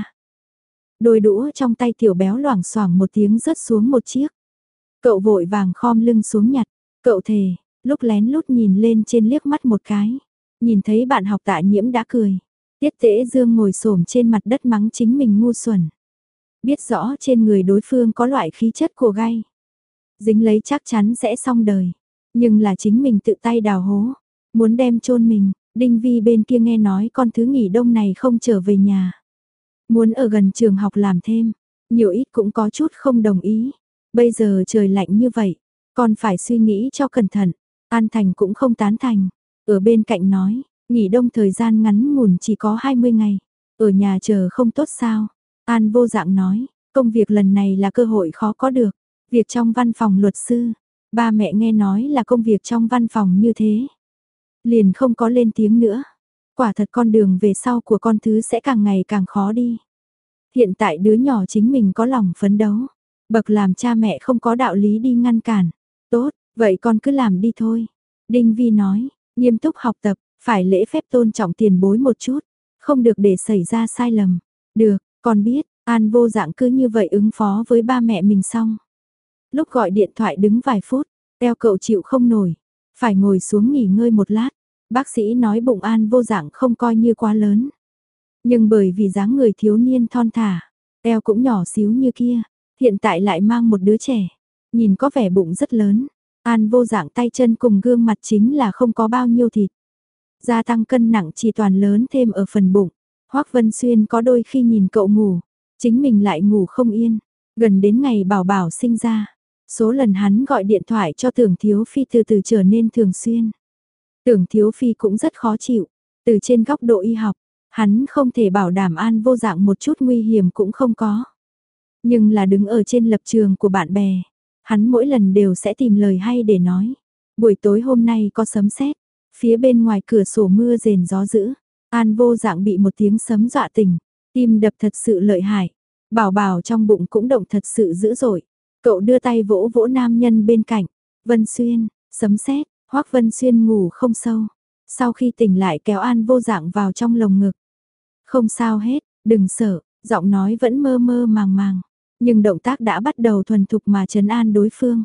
Speaker 1: Đôi đũa trong tay tiểu béo loảng xoảng một tiếng rớt xuống một chiếc. Cậu vội vàng khom lưng xuống nhặt, cậu thề, lúc lén lút nhìn lên trên liếc mắt một cái. Nhìn thấy bạn học Tạ Nhiễm đã cười. Tiết Tễ Dương ngồi xổm trên mặt đất mắng chính mình ngu xuẩn. Biết rõ trên người đối phương có loại khí chất của gai. Dính lấy chắc chắn sẽ xong đời. Nhưng là chính mình tự tay đào hố. Muốn đem chôn mình. Đinh Vi bên kia nghe nói con thứ nghỉ đông này không trở về nhà. Muốn ở gần trường học làm thêm. Nhiều ít cũng có chút không đồng ý. Bây giờ trời lạnh như vậy. Con phải suy nghĩ cho cẩn thận. An Thành cũng không tán thành. Ở bên cạnh nói. Nghỉ đông thời gian ngắn ngủn chỉ có 20 ngày. Ở nhà chờ không tốt sao? An Vô Dạng nói. Công việc lần này là cơ hội khó có được. Việc trong văn phòng luật sư. Ba mẹ nghe nói là công việc trong văn phòng như thế. Liền không có lên tiếng nữa. Quả thật con đường về sau của con thứ sẽ càng ngày càng khó đi. Hiện tại đứa nhỏ chính mình có lòng phấn đấu. Bậc làm cha mẹ không có đạo lý đi ngăn cản. Tốt, vậy con cứ làm đi thôi. Đinh Vi nói, nghiêm túc học tập, phải lễ phép tôn trọng tiền bối một chút. Không được để xảy ra sai lầm. Được, con biết, An Vô Dạng cứ như vậy ứng phó với ba mẹ mình xong. Lúc gọi điện thoại đứng vài phút, eo cậu chịu không nổi. Phải ngồi xuống nghỉ ngơi một lát. Bác sĩ nói bụng An Vô Dạng không coi như quá lớn. Nhưng bởi vì dáng người thiếu niên thon thả, eo cũng nhỏ xíu như kia, hiện tại lại mang một đứa trẻ, nhìn có vẻ bụng rất lớn. An Vô Dạng tay chân cùng gương mặt chính là không có bao nhiêu thịt. Gia tăng cân nặng chỉ toàn lớn thêm ở phần bụng. Hoắc Vân Xuyên có đôi khi nhìn cậu ngủ, chính mình lại ngủ không yên. Gần đến ngày Bảo Bảo sinh ra, số lần hắn gọi điện thoại cho Tưởng Thiếu Phi từ từ trở nên thường xuyên. Tưởng Thiếu Phi cũng rất khó chịu, từ trên góc độ y học, hắn không thể bảo đảm An Vô Dạng một chút nguy hiểm cũng không có. Nhưng là đứng ở trên lập trường của bạn bè, hắn mỗi lần đều sẽ tìm lời hay để nói. Buổi tối hôm nay có sấm sét, phía bên ngoài cửa sổ mưa rền gió dữ, An Vô Dạng bị một tiếng sấm dọa tỉnh, tim đập thật sự lợi hại. Bảo Bảo trong bụng cũng động thật sự dữ dội. Cậu đưa tay vỗ vỗ nam nhân bên cạnh. Vân Xuyên, sấm sét. Hoắc Vân Xuyên ngủ không sâu. Sau khi tỉnh lại kéo An Vô Dạng vào trong lồng ngực. Không sao hết, đừng sợ, giọng nói vẫn mơ mơ màng màng. Nhưng động tác đã bắt đầu thuần thục mà trấn an đối phương.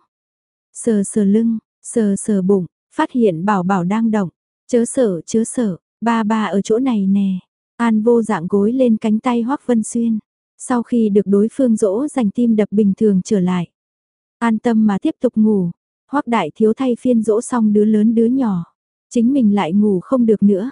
Speaker 1: Sờ sờ lưng, sờ sờ bụng, phát hiện Bảo Bảo đang động. Chớ sợ, ba ba ở chỗ này nè. An Vô Dạng gối lên cánh tay Hoắc Vân Xuyên. Sau khi được đối phương dỗ dành tim đập bình thường trở lại. An tâm mà tiếp tục ngủ. Hoắc đại thiếu thay phiên dỗ xong đứa lớn đứa nhỏ. Chính mình lại ngủ không được nữa.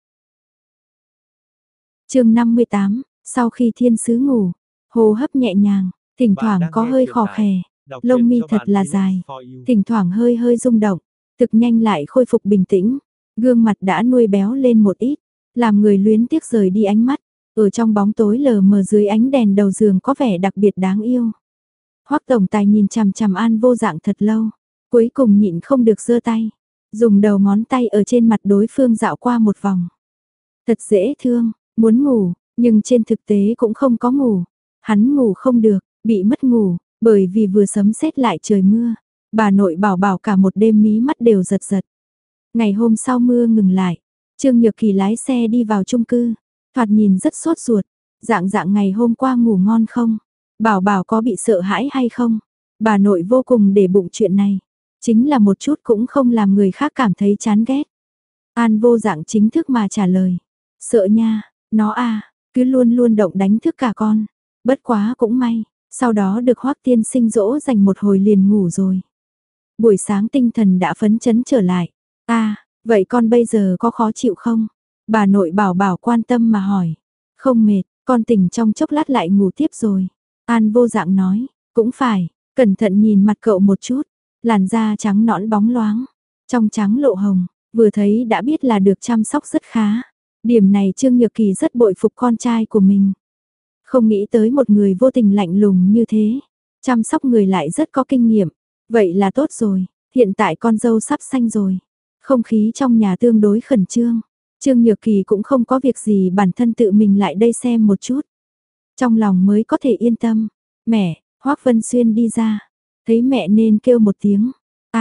Speaker 1: Chương 58, sau khi thiên sứ ngủ, hô hấp nhẹ nhàng, thỉnh thoảng có hơi khò khè, lông mi thật là dài, thỉnh thoảng hơi hơi rung động, thực nhanh lại khôi phục bình tĩnh, gương mặt đã nuôi béo lên một ít, làm người luyến tiếc rời đi ánh mắt, ở trong bóng tối lờ mờ dưới ánh đèn đầu giường có vẻ đặc biệt đáng yêu. Hoắc tổng tài nhìn chằm chằm An Vô Dạng thật lâu, cuối cùng nhịn không được giơ tay, dùng đầu ngón tay ở trên mặt đối phương dạo qua một vòng. Thật dễ thương, muốn ngủ, nhưng trên thực tế cũng không có ngủ. Hắn ngủ không được, bị mất ngủ, bởi vì vừa sấm sét lại trời mưa. Bà nội Bảo Bảo cả một đêm mí mắt đều giật giật. Ngày hôm sau mưa ngừng lại, Trương Nhược Kỳ lái xe đi vào chung cư, thoạt nhìn rất sốt ruột. Dạng ngày hôm qua ngủ ngon không? Bảo Bảo có bị sợ hãi hay không? Bà nội vô cùng để bụng chuyện này, chính là một chút cũng không làm người khác cảm thấy chán ghét. An Vô Dạng chính thức mà trả lời. Sợ nha, nó cứ luôn luôn động đánh thức cả con. Bất quá cũng may, sau đó được Hoắc tiên sinh dỗ dành một hồi liền ngủ rồi. Buổi sáng tinh thần đã phấn chấn trở lại. Vậy con bây giờ có khó chịu không? Bà nội Bảo Bảo quan tâm mà hỏi. Không mệt, con tỉnh trong chốc lát lại ngủ tiếp rồi. An Vô Dạng nói, cũng phải, cẩn thận nhìn mặt cậu một chút. Làn da trắng nõn bóng loáng, trong trắng lộ hồng, vừa thấy đã biết là được chăm sóc rất khá. Điểm này Trương Nhược Kỳ rất bội phục con trai của mình. Không nghĩ tới một người vô tình lạnh lùng như thế, chăm sóc người lại rất có kinh nghiệm. Vậy là tốt rồi, hiện tại con dâu sắp sanh rồi. Không khí trong nhà tương đối khẩn trương. Trương Nhược Kỳ cũng không có việc gì bản thân tự mình lại đây xem một chút. Trong lòng mới có thể yên tâm. Mẹ, Hoắc Vân Xuyên đi ra. Thấy mẹ nên kêu một tiếng. Ai,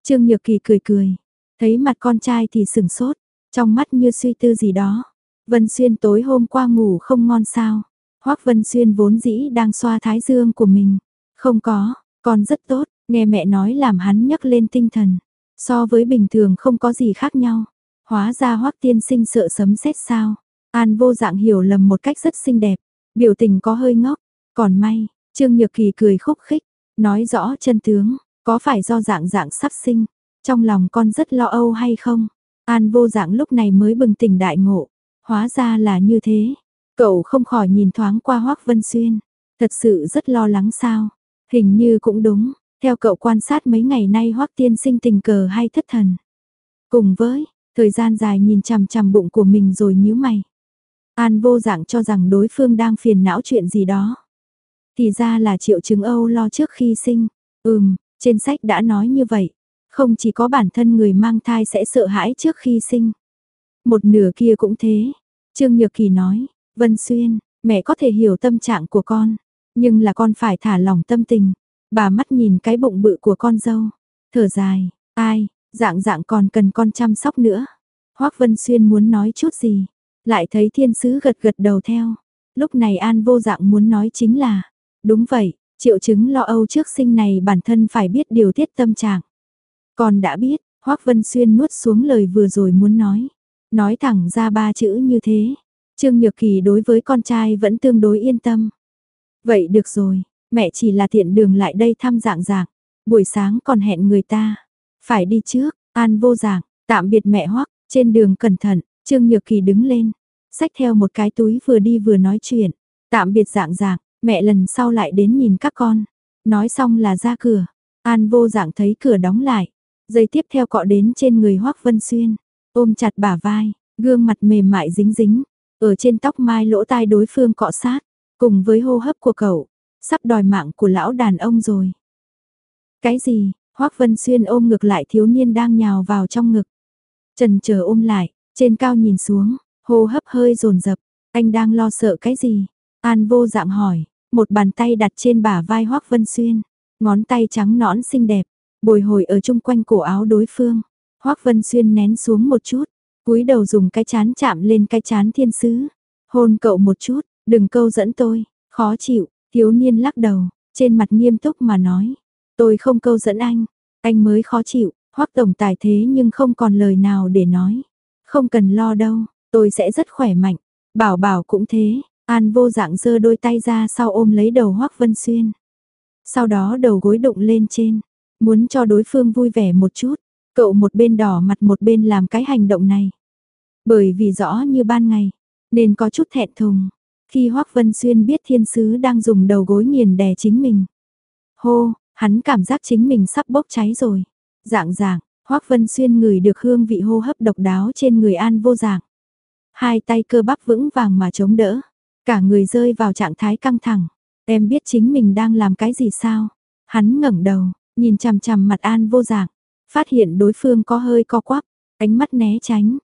Speaker 1: Trương Nhược Kỳ cười cười, thấy mặt con trai thì sừng sốt, trong mắt như suy tư gì đó. Vân Xuyên tối hôm qua ngủ không ngon sao? Hoắc Vân Xuyên vốn dĩ đang xoa thái dương của mình. Không có, con rất tốt, nghe mẹ nói làm hắn nhấc lên tinh thần. So với bình thường không có gì khác nhau. Hóa ra Hoắc tiên sinh sợ sấm sét sao? An Vô Dạng hiểu lầm một cách rất xinh đẹp, biểu tình có hơi ngốc, còn may, Trương Nhược Kỳ cười khúc khích, nói rõ chân tướng, có phải do Dạng Dạng sắp sinh, trong lòng con rất lo âu hay không? An Vô Dạng lúc này mới bừng tỉnh đại ngộ, hóa ra là như thế. Cậu không khỏi nhìn thoáng qua Hoắc Vân Xuyên, thật sự rất lo lắng sao? Hình như cũng đúng, theo cậu quan sát mấy ngày nay Hoắc tiên sinh tình cờ hay thất thần. Cùng với, thời gian dài nhìn chằm chằm bụng của mình rồi nhíu mày. An Vô Dạng cho rằng đối phương đang phiền não chuyện gì đó. Thì ra là triệu chứng âu lo trước khi sinh. Trên sách đã nói như vậy. Không chỉ có bản thân người mang thai sẽ sợ hãi trước khi sinh. Một nửa kia cũng thế. Trương Nhược Kỳ nói, Vân Xuyên, mẹ có thể hiểu tâm trạng của con. Nhưng là con phải thả lỏng tâm tình. Bà mắt nhìn cái bụng bự của con dâu. Thở dài, ai, Dạng Dạng còn cần con chăm sóc nữa. Hoắc Vân Xuyên muốn nói chút gì. Lại thấy thiên sứ gật gật đầu theo. Lúc này An Vô Dạng muốn nói chính là, đúng vậy, triệu chứng lo âu trước sinh này bản thân phải biết điều tiết tâm trạng. Con đã biết, Hoắc Vân Xuyên nuốt xuống lời vừa rồi muốn nói thẳng ra 3 chữ như thế. Trương Nhược Kỳ đối với con trai vẫn tương đối yên tâm. Vậy được rồi, mẹ chỉ là tiện đường lại đây thăm Dạng Dạng, buổi sáng còn hẹn người ta. Phải đi trước, An Vô Dạng, tạm biệt mẹ Hoắc, trên đường cẩn thận. Trương Nhược Kỳ đứng lên, xách theo một cái túi vừa đi vừa nói chuyện. Tạm biệt Dạng Dạng, mẹ lần sau lại đến nhìn các con. Nói xong là ra cửa. An Vô Dạng thấy cửa đóng lại. Giây tiếp theo cọ đến trên người Hoắc Vân Xuyên. Ôm chặt bả vai, gương mặt mềm mại dính dính. Ở trên tóc mai lỗ tai đối phương cọ sát. Cùng với hô hấp của cậu. Sắp đòi mạng của lão đàn ông rồi. Cái gì? Hoắc Vân Xuyên ôm ngược lại thiếu niên đang nhào vào trong ngực. Chần chờ ôm lại. Trên cao nhìn xuống, hô hấp hơi dồn dập, anh đang lo sợ cái gì? An Vô Dạng hỏi, một bàn tay đặt trên bả vai Hoắc Vân Xuyên, ngón tay trắng nõn xinh đẹp, bồi hồi ở chung quanh cổ áo đối phương. Hoắc Vân Xuyên nén xuống một chút, cúi đầu dùng cái trán chạm lên cái trán thiên sứ. Hôn cậu một chút, đừng câu dẫn tôi, khó chịu, thiếu niên lắc đầu, trên mặt nghiêm túc mà nói. Tôi không câu dẫn anh mới khó chịu, Hoắc tổng tài thế nhưng không còn lời nào để nói. Không cần lo đâu, tôi sẽ rất khỏe mạnh. Bảo Bảo cũng thế, An Vô Dạng giơ đôi tay ra sau ôm lấy đầu Hoắc Vân Xuyên. Sau đó đầu gối đụng lên trên, muốn cho đối phương vui vẻ một chút. Cậu một bên đỏ mặt một bên làm cái hành động này. Bởi vì rõ như ban ngày, nên có chút thẹn thùng. Khi Hoắc Vân Xuyên biết thiên sứ đang dùng đầu gối nghiền đè chính mình. Hô, hắn cảm giác chính mình sắp bốc cháy rồi. Dạng Dạng. Hoắc Vân Xuyên ngửi được hương vị hô hấp độc đáo trên người An Vô Dạng. Hai tay cơ bắp vững vàng mà chống đỡ, cả người rơi vào trạng thái căng thẳng. Em biết chính mình đang làm cái gì sao? Hắn ngẩng đầu, nhìn chằm chằm mặt An Vô Dạng, phát hiện đối phương có hơi co quắp, ánh mắt né tránh.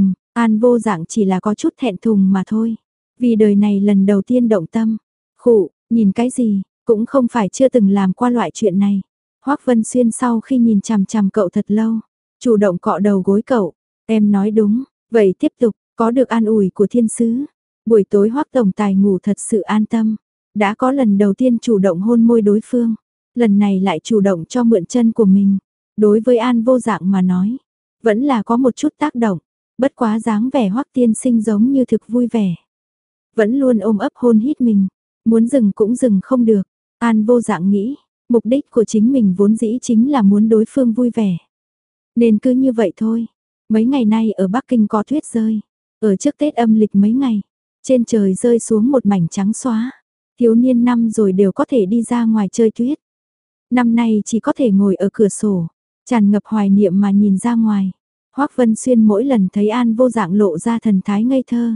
Speaker 1: An Vô Dạng chỉ là có chút thẹn thùng mà thôi. Vì đời này lần đầu tiên động tâm. Khụ, nhìn cái gì, cũng không phải chưa từng làm qua loại chuyện này. Hoắc Vân Xuyên sau khi nhìn chằm chằm cậu thật lâu, chủ động cọ đầu gối cậu. Em nói đúng, vậy tiếp tục, có được an ủi của thiên sứ. Buổi tối Hoắc tổng tài ngủ thật sự an tâm. Đã có lần đầu tiên chủ động hôn môi đối phương. Lần này lại chủ động cho mượn chân của mình. Đối với An Vô Dạng mà nói, vẫn là có một chút tác động. Bất quá dáng vẻ Hoắc tiên sinh giống như thực vui vẻ. Vẫn luôn ôm ấp hôn hít mình. Muốn dừng cũng dừng không được. An Vô Dạng nghĩ, mục đích của chính mình vốn dĩ chính là muốn đối phương vui vẻ. Nên cứ như vậy thôi. Mấy ngày nay ở Bắc Kinh có tuyết rơi. Ở trước Tết âm lịch mấy ngày, trên trời rơi xuống một mảnh trắng xóa. Thiếu niên năm rồi đều có thể đi ra ngoài chơi tuyết. Năm nay chỉ có thể ngồi ở cửa sổ, tràn ngập hoài niệm mà nhìn ra ngoài. Hoắc Vân Xuyên mỗi lần thấy An Vô Dạng lộ ra thần thái ngây thơ.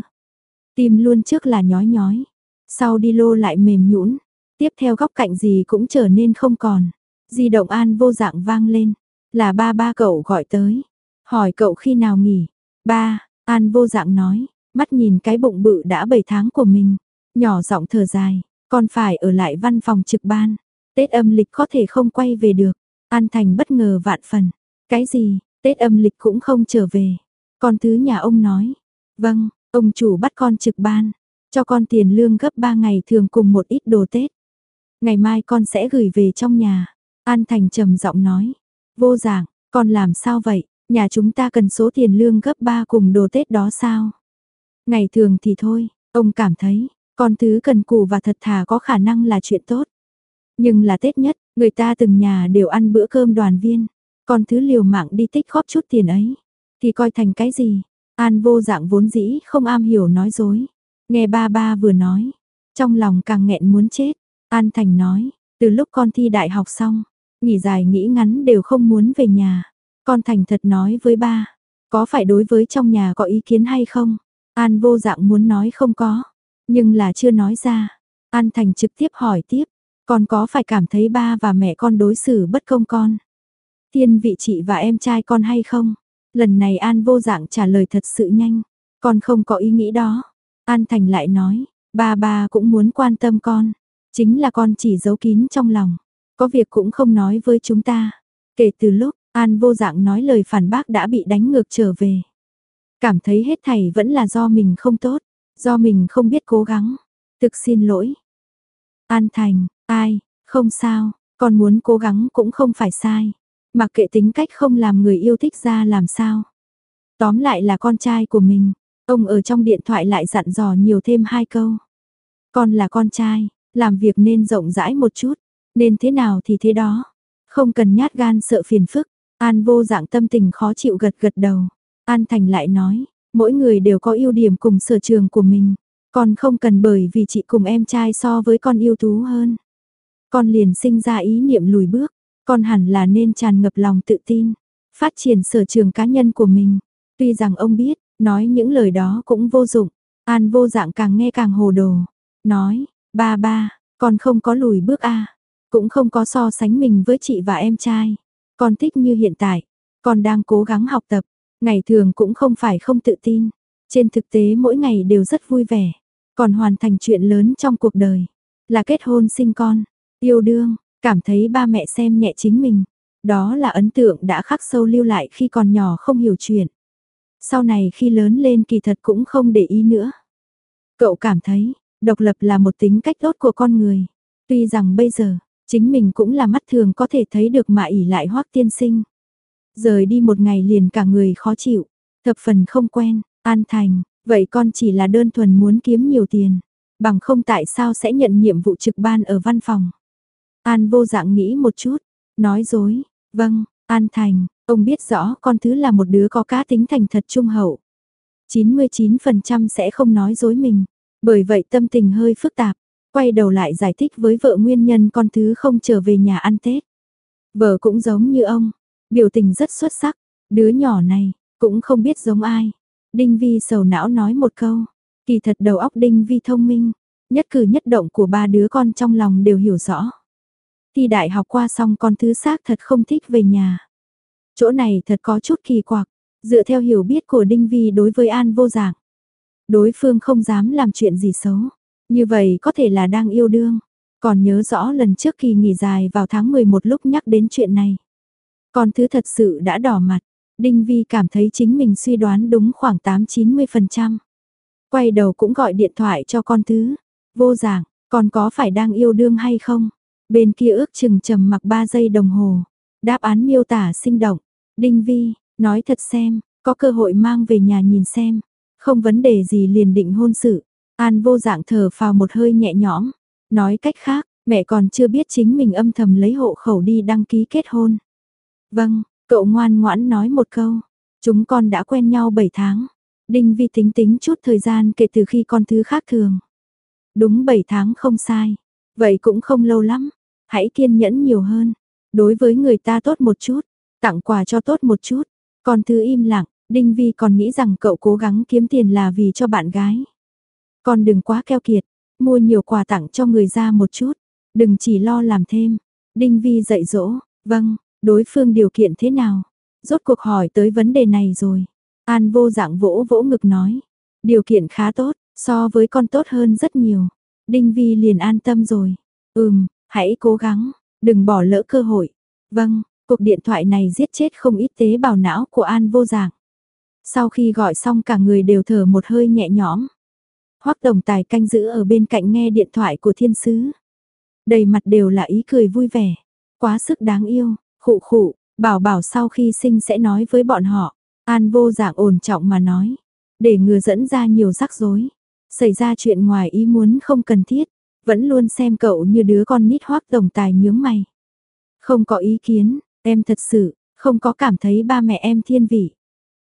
Speaker 1: Tim luôn trước là nhói nhói, sau đi lô lại mềm nhũn. Tiếp theo góc cạnh gì cũng trở nên không còn. Di động An Vô Dạng vang lên, là ba cậu gọi tới. Hỏi cậu khi nào nghỉ. Ba, An Vô Dạng nói, mắt nhìn cái bụng bự đã 7 tháng của mình. Nhỏ giọng thở dài, còn phải ở lại văn phòng trực ban. Tết âm lịch có thể không quay về được. An Thành bất ngờ vạn phần. Cái gì, Tết âm lịch cũng không trở về. Con thứ nhà ông nói. Vâng, ông chủ bắt con trực ban. Cho con tiền lương gấp 3 ngày thường cùng một ít đồ Tết. Ngày mai con sẽ gửi về trong nhà. An Thành trầm giọng nói. Vô Dạng, con làm sao vậy? Nhà chúng ta cần số tiền lương gấp 3 cùng đồ Tết đó sao? Ngày thường thì thôi, ông cảm thấy, con thứ cần cù và thật thà có khả năng là chuyện tốt. Nhưng là Tết nhất, người ta từng nhà đều ăn bữa cơm đoàn viên. Con thứ liều mạng đi tích góp chút tiền ấy, thì coi thành cái gì? An Vô Dạng vốn dĩ không am hiểu nói dối. Nghe ba ba vừa nói, trong lòng càng nghẹn muốn chết. An Thành nói, từ lúc con thi đại học xong, nghỉ dài nghĩ ngắn đều không muốn về nhà. Con thành thật nói với ba, có phải đối với trong nhà có ý kiến hay không? An Vô Dạng muốn nói không có, nhưng là chưa nói ra. An Thành trực tiếp hỏi tiếp, con có phải cảm thấy ba và mẹ con đối xử bất công con? Thiên vị chị và em trai con hay không? Lần này An Vô Dạng trả lời thật sự nhanh, con không có ý nghĩ đó. An Thành lại nói, ba cũng muốn quan tâm con, chính là con chỉ giấu kín trong lòng, có việc cũng không nói với chúng ta. Kể từ lúc An Vô Dạng nói lời phản bác đã bị đánh ngược trở về. Cảm thấy hết thảy vẫn là do mình không tốt, do mình không biết cố gắng. Thực xin lỗi. An Thành, ai, không sao, con muốn cố gắng cũng không phải sai. Mặc kệ tính cách không làm người yêu thích ra làm sao. Tóm lại là con trai của mình. Ông ở trong điện thoại lại dặn dò nhiều thêm 2 câu. Con là con trai, làm việc nên rộng rãi một chút, nên thế nào thì thế đó. Không cần nhát gan sợ phiền phức. An Vô Dạng tâm tình khó chịu gật gật đầu. An Thành lại nói, mỗi người đều có ưu điểm cùng sở trường của mình. Con không cần bởi vì chị cùng em trai so với con ưu tú hơn. Con liền sinh ra ý niệm lùi bước. Con hẳn là nên tràn ngập lòng tự tin, phát triển sở trường cá nhân của mình. Tuy rằng ông biết, nói những lời đó cũng vô dụng. An Vô Dạng càng nghe càng hồ đồ. Nói, ba, con không có lùi bước a, cũng không có so sánh mình với chị và em trai. Con thích như hiện tại, con đang cố gắng học tập, ngày thường cũng không phải không tự tin. Trên thực tế mỗi ngày đều rất vui vẻ, còn hoàn thành chuyện lớn trong cuộc đời, là kết hôn sinh con, yêu đương, cảm thấy ba mẹ xem nhẹ chính mình. Đó là ấn tượng đã khắc sâu lưu lại khi còn nhỏ không hiểu chuyện. Sau này khi lớn lên kỳ thật cũng không để ý nữa. Cậu cảm thấy, độc lập là một tính cách tốt của con người. Tuy rằng bây giờ, chính mình cũng là mắt thường có thể thấy được mà ỷ lại Hoắc tiên sinh. Rời đi một ngày liền cả người khó chịu, thập phần không quen. An Thành, vậy con chỉ là đơn thuần muốn kiếm nhiều tiền, bằng không tại sao sẽ nhận nhiệm vụ trực ban ở văn phòng. An Vô Dạng nghĩ một chút, nói dối, vâng, An Thành, ông biết rõ con thứ là một đứa có cá tính thành thật trung hậu. 99% sẽ không nói dối mình, bởi vậy tâm tình hơi phức tạp, quay đầu lại giải thích với vợ nguyên nhân con thứ không trở về nhà ăn Tết. Vợ cũng giống như ông, biểu tình rất xuất sắc, đứa nhỏ này, cũng không biết giống ai. Đinh Vi sầu não nói một câu, kỳ thật đầu óc Đinh Vi thông minh, nhất cử nhất động của ba đứa con trong lòng đều hiểu rõ. Thi đại học qua xong con thứ xác thật không thích về nhà. Chỗ này thật có chút kỳ quặc, dựa theo hiểu biết của Đinh Vi đối với An Vô Dạng. Đối phương không dám làm chuyện gì xấu, như vậy có thể là đang yêu đương. Còn nhớ rõ lần trước kỳ nghỉ dài vào tháng 11 lúc nhắc đến chuyện này. Con thứ thật sự đã đỏ mặt, Đinh Vi cảm thấy chính mình suy đoán đúng khoảng 8-90%. Quay đầu cũng gọi điện thoại cho con thứ, Vô Dạng, con có phải đang yêu đương hay không? Bên kia ước chừng trầm mặc 3 giây đồng hồ, đáp án miêu tả sinh động. Đinh Vi, nói thật xem, có cơ hội mang về nhà nhìn xem, không vấn đề gì liền định hôn sự. An Vô Dạng thở phào một hơi nhẹ nhõm, nói cách khác, mẹ còn chưa biết chính mình âm thầm lấy hộ khẩu đi đăng ký kết hôn. Vâng, cậu ngoan ngoãn nói một câu, chúng con đã quen nhau 7 tháng. Đinh Vi tính tính chút thời gian kể từ khi con thứ khác thường. Đúng 7 tháng không sai, vậy cũng không lâu lắm, hãy kiên nhẫn nhiều hơn, đối với người ta tốt một chút, tặng quà cho tốt một chút. Con thứ im lặng, Đinh Vi còn nghĩ rằng cậu cố gắng kiếm tiền là vì cho bạn gái. Con đừng quá keo kiệt, mua nhiều quà tặng cho người ra một chút, đừng chỉ lo làm thêm. Đinh Vi dạy dỗ, vâng, đối phương điều kiện thế nào? Rốt cuộc hỏi tới vấn đề này rồi. An Vô Dạng vỗ vỗ ngực nói, điều kiện khá tốt, so với con tốt hơn rất nhiều. Đinh Vi liền an tâm rồi. Hãy cố gắng, đừng bỏ lỡ cơ hội. Vâng, Cuộc điện thoại này giết chết không ít tế bào não của An Vô Dạng. Sau khi gọi xong cả người đều thở một hơi nhẹ nhõm. Hoắc tổng tài canh giữ ở bên cạnh nghe điện thoại của thiên sứ. Đầy mặt đều là ý cười vui vẻ. Quá sức đáng yêu, khụ khụ, bảo bảo sau khi sinh sẽ nói với bọn họ. An Vô Dạng ổn trọng mà nói. Để ngừa dẫn ra nhiều rắc rối. Xảy ra chuyện ngoài ý muốn không cần thiết. Vẫn luôn xem cậu như đứa con nít. Hoắc tổng tài nhướng mày. Không có ý kiến, em thật sự không có cảm thấy ba mẹ em thiên vị.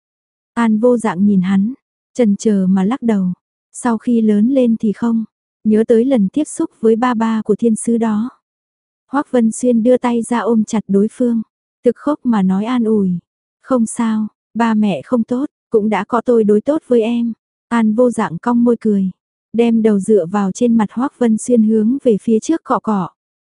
Speaker 1: An Vô Dạng nhìn hắn, chần chờ mà lắc đầu. Sau khi lớn lên thì không, nhớ tới lần tiếp xúc với ba ba của thiên sứ đó. Hoắc Vân Xuyên đưa tay ra ôm chặt đối phương, thực khóc mà nói an ủi. Không sao, ba mẹ không tốt, cũng đã có tôi đối tốt với em. An Vô Dạng cong môi cười, đem đầu dựa vào trên mặt Hoắc Vân Xuyên hướng về phía trước cọ cọ.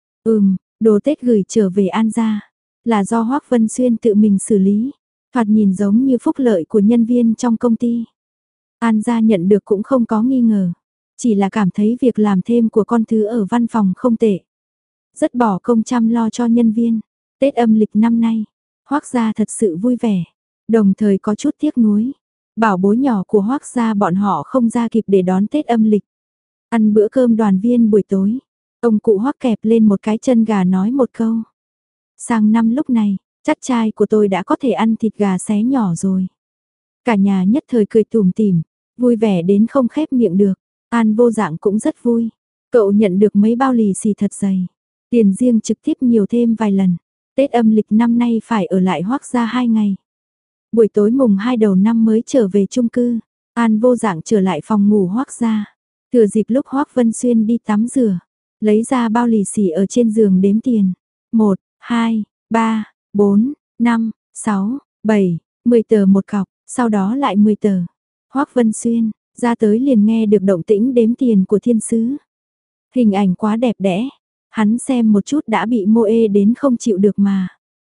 Speaker 1: Đồ Tết gửi trở về An gia, là do Hoắc Vân Xuyên tự mình xử lý, thoạt nhìn giống như phúc lợi của nhân viên trong công ty. An gia nhận được cũng không có nghi ngờ, chỉ là cảm thấy việc làm thêm của con thứ ở văn phòng không tệ. Rất bỏ công chăm lo cho nhân viên. Tết âm lịch năm nay, Hoắc gia thật sự vui vẻ, đồng thời có chút tiếc nuối. Bảo bối nhỏ của Hoắc gia bọn họ không ra kịp để đón Tết âm lịch. Ăn bữa cơm đoàn viên buổi tối, ông cụ Hoắc kẹp lên một cái chân gà nói một câu. Sang năm lúc này, chắc trai của tôi đã có thể ăn thịt gà xé nhỏ rồi. Cả nhà nhất thời cười tủm tỉm, vui vẻ đến không khép miệng được. An Vô Dạng cũng rất vui. Cậu nhận được mấy bao lì xì thật dày. Tiền riêng trực tiếp nhiều thêm vài lần. Tết âm lịch năm nay phải ở lại Hoắc gia 2 ngày. Buổi tối mùng 2 đầu năm mới trở về chung cư. An Vô Dạng trở lại phòng ngủ Hoắc gia. Thừa dịp lúc Hoắc Vân Xuyên đi tắm rửa, lấy ra bao lì xì ở trên giường đếm tiền. 1, 2, 3, 4, 5, 6, 7, 10 tờ một cọc, sau đó lại 10 tờ. Hoắc Vân Xuyên, ra tới liền nghe được động tĩnh đếm tiền của thiên sứ. Hình ảnh quá đẹp đẽ, hắn xem một chút đã bị mô ê đến không chịu được mà.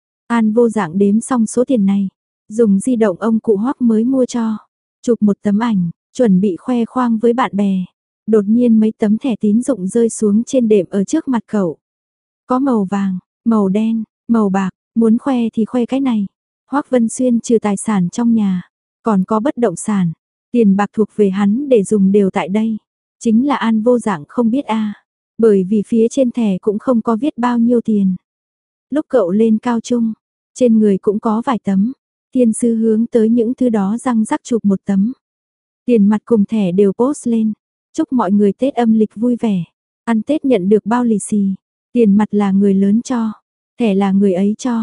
Speaker 1: An Vô Dạng đếm xong số tiền này, dùng di động ông cụ Hoắc mới mua cho, chụp một tấm ảnh, chuẩn bị khoe khoang với bạn bè. Đột nhiên mấy tấm thẻ tín dụng rơi xuống trên đệm ở trước mặt cậu. Có màu vàng, màu đen, màu bạc, muốn khoe thì khoe cái này. Hoắc Vân Xuyên trừ tài sản trong nhà, còn có bất động sản, tiền bạc thuộc về hắn để dùng đều tại đây. Chính là An Vô Dạng không biết a, bởi vì phía trên thẻ cũng không có viết bao nhiêu tiền. Lúc cậu lên cao trung, trên người cũng có vài tấm, thiên sư hướng tới những thứ đó răng rắc chụp một tấm. Tiền mặt cùng thẻ đều post lên, chúc mọi người Tết âm lịch vui vẻ, ăn Tết nhận được bao lì xì, tiền mặt là người lớn cho, thẻ là người ấy cho,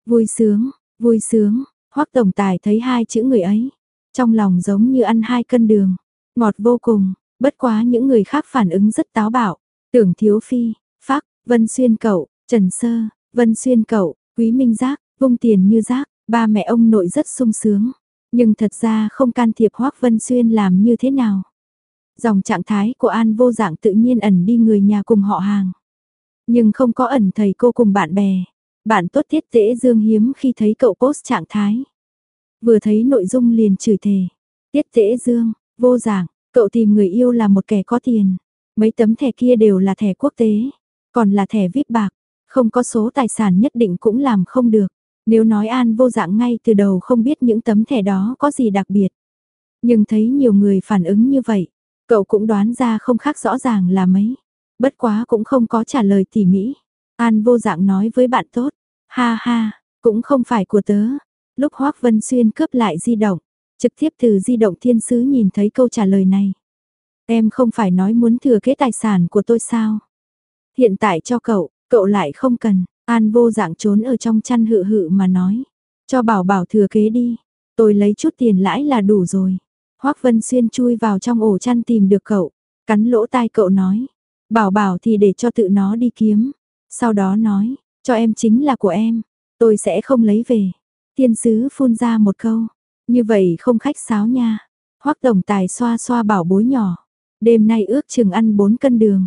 Speaker 1: vui sướng, Hoắc tổng tài thấy hai chữ người ấy, trong lòng giống như ăn 2 cân đường, ngọt vô cùng, bất quá những người khác phản ứng rất táo bạo, Tưởng Thiếu Phi, Phác, Vân Xuyên cậu, Trần Sơ, Vân Xuyên cậu, Quý Minh Giác, vung tiền như rác, ba mẹ ông nội rất sung sướng, nhưng thật ra không can thiệp Hoắc Vân Xuyên làm như thế nào. Dòng trạng thái của An Vô Dạng tự nhiên ẩn đi người nhà cùng họ hàng, nhưng không có ẩn thầy cô cùng bạn bè. Bạn tốt Tiết Tễ Dương hiếm khi thấy cậu post trạng thái. Vừa thấy nội dung liền chửi thề. Tiết Tễ Dương, Vô Dạng, cậu tìm người yêu là một kẻ có tiền. Mấy tấm thẻ kia đều là thẻ quốc tế, còn là thẻ VIP bạc, không có số tài sản nhất định cũng làm không được. Nếu nói An Vô Dạng ngay từ đầu không biết những tấm thẻ đó có gì đặc biệt. Nhưng thấy nhiều người phản ứng như vậy, cậu cũng đoán ra không khác rõ ràng là mấy. Bất quá cũng không có trả lời tỉ mỉ. An Vô Dạng nói với bạn tốt, ha ha, cũng không phải của tớ. Lúc Hoắc Vân Xuyên cướp lại di động, trực tiếp từ di động thiên sứ nhìn thấy câu trả lời này. Em không phải nói muốn thừa kế tài sản của tôi sao? Hiện tại cho cậu lại không cần. An Vô Dạng trốn ở trong chăn hự hự mà nói. Cho bảo bảo thừa kế đi, tôi lấy chút tiền lãi là đủ rồi. Hoắc Vân Xuyên chui vào trong ổ chăn tìm được cậu, cắn lỗ tai cậu nói. Bảo bảo thì để cho tự nó đi kiếm. Sau đó nói, cho em chính là của em, tôi sẽ không lấy về. Thiên sứ phun ra một câu, như vậy không khách sáo nha. Hoắc tổng tài xoa xoa bảo bối nhỏ, đêm nay ước chừng ăn 4 cân đường.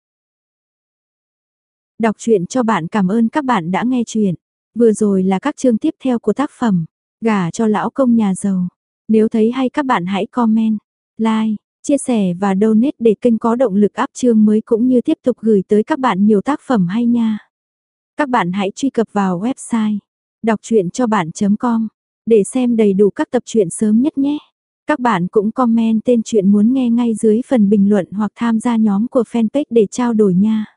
Speaker 1: Đọc truyện cho bạn, cảm ơn các bạn đã nghe truyện. Vừa rồi là các chương tiếp theo của tác phẩm Gả cho lão công nhà giàu. Nếu thấy hay các bạn hãy comment, like, chia sẻ và donate để kênh có động lực up chương mới cũng như tiếp tục gửi tới các bạn nhiều tác phẩm hay nha. Các bạn hãy truy cập vào website Đọc truyện cho bạn.com để xem đầy đủ các tập truyện sớm nhất nhé. Các bạn cũng comment tên truyện muốn nghe ngay dưới phần bình luận hoặc tham gia nhóm của fanpage để trao đổi nha.